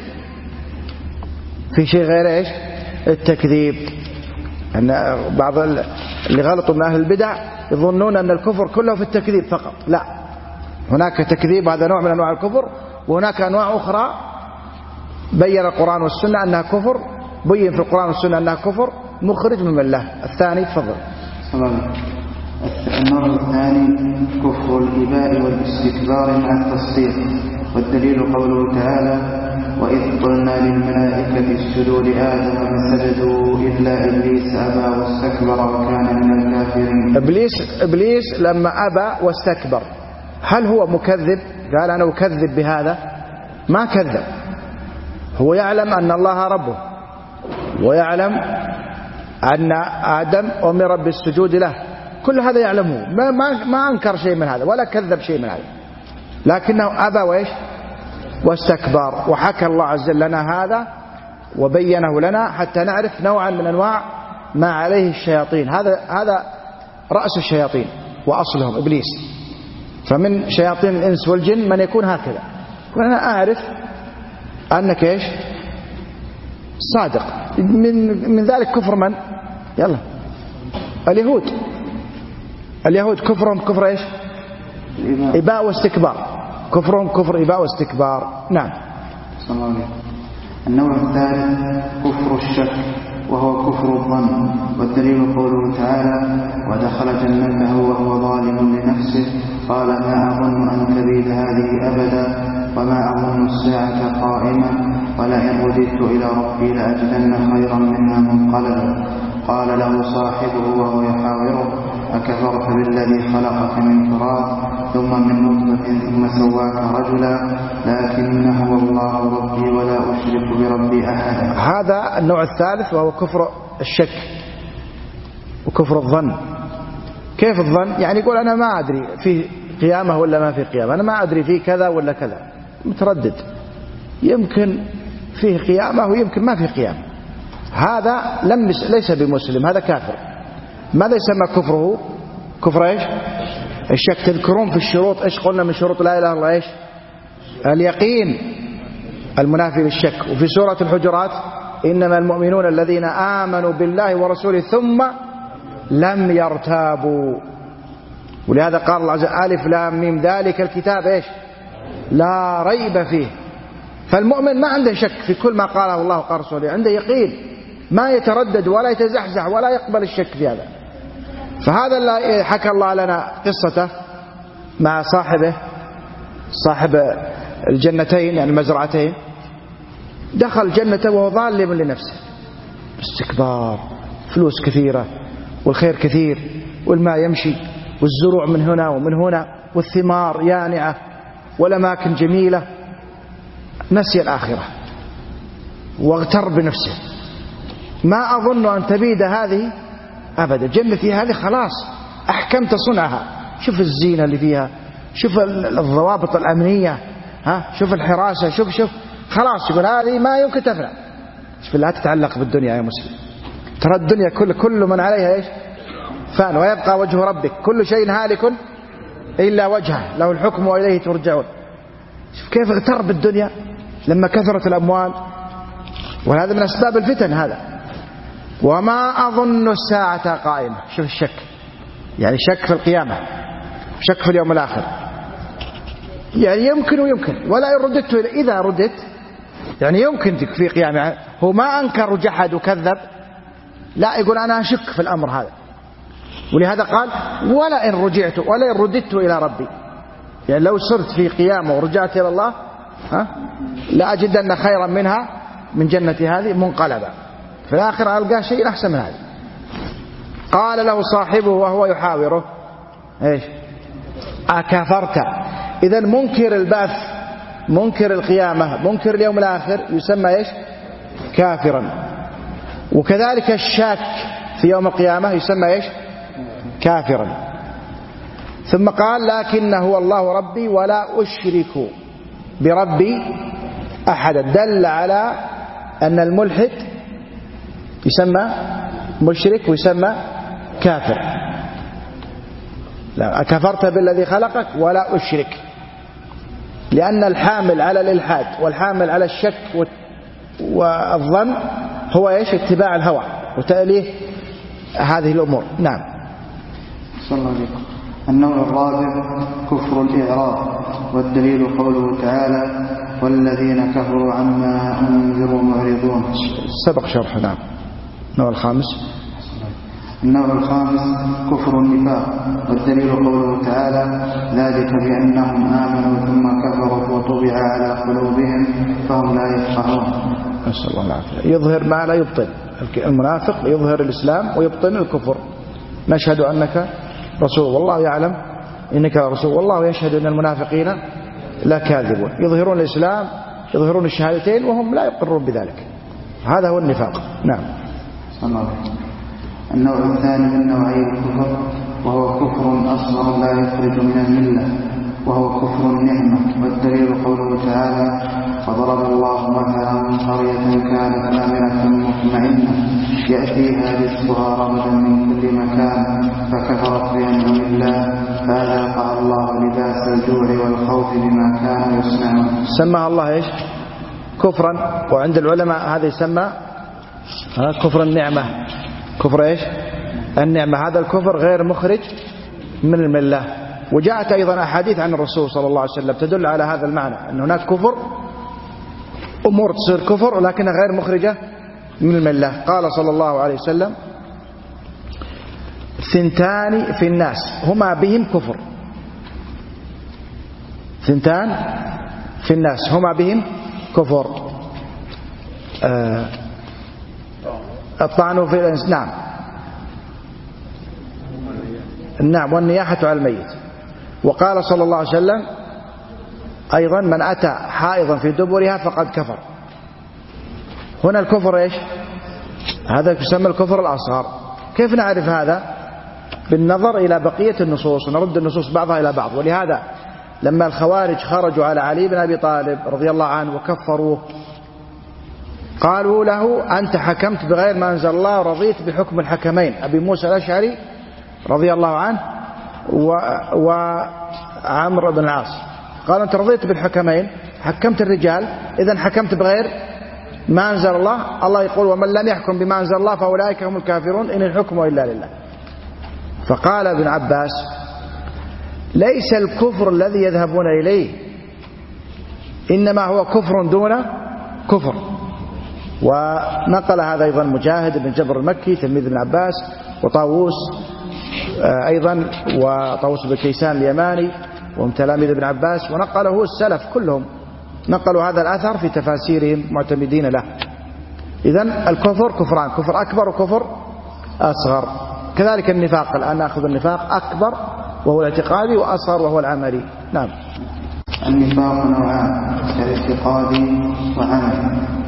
في شيء غير إيش؟ التكذيب. أن بعض اللي غلطوا من أهل البدع يظنون أن الكفر كله في التكذيب فقط. لا، هناك تكذيب، هذا نوع من أنواع الكفر، وهناك أنواع أخرى بين القرآن والسنة أنها كفر، بين في القرآن والسنة أنها كفر مخرج من الملة. الثاني تفضل. النوع الثاني كفر الإباء والاستكبار مع التصديق، والدليل قوله تعالى: وإذ قلنا للملائكة اسجدوا لآدم فسجدوا إلا إبليس أبى واستكبر وكان من الكافرين. إبليس إبليس لما أبى واستكبر، هل هو مكذب؟ قال أنا أكذب بهذا؟ ما كذب، هو يعلم أن الله ربه، ويعلم أن آدم أمر بالسجود له، كل هذا يعلمه، ما, ما, ما أنكر شيء من هذا ولا كذب شيء من هذا، لكنه أبى وإيش؟ واستكبر. وحكى الله عز وجل لنا هذا وبينه لنا حتى نعرف نوعا من أنواع ما عليه الشياطين. هذا هذا رأس الشياطين وأصلهم إبليس. فمن شياطين الإنس والجن من يكون هكذا، وأنا أعرف أنك إيش؟ صادق. من من ذلك كفر من؟ يلا اليهود. اليهود كفرهم كفر إيش؟ إباء واستكبار. كفرهم كفر إباء واستكبار. نعم. صلى الله عليه وسلم. النوع الثالث كفر الشك، وهو كفر الظن، والدليل قوله تعالى: ودخل جنته وهو ظالم لنفسه قال ما أظن أن تبيد هذه أبدا وما أظن الساعة قائمة ولئن رددت إلى ربي لأجدن خيرا منها منقلبا. قال له صاحبه وهو يحاوره: أكفرت بالذي خلقك من تراب ثم من نطفة ثم سواك رجلا لكن هو الله ربي ولا أشرك بربي أحدا. هذا النوع الثالث وهو كفر الشك وكفر الظن. كيف الظن؟ يعني يقول أنا ما أدري في قيامة ولا ما في قيامة، أنا ما أدري في كذا ولا كذا، متردد، يمكن فيه قيامة ويمكن ما فيه قيامة. هذا لم ليس بمسلم، هذا كافر. ماذا يسمى كفره؟ كفر ايش؟ الشك. تذكرون في الشروط ايش قلنا من شروط لا اله الا الله؟ ايش؟ اليقين المنافي للشك. وفي سورة الحجرات: إنما المؤمنون الذين آمنوا بالله ورسوله ثم لم يرتابوا. ولهذا قال الله عز وجل: ألف لام ميم ذلك الكتاب ايش؟ لا ريب فيه. فالمؤمن ما عنده شك في كل ما قاله الله وقال رسوله، عنده يقين، ما يتردد ولا يتزحزح ولا يقبل الشك في هذا. فهذا اللي حكى الله لنا قصته مع صاحبه، صاحب الجنتين يعني المزرعتين، دخل جنته وهو ظالم لنفسه، استكبار، فلوس كثيرة والخير كثير والماء يمشي والزروع من هنا ومن هنا والثمار يانعة والأماكن جميلة، نسي الآخرة. واغتر بنفسه. ما أظن أن تبيد هذه أبدا. جنتي هذه خلاص أحكمت صنعها. شوف الزينة اللي فيها، شوف الضوابط الأمنية، ها شوف الحراسة، شوف شوف خلاص يقول هذه ما يمكن تفنى. شوف لا تتعلق بالدنيا يا مسلم. ترى الدنيا كل كل من عليها ايش؟ فان، ويبقى وجه ربك كل شيء هالك إلا وجهه له الحكم وإليه ترجعون. شوف كيف اغتر بالدنيا لما كثرت الأموال، وهذا من أسباب الفتن هذا. وما أظن الساعة قائمة. شوف الشك، يعني شك في القيامة، شك في اليوم الآخر، يعني يمكن ويمكن. ولا إن رددت إذا رددت يعني يمكن في قيامة. هو ما أنكر وجحد وكذب، لا يقول أنا أشك في الأمر هذا. ولهذا قال ولا إن رجعت ولا إن رددت إلى ربي، يعني لو صرت في قيامة ورجعت إلى الله ها لا أجدن خيرا منها من جنة هذه منقلبا. في الآخر ألقى شيء أحسن من هذا. قال له صاحبه وهو يحاوره إيش؟ أكفرت. إذا منكر البعث، منكر القيامة، منكر اليوم الآخر يسمى إيش؟ كافرا. وكذلك الشاك في يوم القيامة يسمى إيش؟ كافرا. ثم قال لكن هو الله ربي ولا أشرك بربي أحدا. دل على أن الملحد يسمى مشرك ويسمى كافر. لا كفرت بالذي خلقك ولا أشرك، لأن الحامل على الإلحاد والحامل على الشك والظن هو إيش؟ اتباع الهوى وتأليه هذه الأمور. نعم. صلى الله عليه وسلم. النوع الرابع كفر الإعراض، والدليل قوله تعالى والذين كفروا عما أنذروا معرضون. سبق شرح. نعم. النوع الخامس النوع الخامس كفر النفاق، والدليل قوله تعالى ذلك بأنهم آمنوا ثم كفروا وطبع على قلوبهم فهم لا يفقهون. نسأل الله العافية. يظهر ما لا يبطن. المنافق يظهر الإسلام ويبطن الكفر. نشهد أنك رسول والله يعلم إنك رسول والله يشهد أن المنافقين لا كاذبون. يظهرون الإسلام، يظهرون الشهادتين وهم لا يقرون بذلك. هذا هو النفاق. نعم. صلى الله عليه وسلم. النوع الثاني من نوعي الكفر وهو كفر أصغر لا يخرج من الملة، وهو كفر النعمة، والدليل قوله تعالى فضرب الله مثلا قرية كانت آمنة مطمئنة يأتيها رزقها رغدا من كل مكان فكفرت بأنعم الله فأذاقها الله لباس الجوع والخوف بما كانوا يصنعون. سماها الله ايش؟ كفرا. وعند العلماء هذا يسمى كفر النعمة. كفر ايش؟ النعمة. هذا الكفر غير مخرج من الملة. وجاءت أيضا أحاديث عن الرسول صلى الله عليه وسلم تدل على هذا المعنى، أن هناك كفر أمور تصير كفر ولكنها غير مخرجة من الملة. قال صلى الله عليه وسلم ثنتان في الناس هما بهم كفر. ثنتان في الناس هما بهم كفر. آه الطعن في الإنس. نعم. نعم. والنياحة على الميت. وقال صلى الله عليه وسلم أيضا من أتى حائضا في دبرها فقد كفر. هنا الكفر إيش؟ هذا يسمى الكفر الأصغر. كيف نعرف هذا؟ بالنظر إلى بقية النصوص ونرد النصوص بعضها إلى بعض. ولهذا لما الخوارج خرجوا على علي بن أبي طالب رضي الله عنه وكفروه قالوا له أنت حكمت بغير ما أنزل الله ورضيت بحكم الحكمين أبي موسى الأشعري رضي الله عنه وعمرو بن العاص. قال أنت رضيت بالحكمين، حكمت الرجال، إذن حكمت بغير ما أنزل الله. الله يقول ومن لم يحكم بما أنزل الله فأولئك هم الكافرون إن الحكم إلا لله. فقال ابن عباس ليس الكفر الذي يذهبون إليه، إنما هو كفر دون كفر. ونقل هذا أيضا مجاهد بن جبر المكي تلميذ ابن عباس، وطاووس أيضا، وطاووس بن كيسان اليماني وهم تلاميذ ابن عباس، ونقله السلف كلهم نقلوا هذا الأثر في تفاسيرهم معتمدين له. إذن الكفر كفران، كفر أكبر وكفر أصغر. كذلك النفاق، الآن نأخذ النفاق أكبر وهو الاعتقادي، وأصغر وهو العملي. نعم. النفاق نوعان، اعتقادي وعملي. النفاق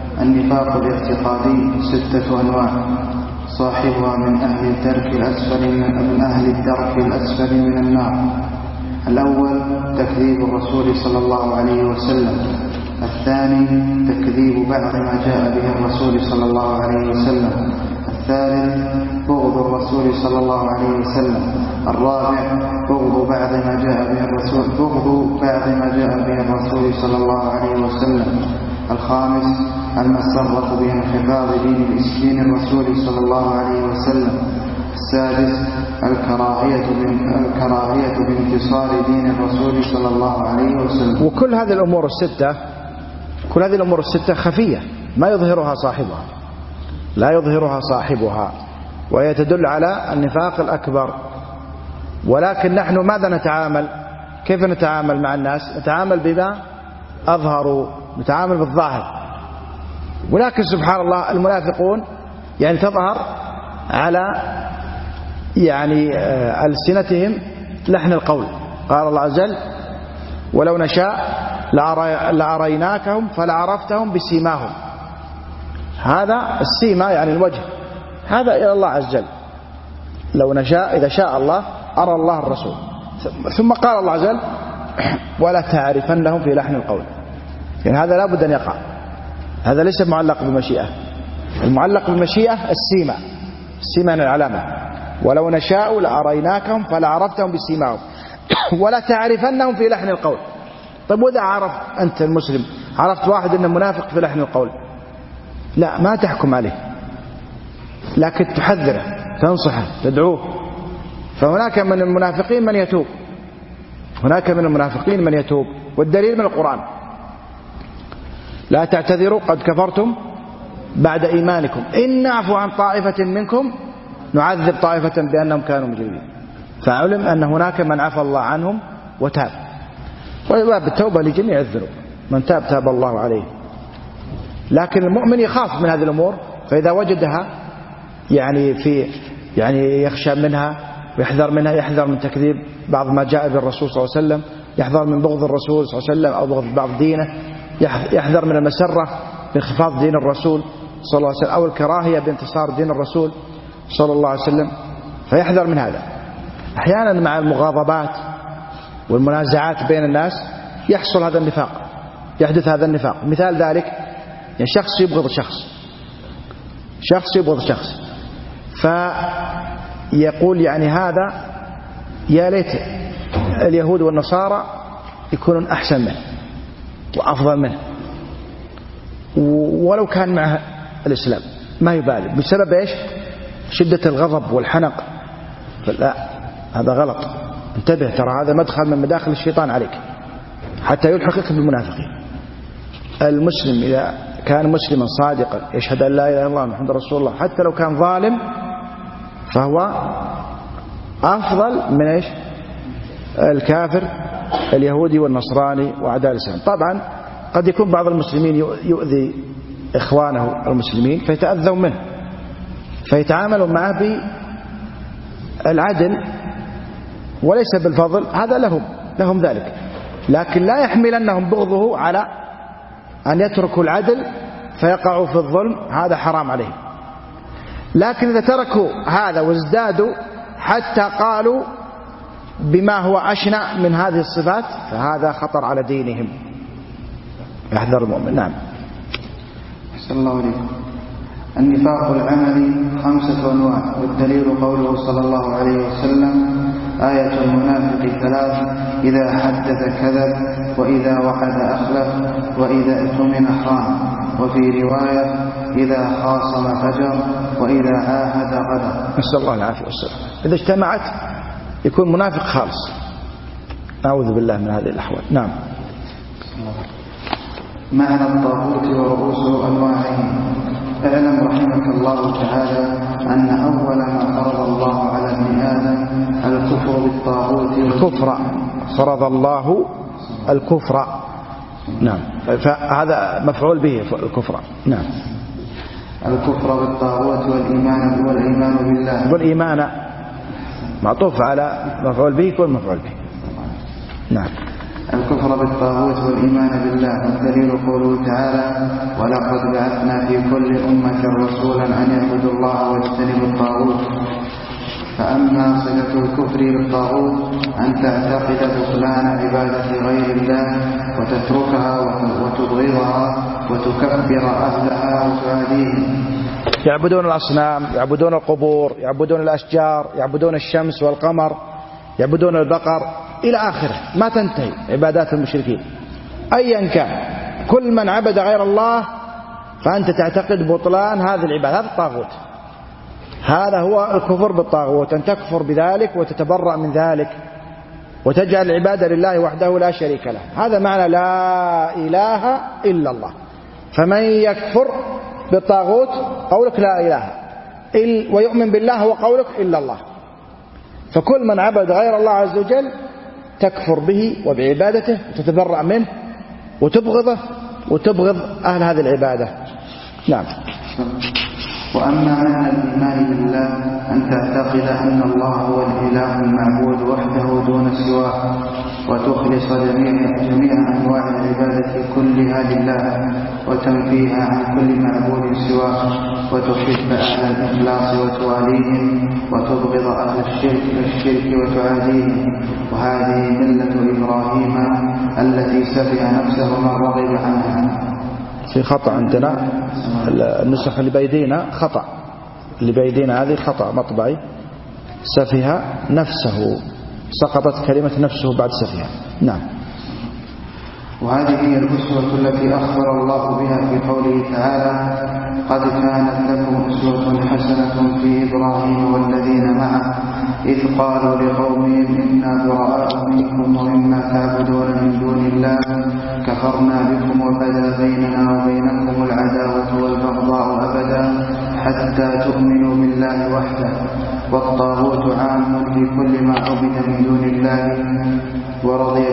النفاق الاعتقادي ستة أنواع، صاحبها من أهل الدرك الأسفل من أهل الدرك الأسفل من النار. الأول تكذيب الرسول صلى الله عليه وسلم. الثاني تكذيب بعض ما جاء به الرسول صلى الله عليه وسلم. الثالث بغض الرسول صلى الله عليه وسلم. الرابع بغض بعض ما جاء به الرسول بغض بعض ما جاء به الرسول صلى الله عليه وسلم. الخامس المسرة بانخفاض دين دين الرسول صلى الله عليه وسلم. السادس الكراهية الكراهية بانتصار دين الرسول صلى الله عليه وسلم. وكل هذه الأمور الستة كل هذه الأمور الستة خفية ما يظهرها صاحبها لا يظهرها صاحبها وهي تدل على النفاق الأكبر. ولكن نحن ماذا نتعامل؟ كيف نتعامل مع الناس؟ نتعامل بما أظهروا، نتعامل بالظاهر. ولكن سبحان الله المنافقون يعني تظهر على يعني ألسنتهم لحن القول. قال الله عز وجل ولو نشاء لأريناكهم فلعرفتهم بسيماهم. هذا السيما يعني الوجه، هذا إلى الله عز وجل. لو نشاء إذا شاء الله أرى الله الرسول. ثم قال الله عز وجل ولا تعرفنهم في لحن القول. يعني هذا لا بد أن يقع، هذا ليس معلق بالمشيئة. المعلق بالمشيئة السيما، السيما العلامة. ولو نشاء لأريناكهم فلعرفتهم بسيماهم ولا تعرفنهم في لحن القول. طيب وإذا عرفت أنت المسلم عرفت واحد إنه منافق في لحن القول، لا ما تحكم عليه، لكن تحذره تنصحه تدعوه. فهناك من المنافقين من يتوب، هناك من المنافقين من يتوب، والدليل من القرآن لا تعتذروا قد كفرتم بعد إيمانكم إن نعفو عن طائفة منكم نعذب طائفة بأنهم كانوا مجرمين. فعلم أن هناك من عفى الله عنهم وتاب، وباب التوبة لجميع الذنوب، من تاب تاب الله عليه. لكن المؤمن يخاف من هذه الأمور، فإذا وجدها يعني في يعني يخشى منها ويحذر منها، يحذر من تكذيب بعض ما جاء بالرسول صلى الله عليه وسلم، يحذر من بغض الرسول صلى الله عليه وسلم أو بغض بعض دينه، يحذر من المسرة بانخفاض دين الرسول صلى الله عليه وسلم أو الكراهية بانتصار دين الرسول صلى الله عليه وسلم، فيحذر من هذا. أحيانا مع المغاضبات والمنازعات بين الناس يحصل هذا النفاق، يحدث هذا النفاق. مثال ذلك يعني شخص يبغض شخص شخص يبغض شخص فيقول يعني هذا يا ليت اليهود والنصارى يكونون أحسن منه وأفضل منه، ولو كان معه الإسلام ما يبالي بسبب إيش؟ شدة الغضب والحنق. لا هذا غلط، انتبه، ترى هذا مدخل من مداخل الشيطان عليك حتى يلحقك بالمنافقين. المسلم إذا كان مسلما صادقا يشهد أن لا إله إلا الله محمد رسول الله حتى لو كان ظالم فهو أفضل من إيش؟ الكافر اليهودي والنصراني وأعداء الإسلام. طبعا قد يكون بعض المسلمين يؤذي إخوانه المسلمين فيتأذوا منه فيتعاملوا معه بالعدل وليس بالفضل، هذا لهم لهم ذلك، لكن لا يحملنهم بغضه على أن يتركوا العدل فيقعوا في الظلم، هذا حرام عليهم. لكن إذا تركوا هذا وازدادوا حتى قالوا بما هو أشنع من هذه الصفات فهذا خطر على دينهم، يحذر المؤمن. نعم. أحسن الله عليكم. النفاق العملي خمسة أنواع، والدليل قوله صلى الله عليه وسلم آية المنافق ثلاث: إذا حدث كذب، وإذا وعد أخلف، وإذا اؤتمن خان، وفي رواية إذا خاصم فجر، وإذا عاهد غدر. نسأل الله العافية والسلام. إذا اجتمعت يكون منافق خالص، أعوذ بالله من هذه الأحوال. نعم. معنى الطاغوت ورؤوسه أنواعين. اعلم رحمك الله تعالى أن أول ما فرض الله على ابن آدم الكفر بالطاغوت. الكفر فرض الله الكفر. نعم، فهذا مفعول به الكفر. نعم. الكفر بالطاغوت والإيمان والإيمان بالله. والإيمان معطوف على مفعول به يكون مفعول به. نعم. الكفر بالطاغوت والإيمان بالله. والدليل قوله تعالى: ولقد بعثنا في كل أمة رسولا أن يعبدوا الله واجتنبوا الطاغوت. فأما صلة الكفر بالطاغوت أن تعتقد بطلان عبادة غير الله وتتركها وتبغضها وتكبر أهلها وتعاديهم. يعبدون الأصنام، يعبدون القبور، يعبدون الأشجار، يعبدون الشمس والقمر، يعبدون البقر إلى آخره، ما تنتهي عبادات المشركين أيا كان. كل من عبد غير الله فأنت تعتقد بطلان هذه العبادة، هذا الطاغوت. هذا هو الكفر بالطاغوت، أن تكفر بذلك وتتبرأ من ذلك وتجعل العبادة لله وحده لا شريك له. هذا معنى لا إله إلا الله. فمن يكفر بالطاغوت قولك لا إله، ويؤمن بالله هو قولك إلا الله. فكل من عبد غير الله عز وجل تكفر به وبعبادته وتتبرأ منه وتبغضه وتبغض أهل هذه العبادة. نعم. وأما معنى الإيمان بالله أن تعتقد أن الله هو الإله المعبود وحده دون سواه، وتخلص جميع, جميع أنواع العبادة كلها لله وتنفيها عن كل معبود سواه، وتحب أهل الإخلاص وتواليهم وتبغض أهل الشرك الشرك وتعاديهم. وهذه ملة إبراهيم التي سفه نفسه من رغب عنها. في خطأ عندنا، النسخ اللي بيدينا خطأ، اللي بيدينا هذه خطأ مطبعي، سفه نفسه، سقطت كلمة نفسه بعد سفه. نعم. وهذه هي الأسوة التي أخبر الله بها في قوله تعالى: قد كانت لكم أسوة حسنة في إبراهيم والذين معه إذ قالوا لقومهم إنا براء منكم ومما تعبدون من دون الله كفرنا بكم وبدا بيننا وبينكم العداوة والبغضاء أبدا حتى تؤمنوا بالله وحده. والطاغوت عام في كل ما عبد من دون الله ورضي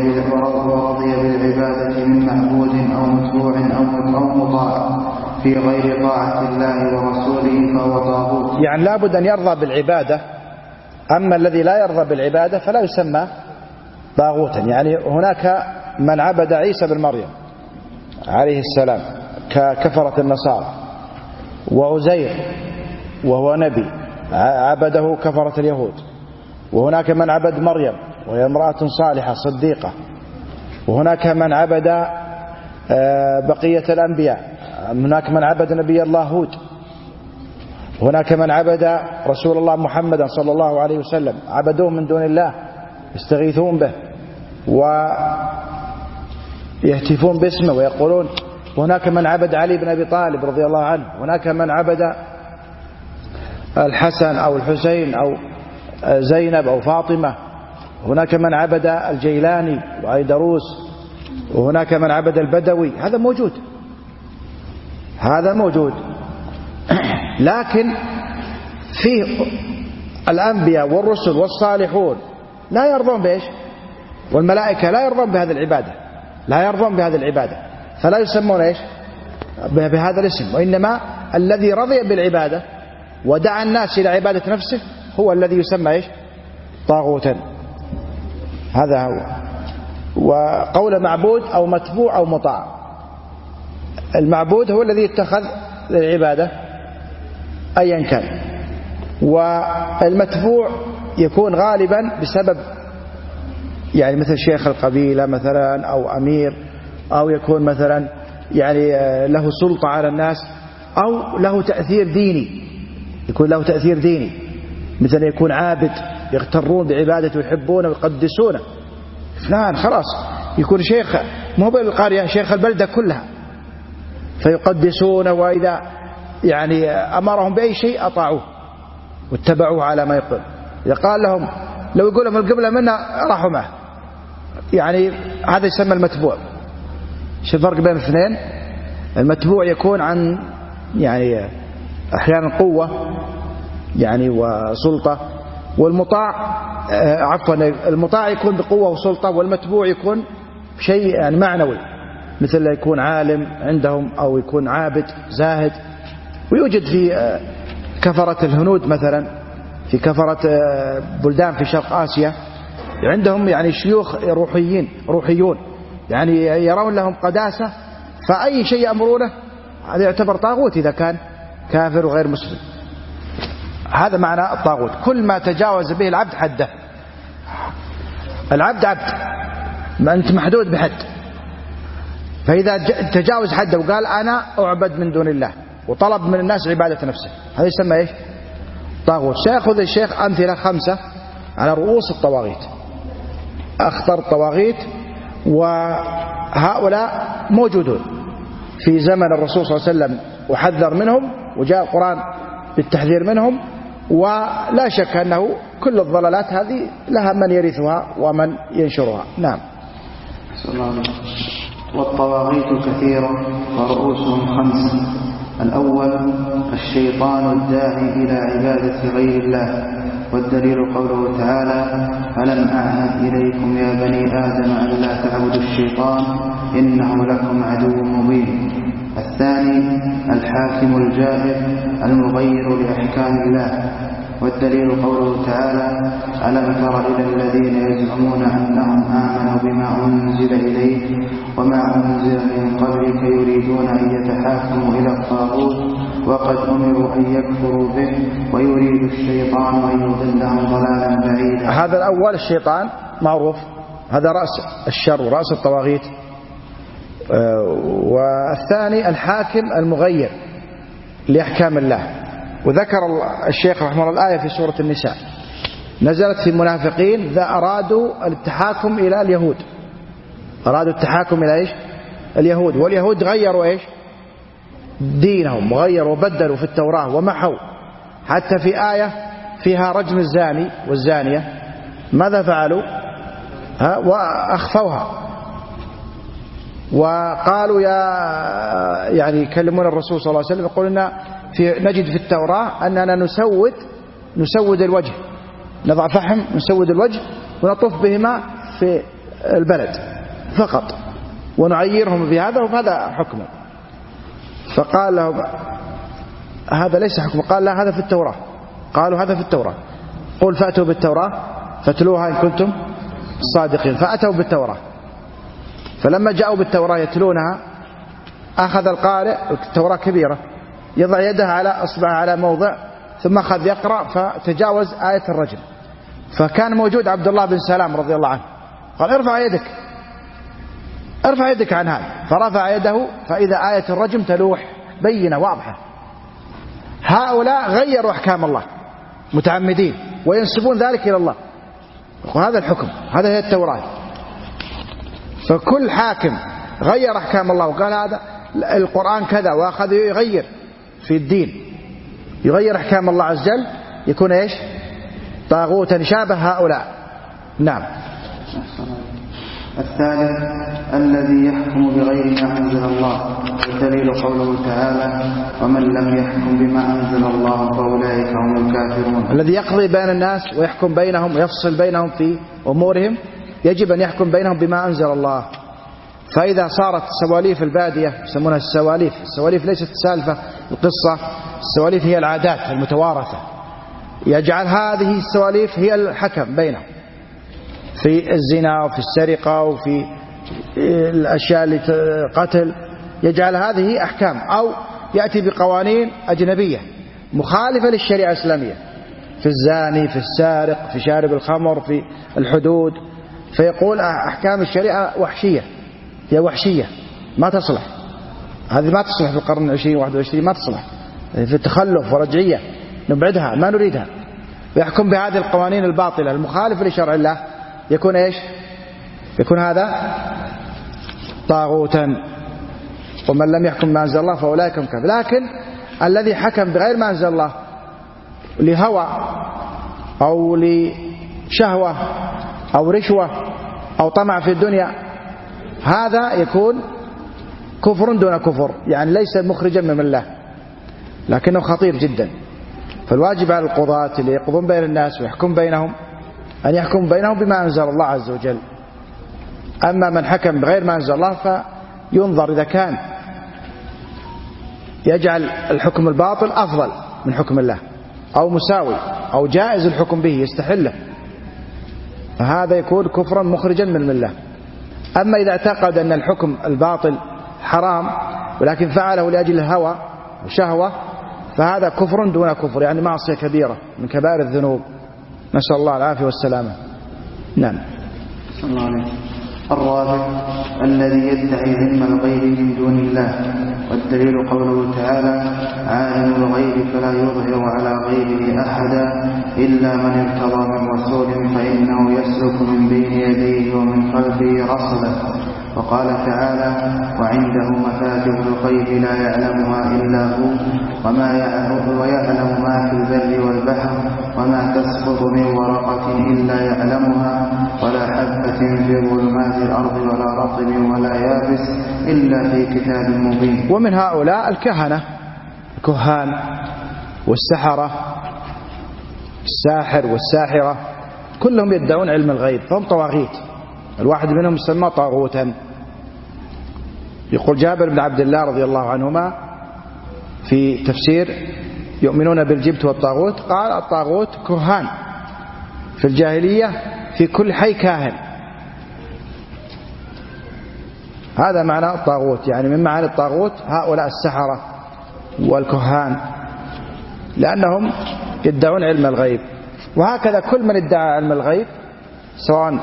بالعبادة من معبود أو متبوع أو مطاع في غير طاعة الله ورسوله فهو طاغوت. يعني لابد أن يرضى بالعبادة، أما الذي لا يرضى بالعبادة فلا يسمى طاغوتا. يعني هناك من عبد عيسى بن مريم عليه السلام ككفرة النصارى، وعزير وهو نبي عبده كفرة اليهود، وهناك من عبد مريم وهي امرأة صالحة صديقة، وهناك من عبد بقية الأنبياء، هناك من عبد نبي الله هود، هناك من عبد رسول الله محمدا صلى الله عليه وسلم، عبدوه من دون الله يستغيثون به ويهتفون باسمه ويقولون. وهناك من عبد علي بن أبي طالب رضي الله عنه، هناك من عبد الحسن أو الحسين أو زينب أو فاطمة، هناك من عبد الجيلاني وعيدروس، وهناك من عبد البدوي. هذا موجود، هذا موجود. لكن فيه الأنبياء والرسل والصالحون لا يرضون بإيش؟ والملائكة لا يرضون بهذه العبادة، لا يرضون بهذه العبادة، فلا يسمون إيش؟ بهذا الاسم. وإنما الذي رضي بالعبادة ودعا الناس إلى عبادة نفسه هو الذي يسمى إيش؟ طاغوتا. هذا هو. وقول معبود أو متبوع أو مطاع. المعبود هو الذي اتخذ العبادة أيا كان، والمتبوع يكون غالبا بسبب يعني مثل شيخ القبيلة مثلا أو أمير، أو يكون مثلا يعني له سلطة على الناس، أو له تأثير ديني، يكون له تأثير ديني، مثلا يكون عابد يغترون بعبادته ويحبونه ويقدسونه. فلان خلاص يكون شيخ، مو بالقرية، شيخ البلدة كلها، فيقدسونه، وإذا يعني أمرهم بأي شيء أطاعوه واتبعوه على ما يقول. إذا قال لهم لو يقول لهم القبلة منا راحوا معه. يعني هذا يسمى المتبوع. شو الفرق بين الاثنين؟ المتبوع يكون عن يعني أحيانا قوة يعني وسلطة، والمطاع عفوا المطاع يكون بقوة وسلطة، والمتبوع يكون شيء يعني معنوي، مثل يكون عالم عندهم أو يكون عابد زاهد. ويوجد في كفرة الهنود مثلا، في كفرة بلدان في شرق آسيا عندهم يعني شيوخ روحيين روحيون يعني يرون لهم قداسة، فأي شيء يأمرونه هذا يعتبر طاغوت إذا كان كافر وغير مسلم. هذا معنى الطاغوت، كل ما تجاوز به العبد حده. العبد عبد، ما أنت محدود بحد، فإذا تجاوز حده وقال أنا أعبد من دون الله وطلب من الناس عبادة نفسه، هذا يسمى إيش؟ طاغوت. سيأخذ الشيخ أمثلة خمسة على رؤوس الطواغيت، أخطر الطواغيت، وهؤلاء موجودون في زمن الرسول صلى الله عليه وسلم وحذر منهم، وجاء القرآن بالتحذير منهم، ولا شك أنه كل الضلالات هذه لها من يرثها ومن ينشرها. نعم. والطواغيت كثيرة ورؤوسهم خمسة. الأول الشيطان الداعي إلى عبادة غير الله، والدليل قوله تعالى: ألم أعهد إليكم يا بني آدم أن لا تعبدوا الشيطان إنه لكم عدو مبين. الثاني الحاكم الجائر المغير لأحكام الله، والدليل قوله تعالى: ألم تر إلى الذين يزعمون أنهم آمنوا بما أنزل إليك وما أنزل من قبلك يريدون أن يتحاكموا إلى الطاغوت وقد أمروا أن يكفروا به ويريد الشيطان أن يضلهم ضلالا بعيدا. هذا الأول الشيطان معروف، هذا رأس الشر ورأس الطواغيت. والثاني الحاكم المغير لأحكام الله. وذكر الشيخ رحمه الله الآية في سورة النساء نزلت في المنافقين إذا أرادوا التحاكم إلى اليهود، أرادوا التحاكم إلى إيش؟ اليهود، واليهود غيروا إيش؟ دينهم، وغيروا وبدلوا في التوراة ومحوا، حتى في آية فيها رجم الزاني والزانية ماذا فعلوا؟ ها وأخفوها، وقالوا يا يعني يكلمون الرسول صلى الله عليه وسلم يقولون في نجد في التوراة أننا نسود نسود الوجه، نضع فحم نسود الوجه ونطوف بهما في البلد فقط ونعيرهم بهذا وهذا حكمه. فقال لهم هذا ليس حكم، قال لا هذا في التوراة. قالوا هذا في التوراة، قل فأتوا بالتوراة فاتلوها إن كنتم صادقين. فأتوا بالتوراة، فلما جاءوا بالتوراة يتلونها أخذ القارئ، التوراة كبيرة، يضع يده على أصبع على موضع ثم أخذ يقرأ فتجاوز آية الرجم. فكان موجود عبد الله بن سلام رضي الله عنه، قال ارفع يدك ارفع يدك عن هذا، فرفع يده فإذا آية الرجم تلوح بينة واضحة. هؤلاء غيروا أحكام الله متعمدين وينسبون ذلك إلى الله، وهذا الحكم، هذا هي التوراة. فكل حاكم غير أحكام الله وقال هذا القرآن كذا وأخذ يغير في الدين، يغير أحكام الله عز وجل، يكون إيش؟ طاغوتا شابه هؤلاء. نعم. الثالث الذي يحكم بغير ما أنزل الله، والدليل قوله تعالى: ومن لم يحكم بما أنزل الله فأولئك هم الكافرون. الذي يقضي بين الناس ويحكم بينهم ويفصل بينهم في أمورهم يجب أن يحكم بينهم بما أنزل الله. فإذا صارت سواليف البادية يسمونها السواليف، السواليف ليست سالفة القصة، السواليف هي العادات المتوارثة، يجعل هذه السواليف هي الحكم بينهم في الزنا وفي السرقة وفي الأشياء اللي قتل، يجعل هذه أحكام، أو يأتي بقوانين أجنبية مخالفة للشريعة الإسلامية في الزاني، في السارق، في شارب الخمر، في الحدود، فيقول أحكام الشريعة وحشية، هي وحشية ما تصلح، هذه ما تصلح في القرن العشرين واحد وعشرين، ما تصلح، في التخلف ورجعية نبعدها ما نريدها. ويحكم بهذه القوانين الباطلة المخالفة لشرع الله، يكون إيش؟ يكون هذا طاغوتا. ومن لم يحكم ما أنزل الله فأولئك هم الكافرون. لكن الذي حكم بغير ما أنزل الله لهوى أو لشهوة أو رشوة أو طمع في الدنيا، هذا يكون كفر دون كفر، يعني ليس مخرجا من الله، لكنه خطير جدا. فالواجب على القضاة اللي يقضون بين الناس ويحكم بينهم أن يحكم بينهم بما أنزل الله عز وجل. أما من حكم بغير ما أنزل الله فينظر إذا كان يجعل الحكم الباطل أفضل من حكم الله أو مساوي أو جائز الحكم به يستحله، فهذا يكون كفرا مخرجا من الملة. أما إذا اعتقد أن الحكم الباطل حرام ولكن فعله لأجل الهوى وشهوة فهذا كفر دون كفر، يعني معصية كبيرة من كبائر الذنوب، نسأل الله العافية والسلامة. نعم. صلى الله عليه وسلم. الرابع الذي يدعي علم الغيب من دون الله، والدليل قوله تعالى: عالم الغيب فلا يظهر على غيبه أحدا إلا من ارتضى من رسول فإنه يسلك من بين يديه ومن خلفه رصدا. وقال تعالى: وعنده مفاتح الغيب لا يعلمها إلا هو وما يعلم ويعلم ما في البر والبحر وما تسقط من ورقة إلا يعلمها ولا حبة في ظلمات الأرض ولا رطب ولا يابس إلا في كتاب مبين. ومن هؤلاء الكهنة الكهان والسحرة، الساحر والساحرة، كلهم يدعون علم الغيب فهم طواغيت. الواحد منهم يسمى طاغوتا. يقول جابر بن عبد الله رضي الله عنهما في تفسير يؤمنون بالجبت والطاغوت، قال: الطاغوت كهان في الجاهلية في كل حي كاهن. هذا معنى الطاغوت، يعني من معاني الطاغوت هؤلاء السحرة والكهان، لأنهم يدعون علم الغيب. وهكذا كل من ادعى علم الغيب سواء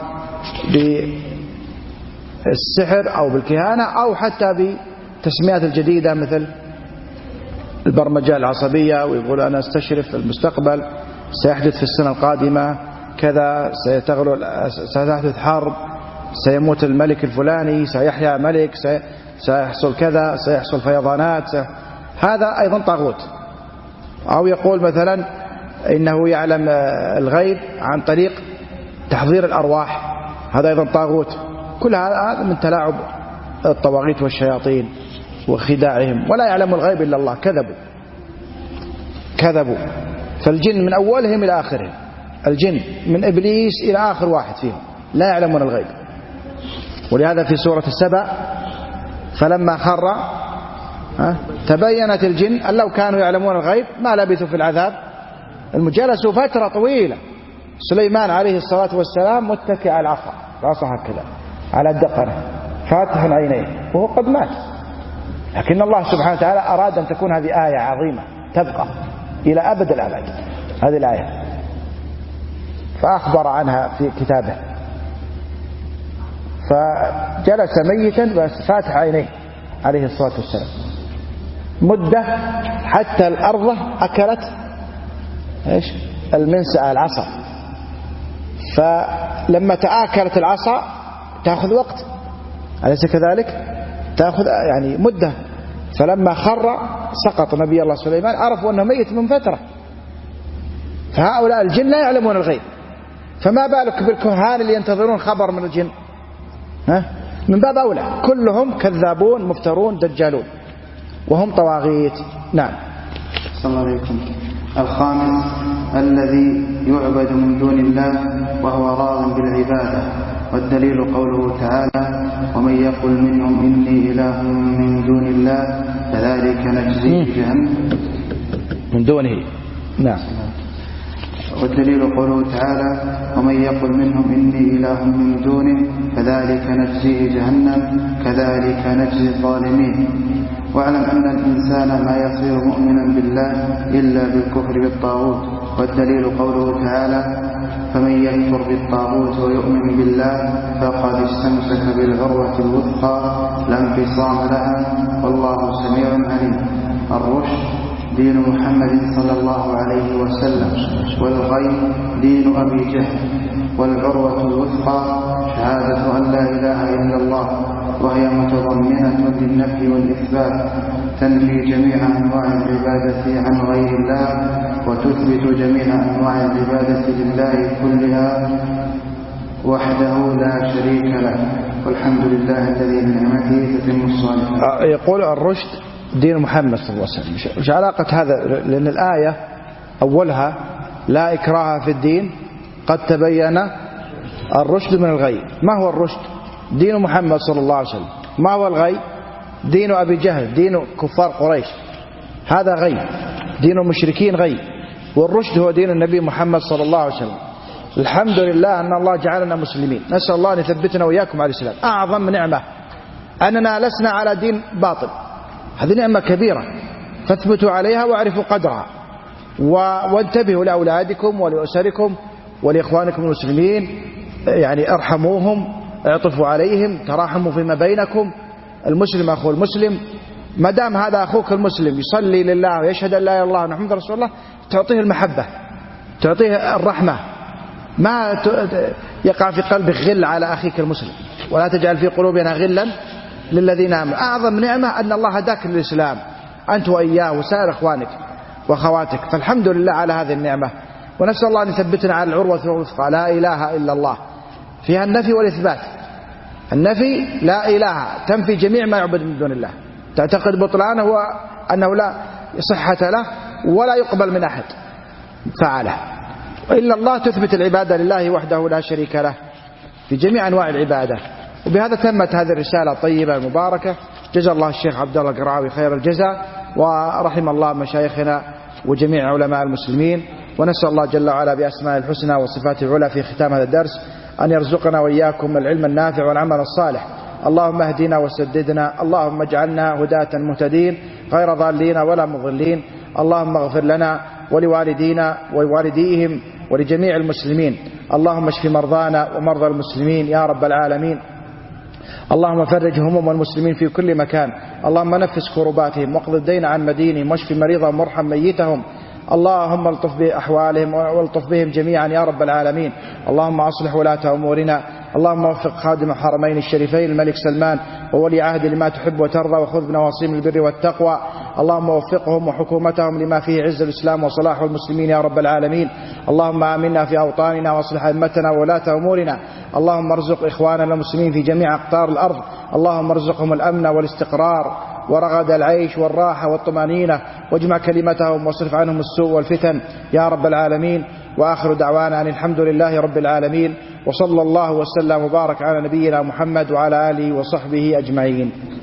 بالسحر أو بالكهانة أو حتى بتسميات الجديدة مثل البرمجة العصبية، ويقول أنا استشرف المستقبل، سيحدث في السنة القادمة كذا، سيحدث حرب، سيموت الملك الفلاني، سيحيا ملك، سيحصل كذا، سيحصل فيضانات، هذا أيضا طاغوت. أو يقول مثلا إنه يعلم الغيب عن طريق تحضير الأرواح، هذا أيضا طاغوت. كل هذا من تلاعب الطواغيت والشياطين وخداعهم، ولا يعلم الغيب إلا الله. كذبوا كذبوا فالجن من أولهم إلى آخرهم، الجن من إبليس إلى آخر واحد فيهم لا يعلمون الغيب. ولهذا في سورة السبع: فلما خر تبينت الجن أن لو كانوا يعلمون الغيب ما لبثوا في العذاب المجلسوا فترة طويلة. سليمان عليه الصلاة والسلام متكئ على العصا، العصا هكذا على الدقنة فاتح عينيه وهو قد مات، لكن الله سبحانه وتعالى أراد أن تكون هذه آية عظيمة تبقى إلى أبد الأبد، هذه الآية، فأخبر عنها في كتابه. فجلس ميتا بس فاتح عينيه عليه الصلاة والسلام مدة حتى الأرض أكلت إيش المنسأة العصا، فلما تآكلت العصا تأخذ وقت، أليس كذلك؟ تأخذ يعني مدة. فلما خر سقط نبي الله سليمان عرفوا أنه ميت من فترة. فهؤلاء الجن لا يعلمون الغيب، فما بالك بالكهان اللي ينتظرون خبر من الجن؟ ها؟ من باب أولى، كلهم كذابون مفترون دجالون وهم طواغيت. نعم. صلى الله عليكم. الخامس الذي يعبد من دون الله وهو راض بالعبادة، والدليل قوله تعالى: ومن يقل منهم إني إله من دون الله فذلك نجزيه جهنم. من دونه. نعم. والدليل قوله تعالى: ومن يقل منهم إني إله من دونه فذلك نجزيه جهنم كذلك نجزي الظالمين. واعلم أن الإنسان ما يصير مؤمنا بالله إلا بالكفر بالطاغوت، والدليل قوله تعالى: فمن يكفر بالطاغوت ويؤمن بالله فقد استمسك بالعروة الوثقى لا انفصام لها والله سميع عليم. الرشد دين محمد صلى الله عليه وسلم، والغي دين أبي جهل، والعروة الوثقى شهادة أن لا إله إلا الله، وهي متضمنة للنفي والإثبات، تنفي جميع أنواع العبادة عن غير الله وتثبت جميع أنواع العبادة لله كلها وحده لا شريك له، والحمد لله الذي بنعمته تتم الصالحات. يقول الرشد دين محمد صلى الله عليه وسلم. مش علاقة هذا؟ لأن الآية أولها لا إكراه في الدين قد تبين الرشد من الغي. ما هو الرشد؟ دين محمد صلى الله عليه وسلم. ما هو الغي؟ دين أبي جهل، دين كفار قريش، هذا غي، دين المشركين غي. والرشد هو دين النبي محمد صلى الله عليه وسلم. الحمد لله أن الله جعلنا مسلمين، نسأل الله أن يثبتنا وإياكم على الإسلام. أعظم نعمة أننا لسنا على دين باطل، هذه نعمة كبيرة، فاثبتوا عليها واعرفوا قدرها، وانتبهوا لأولادكم ولأسركم ولإخوانكم المسلمين، يعني ارحموهم، اعطفوا عليهم، تراحموا فيما بينكم. المسلم أخو المسلم، ما دام هذا أخوك المسلم يصلي لله ويشهد أن لا إله إلا الله محمد رسول الله، تعطيه المحبة، تعطيه الرحمة، ما يقع في قلبك غل على أخيك المسلم، ولا تجعل في قلوبنا غلا للذين آمنوا. أعظم نعمة أن الله هداك للإسلام أنت وإياه وسائر إخوانك وأخواتك، فالحمد لله على هذه النعمة، ونسأل الله أن يثبتنا على العروة الوثقى، لا إله إلا الله، فيها النفي والإثبات. النفي لا إله، تنفي جميع ما يعبد من دون الله، تعتقد بطلانه وأنه لا صحة له ولا يقبل من أحد فعله إلا الله، تثبت العبادة لله وحده لا شريك له في جميع أنواع العبادة. وبهذا تمت هذه الرسالة الطيبة المباركة. جزا الله الشيخ عبد الله القرعاوي خير الجزاء، ورحم الله مشايخنا وجميع علماء المسلمين، ونسأل الله جل وعلا بأسماء الحسنى وصفاته العلى في ختام هذا الدرس أن يرزقنا وإياكم العلم النافع والعمل الصالح. اللهم اهدنا وسددنا، اللهم اجعلنا هداة مهتدين غير ضالين ولا مضلين. اللهم اغفر لنا ولوالدينا ووالديهم ولجميع المسلمين. اللهم اشف مرضانا ومرضى المسلمين يا رب العالمين. اللهم فرج هموم المسلمين في كل مكان. اللهم نفس كرباتهم واقض الدين عن مدينهم واشف مريضهم وارحم ميتهم. اللهم الطف بأحوالهم والطف بهم جميعا يا رب العالمين. اللهم أصلح ولاة أمورنا. اللهم وفق خادم الحرمين الشريفين الملك سلمان وولي عهد لما تحب وترضى، وخذ بنواصيهم البر والتقوى. اللهم وفقهم وحكومتهم لما فيه عز الإسلام وصلاح المسلمين يا رب العالمين. اللهم آمنا في أوطاننا واصلح أئمتنا وولاة أمورنا. اللهم ارزق إخواننا المسلمين في جميع أقطار الأرض، اللهم ارزقهم الأمن والاستقرار ورغد العيش والراحة والطمأنينة، واجمع كلمتهم واصرف عنهم السوء والفتن يا رب العالمين. وآخر دعوانا أن الحمد لله رب العالمين، وصلى الله وسلم وبارك على نبينا محمد وعلى آله وصحبه أجمعين.